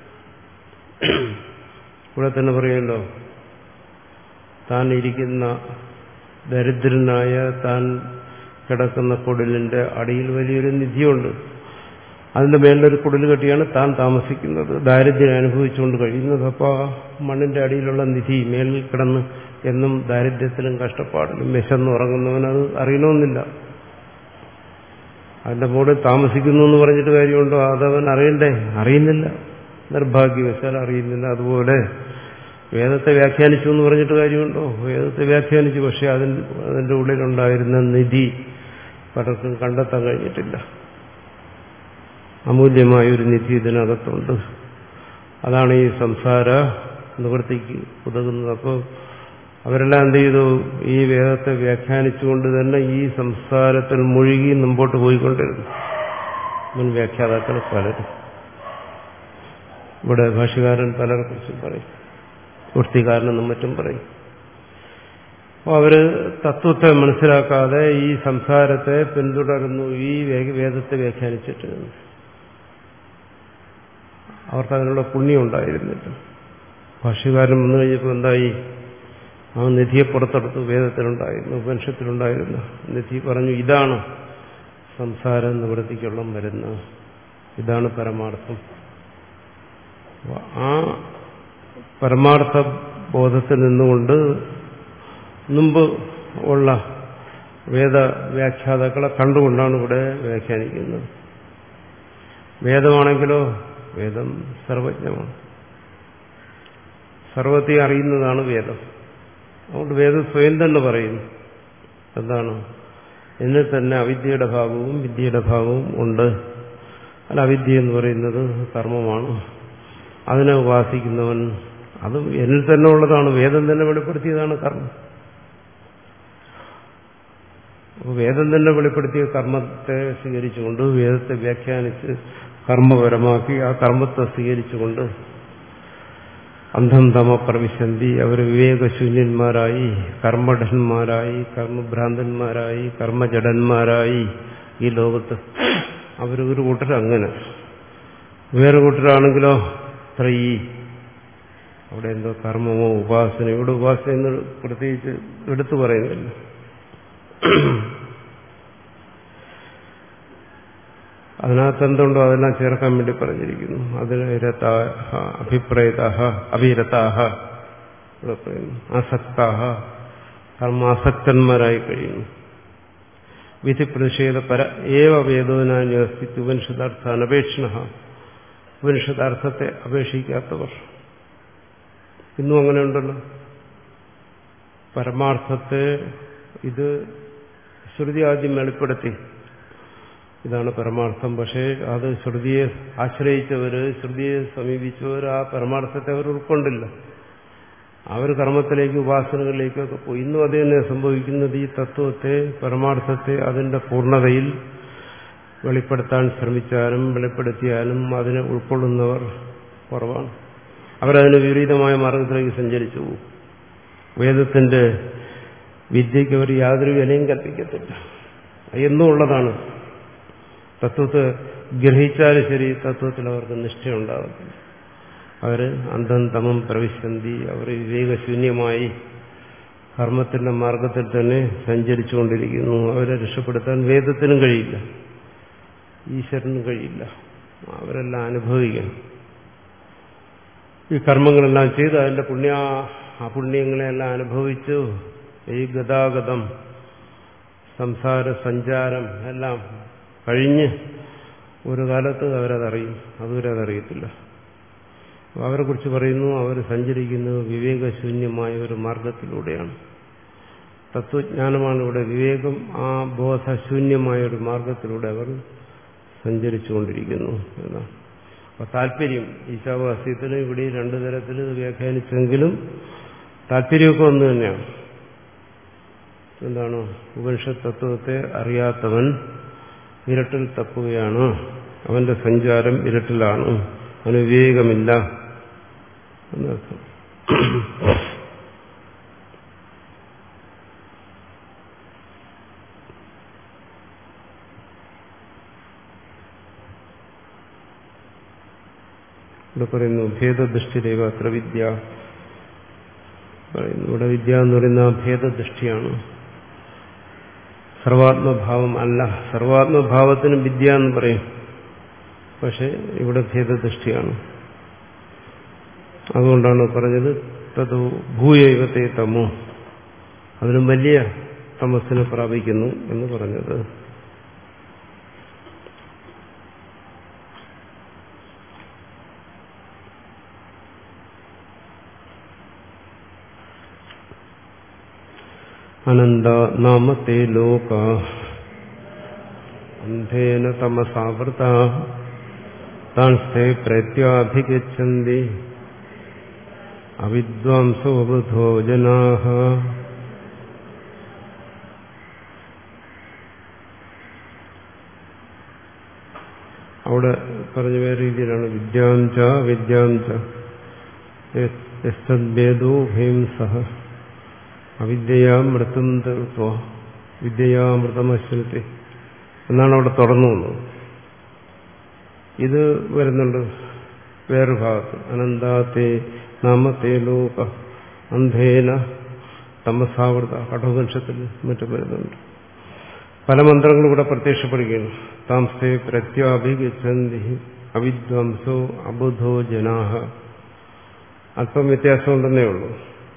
ഇവിടെ തന്നെ പറയുമല്ലോ, താൻ ഇരിക്കുന്ന ദരിദ്രനായ താൻ കിടക്കുന്ന കുടിലിന്റെ അടിയിൽ വലിയൊരു നിധിയുണ്ട്. അതിന്റെ മേലൊരു കുടിൽ കെട്ടിയാണ് താൻ താമസിക്കുന്നത്, ദാരിദ്ര്യം അനുഭവിച്ചുകൊണ്ട് കഴിയുന്നത്. അപ്പോൾ ആ മണ്ണിന്റെ അടിയിലുള്ള നിധി മേലിൽ കിടന്ന് എന്നും ദാരിദ്ര്യത്തിലും കഷ്ടപ്പാടിലും വിശന്നുറങ്ങുന്നവനത് അറിയണമെന്നില്ല. അതിന്റെ മുകളിൽ താമസിക്കുന്നു എന്ന് പറഞ്ഞിട്ട് കാര്യമുണ്ടോ? അതവൻ അറിയണ്ടേ? അറിയുന്നില്ല, നിർഭാഗ്യവശാൽ അറിയുന്നില്ല. അതുപോലെ വേദത്തെ വ്യാഖ്യാനിച്ചു എന്ന് പറഞ്ഞിട്ട് കാര്യമുണ്ടോ? വേദത്തെ വ്യാഖ്യാനിച്ചു, പക്ഷെ അതിന് അതിന്റെ ഉള്ളിലുണ്ടായിരുന്ന നിധി പലർക്കും കണ്ടെത്താൻ കഴിഞ്ഞിട്ടില്ല. അമൂല്യമായൊരു നിധി ഇതിനകത്തുണ്ട്. അതാണ് ഈ സംസാര നിവൃത്തിക്ക് ഉതകുന്നത്. അപ്പോൾ അവരെല്ലാം എന്ത് ചെയ്തു? ഈ വേദത്തെ വ്യാഖ്യാനിച്ചുകൊണ്ട് തന്നെ ഈ സംസാരത്തിൽ മുഴുകി മുമ്പോട്ട് പോയിക്കൊണ്ടിരുന്നു. മുൻ വ്യാഖ്യാതാക്കൾ പലരും. ഇവിടെ ഭാഷ്യകാരൻ പലരെ കുറിച്ചും പറയും, വൃത്തികാരനെന്നും മറ്റും പറയും. അപ്പോൾ അവര് തത്വത്തെ മനസ്സിലാക്കാതെ ഈ സംസാരത്തെ പിന്തുടരുന്നു, ഈ വേദത്തെ വ്യാഖ്യാനിച്ചിട്ട്. അവർക്ക് അതിനുള്ള പുണ്യം ഉണ്ടായിരുന്നില്ല. ഭാഷ്യകാരൻ വന്നു കഴിഞ്ഞപ്പോൾ എന്തായി? ആ നിധിയെ പുറത്തെടുത്തു. വേദത്തിലുണ്ടായിരുന്നു, ഉപനിഷത്തിലുണ്ടായിരുന്നു നിധി. പറഞ്ഞു, ഇതാണ് സംസാര നിവൃത്തിക്കുള്ള മരുന്ന്, ഇതാണ് പരമാർത്ഥം. ആ പരമാർത്ഥ ബോധത്തിൽ നിന്നുകൊണ്ട് മുമ്പ് ഉള്ള വേദവ്യാഖ്യാതാക്കളെ കണ്ടുകൊണ്ടാണ് ഇവിടെ വ്യാഖ്യാനിക്കുന്നത്. വേദമാണെങ്കിലോ വേദം സർവജ്ഞമാണ്, സർവത്തെ അറിയുന്നതാണ് വേദം. അതുകൊണ്ട് വേദം സ്വയം തന്നെ പറയുന്നു എന്താണ്? എന്നിൽ തന്നെ അവിദ്യയുടെ ഭാഗവും വിദ്യയുടെ ഭാഗവും ഉണ്ട്. അല്ല, അവിദ്യ എന്ന് പറയുന്നത് കർമ്മമാണ്. അതിനെ ഉപാസിക്കുന്നവൻ അതും എന്നിൽ തന്നെ ഉള്ളതാണ്. വേദം തന്നെ വെളിപ്പെടുത്തിയതാണ് കർമ്മം. വേദം തന്നെ വെളിപ്പെടുത്തിയ കർമ്മത്തെ സ്വീകരിച്ചുകൊണ്ട്, വേദത്തെ വ്യാഖ്യാനിച്ച് കർമ്മപരമാക്കി ആ കർമ്മത്തെ സ്വീകരിച്ചുകൊണ്ട് അന്ധം തമ പ്രവിശന്തി, അവർ വിവേകശൂന്യന്മാരായി, കർമ്മഠന്മാരായി, കർമ്മഭ്രാന്തന്മാരായി, കർമ്മജടന്മാരായി ഈ ലോകത്ത് അവർ ഒരു കൂട്ടർ അങ്ങനെ. വേറെ കൂട്ടരാണെങ്കിലോ ത്രയീ, അവിടെ എന്തോ കർമ്മമോ ഉപാസന. ഇവിടെ ഉപാസന എന്ന് പ്രത്യേകിച്ച് എടുത്തു പറയുന്നില്ല. അതിനകത്ത് എന്തുണ്ടോ അതെല്ലാം ചേർക്കാൻ വേണ്ടി പറഞ്ഞിരിക്കുന്നു. അതിന് രതാഹ, അഭിപ്രേതാഹ, അഭിരതാഹ, ഇവിടെ പറയുന്നു. ആസക്താഹ, കർമാസക്തന്മാരായി കഴിയുന്നു. വിധി പ്രതിഷേധ പര ഏവ വേദോനാന്യസ്തി ഉപനിഷദാർത്ഥ അനപേക്ഷണ, ഉപനിഷദാർത്ഥത്തെ അപേക്ഷിക്കാത്തവർ ഇന്നും അങ്ങനെ ഉണ്ടല്ലോ. പരമാർത്ഥത്തെ ഇത് ശ്രുതി ആദ്യം വെളിപ്പെടുത്തി, ഇതാണ് പരമാർത്ഥം. പക്ഷേ അത് ശ്രുതിയെ ആശ്രയിച്ചവര്, ശ്രുതിയെ സമീപിച്ചവർ ആ പരമാർത്ഥത്തെ അവർ ഉൾക്കൊണ്ടില്ല. അവർ കർമ്മത്തിലേക്ക്, ഉപാസനകളിലേക്കൊക്കെ പോയി. ഇന്നും അത് തന്നെ സംഭവിക്കുന്നത്. ഈ തത്വത്തെ, പരമാർത്ഥത്തെ അതിന്റെ പൂർണ്ണതയിൽ വെളിപ്പെടുത്താൻ ശ്രമിച്ചാലും വെളിപ്പെടുത്തിയാലും അതിനെ ഉൾക്കൊള്ളുന്നവർ കുറവാണ്. അവരതിന് വിപരീതമായ മാർഗത്തിലേക്ക് സഞ്ചരിച്ചു പോകും. വേദത്തിന്റെ വിദ്യയ്ക്ക് അവർ യാതൊരു വിലയും കൽപ്പിക്കത്തില്ല. എന്നും ഉള്ളതാണ്. തത്വത്തെ ഗ്രഹിച്ചാലും ശരി, തത്വത്തിൽ അവർക്ക് നിഷ്ഠയുണ്ടാകത്തില്ല. അവർ അന്ധം തമം പ്രവിശന്തി, അവർ വിവേകശൂന്യമായി കർമ്മത്തിന്റെ മാർഗത്തിൽ തന്നെ സഞ്ചരിച്ചുകൊണ്ടിരിക്കുന്നു. അവരെ രക്ഷപ്പെടുത്താൻ വേദത്തിനും കഴിയില്ല, ഈശ്വരനും കഴിയില്ല. അവരെല്ലാം അനുഭവിക്കണം. ഈ കർമ്മങ്ങളെല്ലാം ചെയ്ത് അതിന്റെ പുണ്യ അപുണ്യങ്ങളെല്ലാം അനുഭവിച്ചു ഈ ഗതാഗതം, സംസാര സഞ്ചാരം എല്ലാം കഴിഞ്ഞ് ഒരു കാലത്ത് അവരതറിയും. അതുവരെ അതറിയത്തില്ല. അവരെ കുറിച്ച് പറയുന്നു, അവർ സഞ്ചരിക്കുന്നത് വിവേകശൂന്യമായ ഒരു മാർഗത്തിലൂടെയാണ്. തത്വജ്ഞാനമാണ് ഇവിടെ വിവേകം. ആ ബോധശൂന്യമായ ഒരു മാർഗത്തിലൂടെ അവർ സഞ്ചരിച്ചുകൊണ്ടിരിക്കുന്നു എന്നാണ്. അപ്പൊ താല്പര്യം ഈശാവാസ്യത്തിന് ഇവിടെ രണ്ടു തരത്തിൽ വ്യാഖ്യാനിച്ചെങ്കിലും താല്പര്യമൊക്കെ ഒന്ന് തന്നെയാണ്. എന്താണ്? ഉപനിഷത്ത് തത്വത്തെ അറിയാത്തവൻ ഇരട്ടിൽ തപ്പുകയാണ്, അവന്റെ സഞ്ചാരം ഇരട്ടിലാണ്, അവന് വിവേകമില്ല എന്നർത്ഥം. ഇവിടെ പറയുന്നു ഭേദദൃഷ്ടിരേവ അത്ര വിദ്യ പറയുന്നു. ഇവിടെ വിദ്യ എന്ന് പറയുന്ന ഭേദദൃഷ്ടിയാണ്, സർവാത്മഭാവം അല്ല. സർവാത്മഭാവത്തിനും വിദ്യ എന്ന് പറയും, പക്ഷെ ഇവിടെ ഭേദദൃഷ്ടിയാണ്. അതുകൊണ്ടാണ് പറഞ്ഞത് തതോ ഭൂയൈവത്തെ തമോ, അതിനും വലിയ തമസ്സിനെ പ്രാപിക്കുന്നു എന്ന് പറഞ്ഞത്. അനന്ത നാമത്തെ ലോക അന്ധേന തമസാവൃത താൻസ്ഥേ പ്രത്യാഭിഗച്ഛന്തി അവിദ്വാംസോ ബുധോ ജനാഃ. അവിടെ പറഞ്ഞ വേറെ രീതിയിലാണ് വിദ്യാം ച വിദ്യാം ച യസ്തദ്വേദോ ഭയം സഹ അവിദ്യയാമൃതം തത്വ വിദ്യയാമൃതമശ്നുതേ എന്നാണ് അവിടെ തുടർന്നു വന്നത്. ഇത് വരുന്നുണ്ട് വേറൊരു ഭാഗത്ത്. അനന്താത്തെ നാമത്തെ ലോക അന്ധേന തമസാവൃത കഠോപനിഷത്തിൽ മറ്റും വരുന്നുണ്ട്. പല മന്ത്രങ്ങളും ഇവിടെ പ്രത്യക്ഷപ്പെടുകയാണ്. താംസ്തേ പ്രത്യാഭിഗച്ഛന്തി അവിദ്വാംസോ അബുധോ ജനാഃ. അല്പം വ്യത്യാസമുണ്ടെന്നേ ഉള്ളൂ.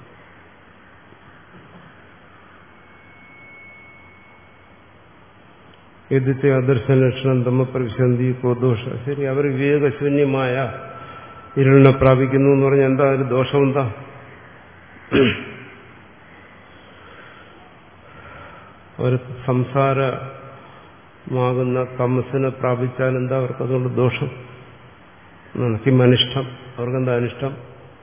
യദ്യത്തെ അദർശന ലക്ഷണം തമ്മ പ്രവിശന്തി കോദോഷ. ശരി, അവർ വിവേകശൂന്യമായ ഇരുളിനെ പ്രാപിക്കുന്നു എന്ന് പറഞ്ഞാൽ എന്താ ഒരു ദോഷമെന്താ? അവർ സംസാരമാകുന്ന തമസ്സിനെ പ്രാപിച്ചാൽ എന്താ അവർക്ക് അതുകൊണ്ട് ദോഷം? കിം അനിഷ്ടം? അവർക്കെന്താ അനിഷ്ടം?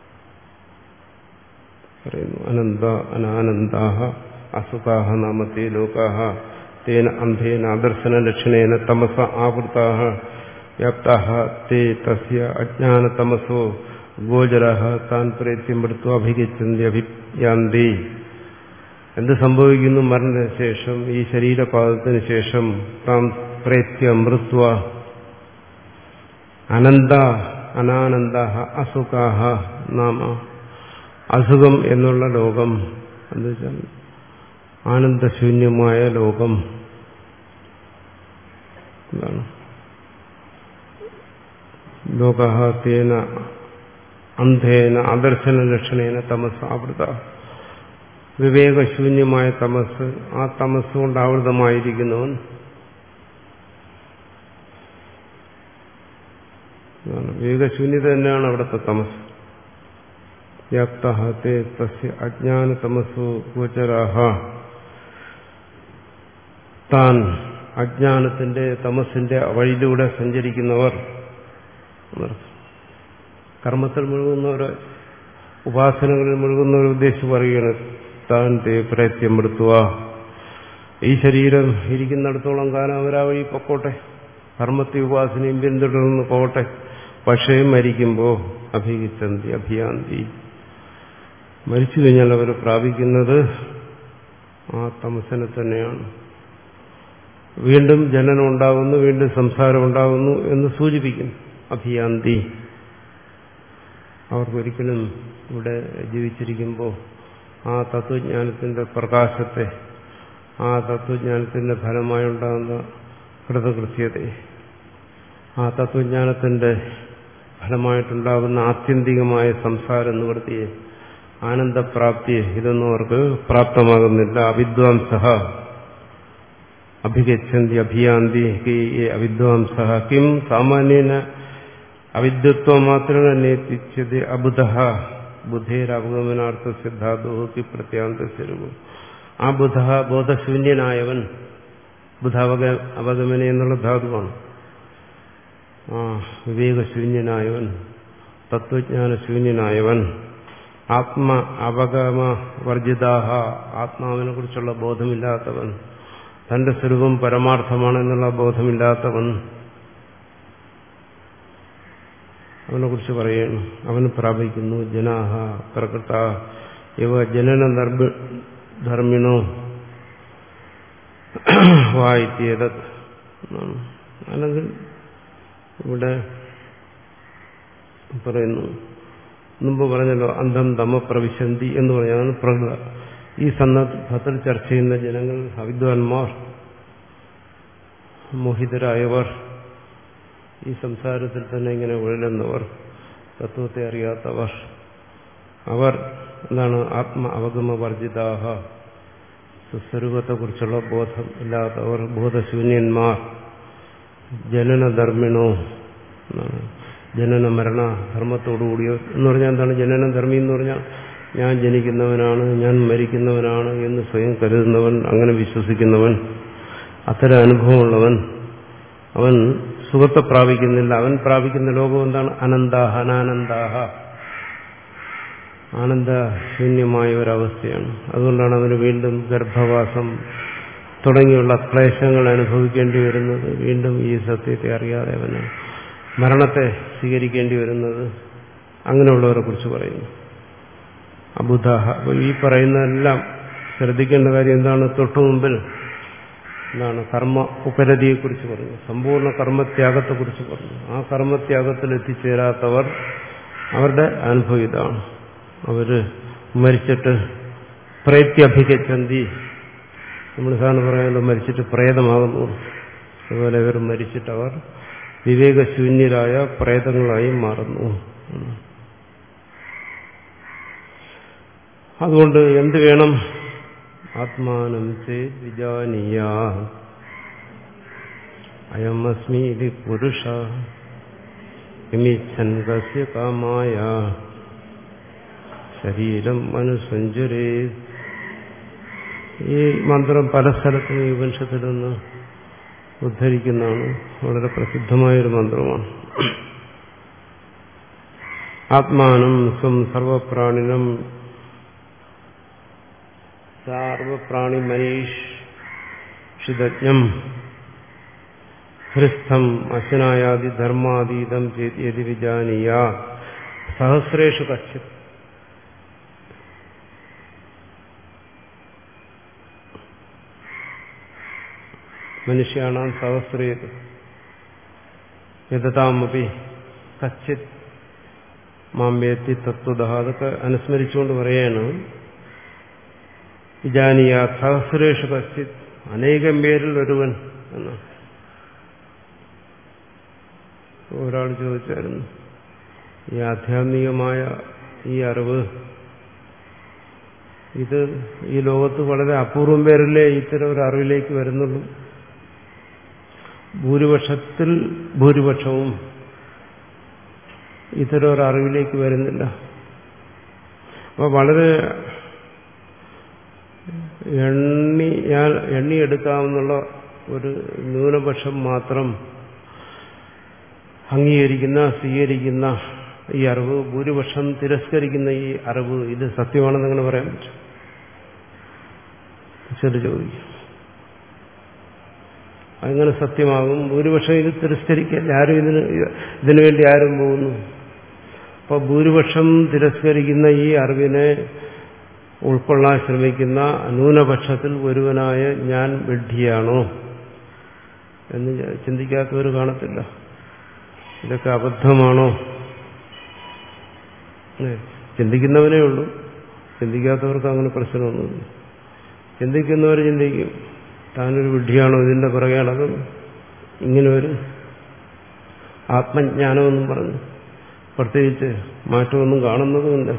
പറയുന്നു അനന്ത അനാനന്ദാഹ അസുഖാഹ നാമത്തെ ലോകാഹ തേന അന്ധേന അദർശന ലക്ഷണേന തമസ ആവൃതാഹ വ്യാപ്താഹ തേ തസ്യ അജ്ഞാനതമസോ ഗോചരാഹ താൻ പ്രേത്യം എടുത്തു അഭിഗച്ഛന്തി അഭിയാന്തി. എന്ത് സംഭവിക്കുന്നു? മരണശേഷം ഈ ശരീരപാദത്തിന് ശേഷം താം പ്രേത്യ മൃത്വ അനന്ത അനാനന്ദാഹ അസുഖാഹ നാമ. അസുഖം എന്നുള്ള ലോകം എന്താ വെച്ചാൽ ആനന്ദശൂന്യമായ ലോകം എന്താണ്? ലോകഃ തേന അന്ധേന അദർശന ലക്ഷണേന തമസ് ആവൃത. വിവേകശൂന്യമായ തമസ്, ആ തമസ് കൊണ്ട് ആവൃതമായിരിക്കുന്നവൻ വിവേകശൂന്യത തന്നെയാണ് അവിടുത്തെ തമസ്. വ്യാപ്തഃ തേ തസ്യ അജ്ഞാനതമസോ ഗോചരാഹ. താൻ അജ്ഞാനത്തിന്റെ തമസിന്റെ വഴിയിലൂടെ സഞ്ചരിക്കുന്നവർ, കർമ്മത്തിൽ മുഴുകുന്നവർ, ഉപാസനകളിൽ മുഴുകുന്നവർ ഉദ്ദേശിച്ച് പറയുകയാണ്. താൻ തേ പ്രേത്യം എടുത്തുക. ഈ ശരീരം ഇരിക്കുന്നിടത്തോളം കാലം അവരാ വഴി പൊക്കോട്ടെ, കർമ്മത്തെ ഉപാസനയും പിന്തുടർന്ന് പോകട്ടെ. പക്ഷേ മരിക്കുമ്പോൾ അഭിഗച്ഛന്തി അഭിയാന്തി, മരിച്ചു കഴിഞ്ഞാൽ അവർ പ്രാപിക്കുന്നത് ആ തമസനെ തന്നെയാണ്. വീണ്ടും ജനനം ഉണ്ടാകുന്നു, വീണ്ടും സംസാരം ഉണ്ടാകുന്നു എന്ന് സൂചിപ്പിക്കും. അഭിയാന്തി, അവർക്കൊരിക്കലും ഇവിടെ ജീവിച്ചിരിക്കുമ്പോൾ ആ തത്വജ്ഞാനത്തിന്റെ പ്രകാശത്തെ, ആ തത്വജ്ഞാനത്തിന്റെ ഫലമായുണ്ടാകുന്ന കൃതകൃത്യതയെ, ആ തത്വജ്ഞാനത്തിന്റെ ഫലമായിട്ടുണ്ടാകുന്ന ആത്യന്തികമായ സംസാര നിവൃത്തിയെ, ആനന്ദപ്രാപ്തിയെ, ഇതൊന്നും അവർക്ക് പ്രാപ്തമാകുന്നില്ല. അവിദ്വാംസഃ അഭിഗച്ഛന്തി അഭിയാന്തി അവിദ്വാംസഃ കിം സാമാന്യേന അവിദ്വത്വം മാത്രമേ നേതിച്ചത് അബുധഃ ബുദ്ധേരവഗമനാർത്ഥ സിദ്ധാതോ കി പ്രത്യാന്തസ്വരൂപം. ആ ബുധഃ ബോധശൂന്യനായവൻ, ബുധാവഗ അവഗമന എന്നുള്ള ധാതുവാണ്. ആ വിവേകശൂന്യനായവൻ, തത്വജ്ഞാനശൂന്യനായവൻ, ആത്മ അവഗമ വർജിതാഹ, ആത്മാവിനെ കുറിച്ചുള്ള ബോധമില്ലാത്തവൻ, തന്റെ സ്വരൂപം പരമാർത്ഥമാണെന്നുള്ള ബോധമില്ലാത്തവൻ, അവനെ കുറിച്ച് പറയുന്നു. അവന് പ്രാപിക്കുന്നു ജനാഹ പ്രകൃത ഇവ ജനന ധർമ്മിണോ വായിത്യേത. അല്ലെങ്കിൽ ഇവിടെ പറയുന്നു, മുമ്പ് പറഞ്ഞല്ലോ അന്ധം തമ പ്രവിശന്തി എന്ന് പറഞ്ഞാണ് പ്രകൃത. ഈ സന്ദർഭത്തിൽ ചർച്ച ചെയ്യുന്ന ജനങ്ങൾ അവിദ്വാൻമാർ, മോഹിതരായവർ, ഈ സംസാരത്തിൽ തന്നെ ഇങ്ങനെ ഉഴലുന്നവർ, തത്വത്തെ അറിയാത്തവർ, അവർ എന്താണ് ആത്മ അവഗമ വർജിതാഹ, സ്വസ്വരൂപത്തെക്കുറിച്ചുള്ള ബോധം ഇല്ലാത്തവർ, ബോധശൂന്യന്മാർ, ജനനധർമ്മിണോ, ജനന മരണ ധർമ്മത്തോടുകൂടിയോ എന്ന് പറഞ്ഞാൽ എന്താണ് ജനനധർമ്മി എന്ന് പറഞ്ഞാൽ ഞാൻ ജനിക്കുന്നവനാണ്, ഞാൻ മരിക്കുന്നവനാണ് എന്ന് സ്വയം കരുതുന്നവൻ, അങ്ങനെ വിശ്വസിക്കുന്നവൻ, അത്തരം അനുഭവമുള്ളവൻ, അവൻ സുഖത്തെ പ്രാപിക്കുന്നില്ല. അവൻ പ്രാപിക്കുന്ന ലോകം എന്താണ്? അനന്താഹ അനാനന്ദാഹ, ആനന്ദശൂന്യമായ ഒരവസ്ഥയാണ്. അതുകൊണ്ടാണ് അവന് വീണ്ടും ഗർഭവാസം തുടങ്ങിയുള്ള ക്ലേശങ്ങൾ അനുഭവിക്കേണ്ടി വരുന്നത്. വീണ്ടും ഈ സത്യത്തെ അറിയാതെ അവന് മരണത്തെ സ്വീകരിക്കേണ്ടി വരുന്നത്. അങ്ങനെയുള്ളവരെ കുറിച്ച് പറയുന്നു അബുധാഹ. അപ്പോൾ ഈ പറയുന്നതെല്ലാം ശ്രദ്ധിക്കേണ്ട കാര്യം എന്താണ്? തൊട്ടു മുമ്പിൽ എന്താണ് കർമ്മ ഉപരതിയെക്കുറിച്ച് പറഞ്ഞു, സമ്പൂർണ്ണ കർമ്മത്യാഗത്തെക്കുറിച്ച് പറഞ്ഞു. ആ കർമ്മത്യാഗത്തിൽ എത്തിച്ചേരാത്തവർ, അവരുടെ അനുഭവം ഇതാണ്. അവര് മരിച്ചിട്ട് പ്രേത്യഭിഗച്ഛന്തി, നമ്മൾ സാധാരണ പറയാമല്ലോ മരിച്ചിട്ട് പ്രേതമാകുന്നു. അതുപോലെ ഇവർ മരിച്ചിട്ടവർ വിവേകശൂന്യരായ പ്രേതങ്ങളായി മാറുന്നു. അതുകൊണ്ട് എന്ത് വേണം? ആത്മാനം ചേത് വിജാനീയ അയമസ്മി ഇതി പുരുഷ കിമിച്ഛൻ കസ്യ കാമായ ശരീരം അനുസഞ്ചരേ. ഈ മന്ത്രം പല സ്ഥലത്തും ഈ ഉപനിഷത്തിൽ നിന്ന് ഉദ്ധരിക്കുന്നതാണ്. വളരെ പ്രസിദ്ധമായൊരു മന്ത്രമാണ്. ആത്മാനം സ്വം സർവപ്രാണിനം സർവപ്രാണി മനീഷിതജ്ഞം ഹൃസ്ഥം അശനായാദി ധർമാതീതം ചേതി വിജാനീയ സഹസ്രേഷു കശ്ചിത്. മനുഷ്യാണാം സഹസ്രേത് യഥാമപി കശ്ചിത് മാംവേത്തി തത്വദ. അതൊക്കെ അനുസ്മരിച്ചുകൊണ്ട് പറയാണ് വിജാനീയ സഹസ്രേഷു കശ്ചിത്, അനേകം പേരിൽ ഒരുവൻ എന്ന്. ഒരാൾ ചോദിച്ചായിരുന്നു, ഈ ആധ്യാത്മികമായ ഈ അറിവ് ഇത് ഈ ലോകത്ത് വളരെ അപൂർവം പേരല്ലേ ഇത്തരം ഒരു അറിവിലേക്ക് വരുന്നുള്ളൂ? ഭൂരിപക്ഷത്തിൽ ഭൂരിപക്ഷവും ഇത്തരം ഒരു അറിവിലേക്ക് വരുന്നില്ല. അപ്പോൾ വളരെ എണ്ണി എണ്ണിയെടുക്കാവുന്ന ഒരു ന്യൂനപക്ഷം മാത്രം അംഗീകരിക്കുന്ന സ്വീകരിക്കുന്ന ഈ അറിവ്, ഭൂരിപക്ഷം തിരസ്കരിക്കുന്ന ഈ അറിവ്, ഇത് സത്യമാണെന്ന് അങ്ങനെ പറയാൻ പറ്റും? ചെറു ചോദിക്കും. അങ്ങനെ സത്യമാകും? ഭൂരിപക്ഷം ഇത് തിരസ്കരിക്കില്ല. ആരും ഇതിന് ഇതിനു വേണ്ടി ആരും പോകുന്നു. അപ്പോൾ ഭൂരിപക്ഷം തിരസ്കരിക്കുന്ന ഈ അറിവിനെ ഉൾക്കൊള്ളാൻ ശ്രമിക്കുന്ന ന്യൂനപക്ഷത്തിൽ ഒരുവനായ ഞാൻ വിഡ്ഢിയാണോ എന്ന് ചിന്തിക്കാത്തവർ കാണത്തില്ല. ഇതൊക്കെ അബദ്ധമാണോ? ചിന്തിക്കുന്നവനേ ഉള്ളൂ, ചിന്തിക്കാത്തവർക്ക് അങ്ങനെ പ്രശ്നമൊന്നുമില്ല. ചിന്തിക്കുന്നവർ ചിന്തിക്കും, താനൊരു വിഡ്ഢിയാണോ ഇതിന്റെ പുറകെ നടക്കുന്നു, ഇങ്ങനെ ഒരു ആത്മജ്ഞാനമെന്നും പറഞ്ഞു പ്രത്യേകിച്ച് മാറ്റമൊന്നും കാണുന്നതുമില്ല.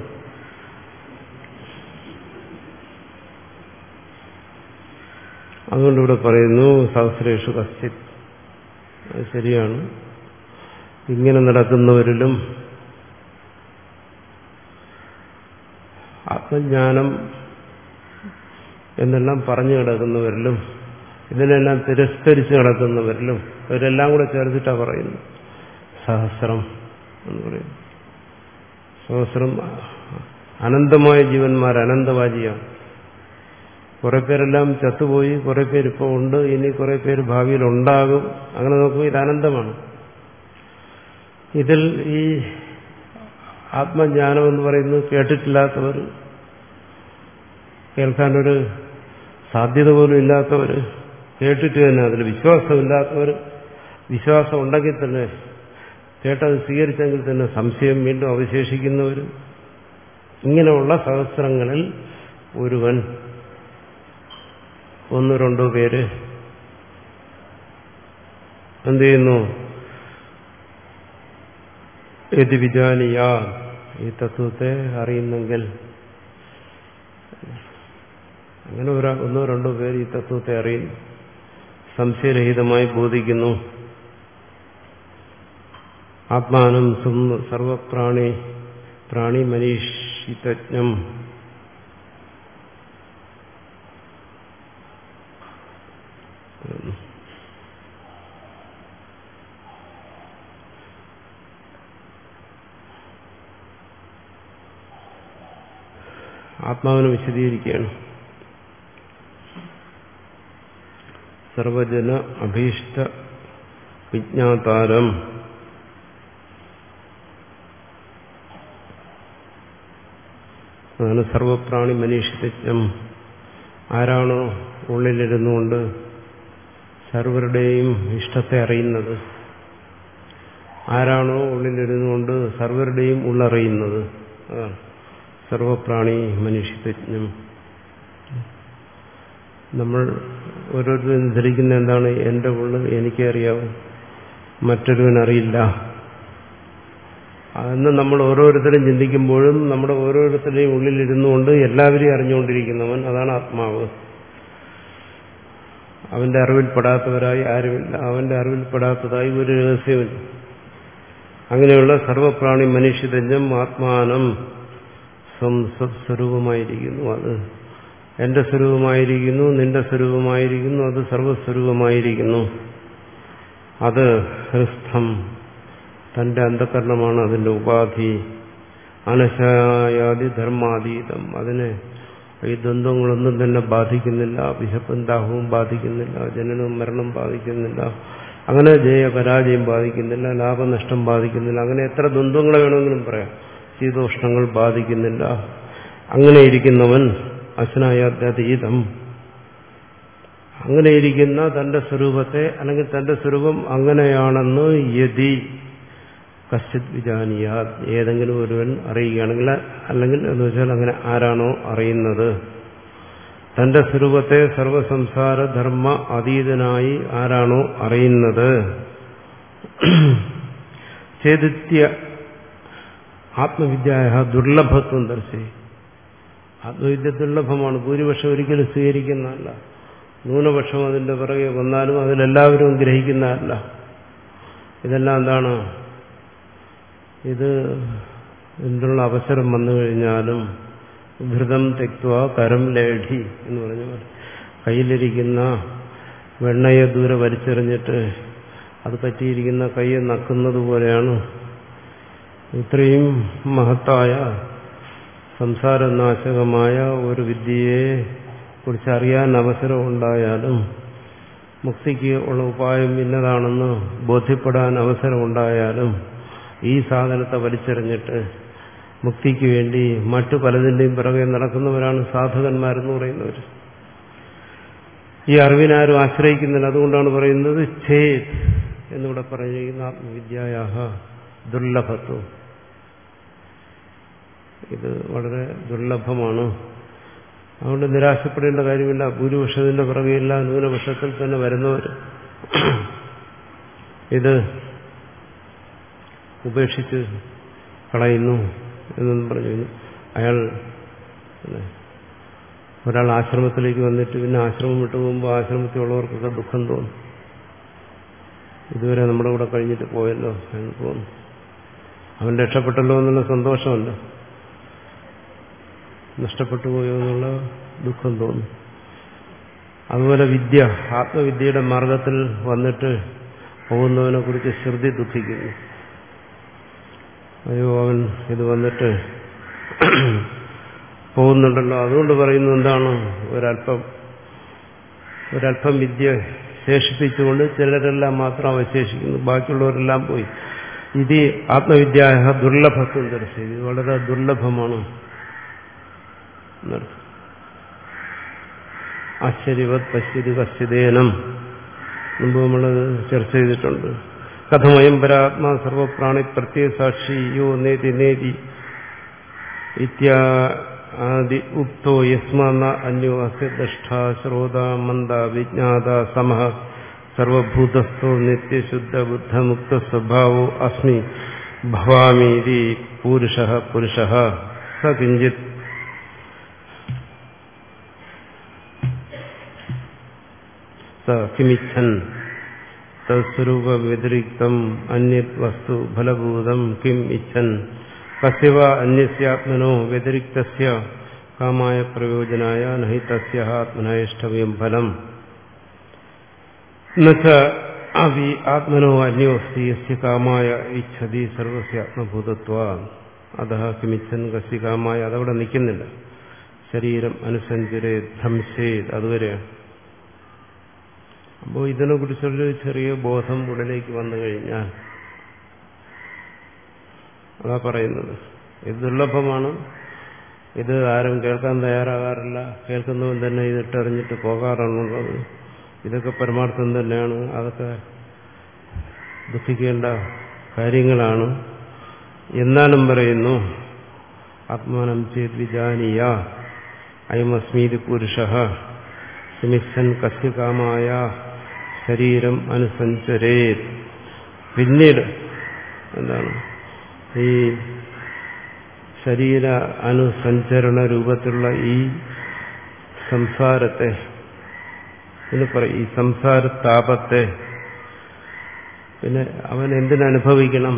അതുകൊണ്ടിവിടെ പറയുന്നു സഹസ്രേഷു കശ്ചിത്. അത് ശരിയാണ്. ഇങ്ങനെ നടക്കുന്നവരിലും ആത്മജ്ഞാനം എന്നെല്ലാം പറഞ്ഞു കിടക്കുന്നവരിലും ഇതിനെല്ലാം തിരസ്കരിച്ച് കിടക്കുന്നവരിലും ഇവരെല്ലാം കൂടെ ചേർത്തിട്ടാണ് പറയുന്നു. സഹസ്രം എന്ന് പറയുന്നു. സഹസ്രം അനന്തമായ ജീവന്മാർ, അനന്തവാജിയാണ്. കുറെ പേരെല്ലാം ചത്തുപോയി, കുറെ പേരിപ്പോൾ ഉണ്ട്, ഇനി കുറെ പേര് ഭാവിയിൽ ഉണ്ടാകും. അങ്ങനെ നോക്കുമ്പോൾ ഇത് അനന്തമാണ്. ഇതിൽ ഈ ആത്മജ്ഞാനം എന്ന് പറയുന്നത് കേട്ടിട്ടില്ലാത്തവർ, കേൾക്കാനൊരു സാധ്യത പോലും ഇല്ലാത്തവർ, കേട്ടിട്ട് തന്നെ അതിൽ വിശ്വാസമില്ലാത്തവർ, വിശ്വാസം ഉണ്ടെങ്കിൽ തന്നെ കേട്ടത് സ്വീകരിച്ചെങ്കിൽ തന്നെ സംശയം വീണ്ടും അവശേഷിക്കുന്നവർ, ഇങ്ങനെയുള്ള സഹസ്രങ്ങളിൽ ഒരുവൻ, ഒന്നോ രണ്ടോ പേര് എന്ത് ചെയ്യുന്നു? യതി വിജാനിയ, ഈ തത്വത്തെ അറിയുന്നെങ്കിൽ, അങ്ങനെ ഒരാ ഒന്നോ രണ്ടോ പേര് ഈ തത്വത്തെ അറിയുന്നു, സംശയരഹിതമായി ബോധിക്കുന്നു. ആത്മാനം സർവപ്രാണി പ്രാണി മനീഷിതജ്ഞം, ആത്മാവിനെ വിശദീകരിക്കുകയാണ്. സർവജന അഭീഷ്ട വിജ്ഞാതാരം അതാണ് സർവപ്രാണി മനീഷിതജ്ഞം. ആരാണോ ഉള്ളിലിരുന്നുകൊണ്ട് സർവരുടെയും ഇഷ്ടത്തെ അറിയുന്നത്, ആരാണോ ഉള്ളിലിരുന്നുകൊണ്ട് സർവരുടെയും ഉള്ളറിയുന്നത്, അതാണ് സർവപ്രാണി മനീഷിതജ്ഞം. നമ്മൾ ഓരോരുത്തരും ധരിക്കുന്ന എന്താണ്? എന്റെ ഉള്ളിൽ എനിക്കേ അറിയാവും, മറ്റൊരുവനറിയില്ല. അന്ന് നമ്മൾ ഓരോരുത്തരും ചിന്തിക്കുമ്പോഴും നമ്മുടെ ഓരോരുത്തരുടെയും ഉള്ളിലിരുന്നുകൊണ്ട് എല്ലാവരെയും അറിഞ്ഞുകൊണ്ടിരിക്കുന്നവൻ, അതാണ് ആത്മാവ്. അവന്റെ അറിവിൽപ്പെടാത്തവരായി ആരുമില്ല, അവന്റെ അറിവിൽപ്പെടാത്തതായി ഒരു രഹസ്യമില്ല. അങ്ങനെയുള്ള സർവപ്രാണി മനീഷിതജ്ഞം ആത്മാനം സ്വസ്വരൂപമായിരിക്കുന്നു. അത് എന്റെ സ്വരൂപമായിരിക്കുന്നു, നിന്റെ സ്വരൂപമായിരിക്കുന്നു, അത് സർവസ്വരൂപമായിരിക്കുന്നു. അത് ഹൃസ്ഥം, തന്റെ അന്ധകരണമാണ് അതിന്റെ ഉപാധി. അനശായാദി ധർമാതീതം, അതിനെ ഈ ദ്വന്ദ്ങ്ങളൊന്നും തന്നെ ബാധിക്കുന്നില്ല. വിശപ്പും ദാഹവും ബാധിക്കുന്നില്ല, ജനനവും മരണവും ബാധിക്കുന്നില്ല, അങ്ങനെ ജയ പരാജയം ബാധിക്കുന്നില്ല, ലാഭനഷ്ടം ബാധിക്കുന്നില്ല. അങ്ങനെ എത്ര ദ്വന്ദ്ങ്ങളെ വേണമെങ്കിലും പറയാം. ശീതോഷ്ണങ്ങൾ ബാധിക്കുന്നില്ല. അങ്ങനെ ഇരിക്കുന്നവൻ അശനായാതീതം, അങ്ങനെയിരിക്കുന്ന തന്റെ സ്വരൂപത്തെ, അല്ലെങ്കിൽ തന്റെ സ്വരൂപം അങ്ങനെയാണെന്ന് യതി കശ്ചിത് വിജാനീയ, ഏതെങ്കിലും ഒരുവൻ അറിയുകയാണെങ്കിൽ, അല്ലെങ്കിൽ എന്ന് വെച്ചാൽ അങ്ങനെ ആരാണോ അറിയുന്നത്, തന്റെ സ്വരൂപത്തെ സർവസംസാര ധർമ്മ അതീതനായി ആരാണോ അറിയുന്നത്, ചേതിത്യ ആത്മവിദ്യായ ദുർലഭത്വം ദർശി. ആത്മവിദ്യ ദുർലഭമാണ്, ഭൂരിപക്ഷം ഒരിക്കലും സ്വീകരിക്കുന്നതല്ല. ന്യൂനപക്ഷം അതിന്റെ പിറകെ വന്നാലും അതിലെല്ലാവരും ഗ്രഹിക്കുന്നതല്ല. ഇതെല്ലാം എന്താണ്? ഇത് എന്തുള്ള അവസരം വന്നു കഴിഞ്ഞാലും ഘൃതം തെക്വ കരം ലേഢി എന്ന് പറഞ്ഞ പോലെ കയ്യിലിരിക്കുന്ന വെണ്ണയെ ദൂരെ വലിച്ചെറിഞ്ഞിട്ട് അത് പറ്റിയിരിക്കുന്ന കയ്യെ നക്കുന്നത് പോലെയാണ് ഇത്രയും മഹത്തായ സംസാരനാശകമായ ഒരു വിദ്യയെ കുറിച്ച് അറിയാൻ അവസരം ഉണ്ടായാലും, മുക്തിക്ക് ഉള്ള ഉപായം ഇന്നതാണെന്ന് ബോധ്യപ്പെടാൻ അവസരം ഉണ്ടായാലും, ഈ സാധനത്തെ വലിച്ചെറിഞ്ഞിട്ട് മുക്തിക്ക് വേണ്ടി മറ്റു പലതിന്റെയും പിറകെ നടക്കുന്നവരാണ് സാധകന്മാരെന്ന് പറയുന്നവർ. ഈ അറിവിനാരും ആശ്രയിക്കുന്നില്ല. അതുകൊണ്ടാണ് പറയുന്നത് ഛേദ് എന്നിവിടെ പറഞ്ഞിരിക്കുന്ന ആത്മവിദ്യായാഹ ദുർലഭത്വം. ഇത് വളരെ ദുർലഭമാണ്. അതുകൊണ്ട് നിരാശപ്പെടേണ്ട കാര്യമില്ല. ഭൂരിപക്ഷത്തിന്റെ പിറകെയില്ല, ന്യൂനപക്ഷത്തിൽ തന്നെ വരുന്നവർ ഇത് ഉപേക്ഷിച്ച് കളയുന്നു എന്നൊന്നും പറഞ്ഞു. അയാൾ ഒരാൾ ആശ്രമത്തിലേക്ക് വന്നിട്ട് പിന്നെ ആശ്രമം വിട്ടു പോകുമ്പോൾ ആശ്രമത്തിലുള്ളവർക്കൊക്കെ ദുഃഖം തോന്നും. ഇതുവരെ നമ്മുടെ കൂടെ കഴിഞ്ഞിട്ട് പോയല്ലോ എന്ന് തോന്നും. അവൻ രക്ഷപ്പെട്ടല്ലോ എന്നുള്ള സന്തോഷമല്ല, നഷ്ടപ്പെട്ടു പോയോ എന്നുള്ള ദുഃഖം തോന്നും. അതുപോലെ വിദ്യ, ആത്മവിദ്യയുടെ മാർഗത്തിൽ വന്നിട്ട് പോകുന്നവനെ കുറിച്ച് ശ്രുതി ദുഃഖിക്കുന്നു. അയ്യോ അവൻ ഇത് വന്നിട്ട് പോകുന്നുണ്ടല്ലോ, അതുകൊണ്ട് പറയുന്നത് എന്താണ്, ഒരല്പം ഒരല്പം വിദ്യ ശേഷിപ്പിച്ചുകൊണ്ട് ചിലരെല്ലാം മാത്രം അവശേഷിക്കുന്നു, ബാക്കിയുള്ളവരെല്ലാം പോയി. ഇത് ആത്മവിദ്യ ദുർലഭത്വം ദർശിച്ചു, ഇത് വളരെ ദുർലഭമാണ്. ആശ്ചര്യവത് പശ്യതി കശ്ചിതേനം മുമ്പ് നമ്മളത് ചർച്ച ചെയ്തിട്ടുണ്ട്. കഥമയം പരാത്മാ സർവപ്രാണി പ്രത്യസാക്ഷി യോ നേതി നേതി ഇത്യാദി ഉക്തോ യസ്മാന്ന അന്യോ അസ്യ ദ്രഷ്ടാ ശ്രോത മന്ദ വിജ്ഞാത സമഃ സർവഭൂതസ്ഥോ നിത്യശുദ്ധ ബുദ്ധമുക്ത സ്വഭാവോ അസ്മി ഭവാമീതി പൂരുഷഃ പുരുഷഃ സ കിഞ്ചിത് കിമിച്ഛൻ തസ്വരൂപ വ്യതിരിക്തം അന്യത് വസ്തു ഫലഭൂതം കിം ഇച്ഛൻ കസ്യവ അന്യസ്യാത്മനോ വ്യതിരിക്തസ്യ കാമായ പ്രയോജനായ നഹി തസ്യ ആത്മനൈഷ്ടവ്യം ഫലം എന്നുവെച്ച അവി ആത്മനോ അന്യോസ്തി യസ്യ കാമായ ഇച്ഛതി സർവസ്യ ആത്മഭൂതത്വ അതഃ കിമിച്ഛൻ കസ്യ കാമായ. അതവിടെ നിൽക്കുന്നില്ല. ശരീരം അനുസഞ്ചരേ ഭ്രംശേത് അതുവരെയാണ്. അപ്പോൾ ഇതിനെ കുറിച്ചൊരു ചെറിയ ബോധം ഉള്ളിലേക്ക് വന്നു കഴിഞ്ഞാൽ അതാ പറയുന്നത്, ഇത് ദുർലഭമാണ്, ഇത് ആരും കേൾക്കാൻ തയ്യാറാകാറില്ല, കേൾക്കുന്നവൻ തന്നെ ഇതിട്ടെറിഞ്ഞിട്ട് പോകാറാണുള്ളത്. ഇതൊക്കെ പരമാർത്ഥം തന്നെയാണ്, അതൊക്കെ ദുഃഖിക്കേണ്ട കാര്യങ്ങളാണ്. എന്നാലും പറയുന്നു ആത്മാനം ചേത് വിജാനീയ അയമസ്മീതി പുരുഷഃ കിമിച്ഛൻ കസ്യ കാമായ ശരീരം അനുസഞ്ചരേ. പിന്നീട് എന്താണ് ഈ ശരീര അനുസഞ്ചരണ രൂപത്തിലുള്ള ഈ സംസാരത്തെ, എന്ന് പറയും ഈ സംസാരതാപത്തെ പിന്നെ അവൻ എന്തിനനുഭവിക്കണം?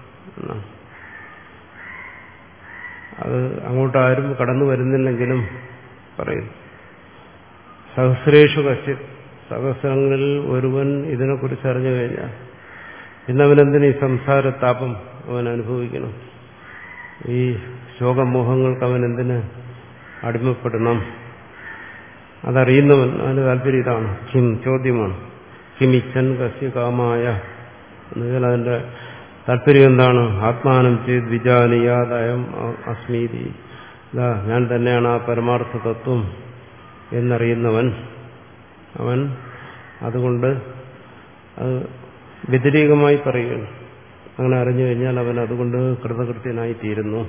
അത് അങ്ങോട്ടാരും കടന്നു വരുന്നില്ലെങ്കിലും പറയും സഹസ്രേഷു കശ്ചിത്, സഹസ്രങ്ങളിൽ ഒരുവൻ ഇതിനെക്കുറിച്ച് അറിഞ്ഞു കഴിഞ്ഞാൽ പിന്നെ അവനെന്തിന് ഈ സംസാരതാപം അവൻ അനുഭവിക്കണം? ഈ ശോകമോഹങ്ങൾക്ക് അവൻ എന്തിന് അടിമപ്പെടണം? അതറിയുന്നവൻ അതിന് താല്പര്യം ഇതാണ്. കിം ചോദ്യമാണ്. കിമിച്ഛൻ കസ്യ കാമായ എന്നുവെച്ചാൽ അതിന്റെ താല്പര്യം എന്താണ്? ആത്മാനം ചെയ്ത് വിജാനീയാദയം അസ്മീതി, ഇതാ ഞാൻ തന്നെയാണ് ആ പരമാർത്ഥ തത്വം എന്നറിയുന്നവൻ. അവൻ അതുകൊണ്ട് അത് വ്യതിരേകമായി പറയുകയാണ്. അങ്ങനെ അറിഞ്ഞു കഴിഞ്ഞാൽ അവൻ അതുകൊണ്ട് കൃതകൃത്യനായി തീരുന്നു.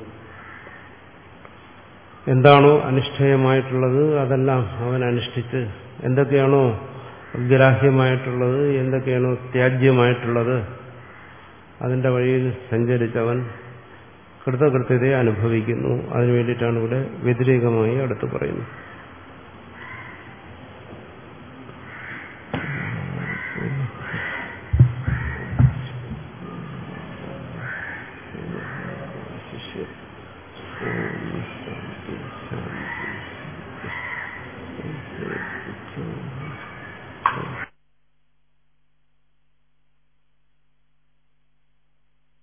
എന്താണോ അനിഷ്ഠേയമായിട്ടുള്ളത് അതെല്ലാം അവൻ അനുഷ്ഠിച്ച്, എന്തൊക്കെയാണോ ഗ്രാഹ്യമായിട്ടുള്ളത്, എന്തൊക്കെയാണോ ത്യാജ്യമായിട്ടുള്ളത് അതിന്റെ വഴിയിൽ സഞ്ചരിച്ചവൻ കൃതകൃത്യതയെ അനുഭവിക്കുന്നു. അതിനു വേണ്ടിയിട്ടാണ് ഇവിടെ വ്യതിരേകമായി അടുത്ത് പറയുന്നത്.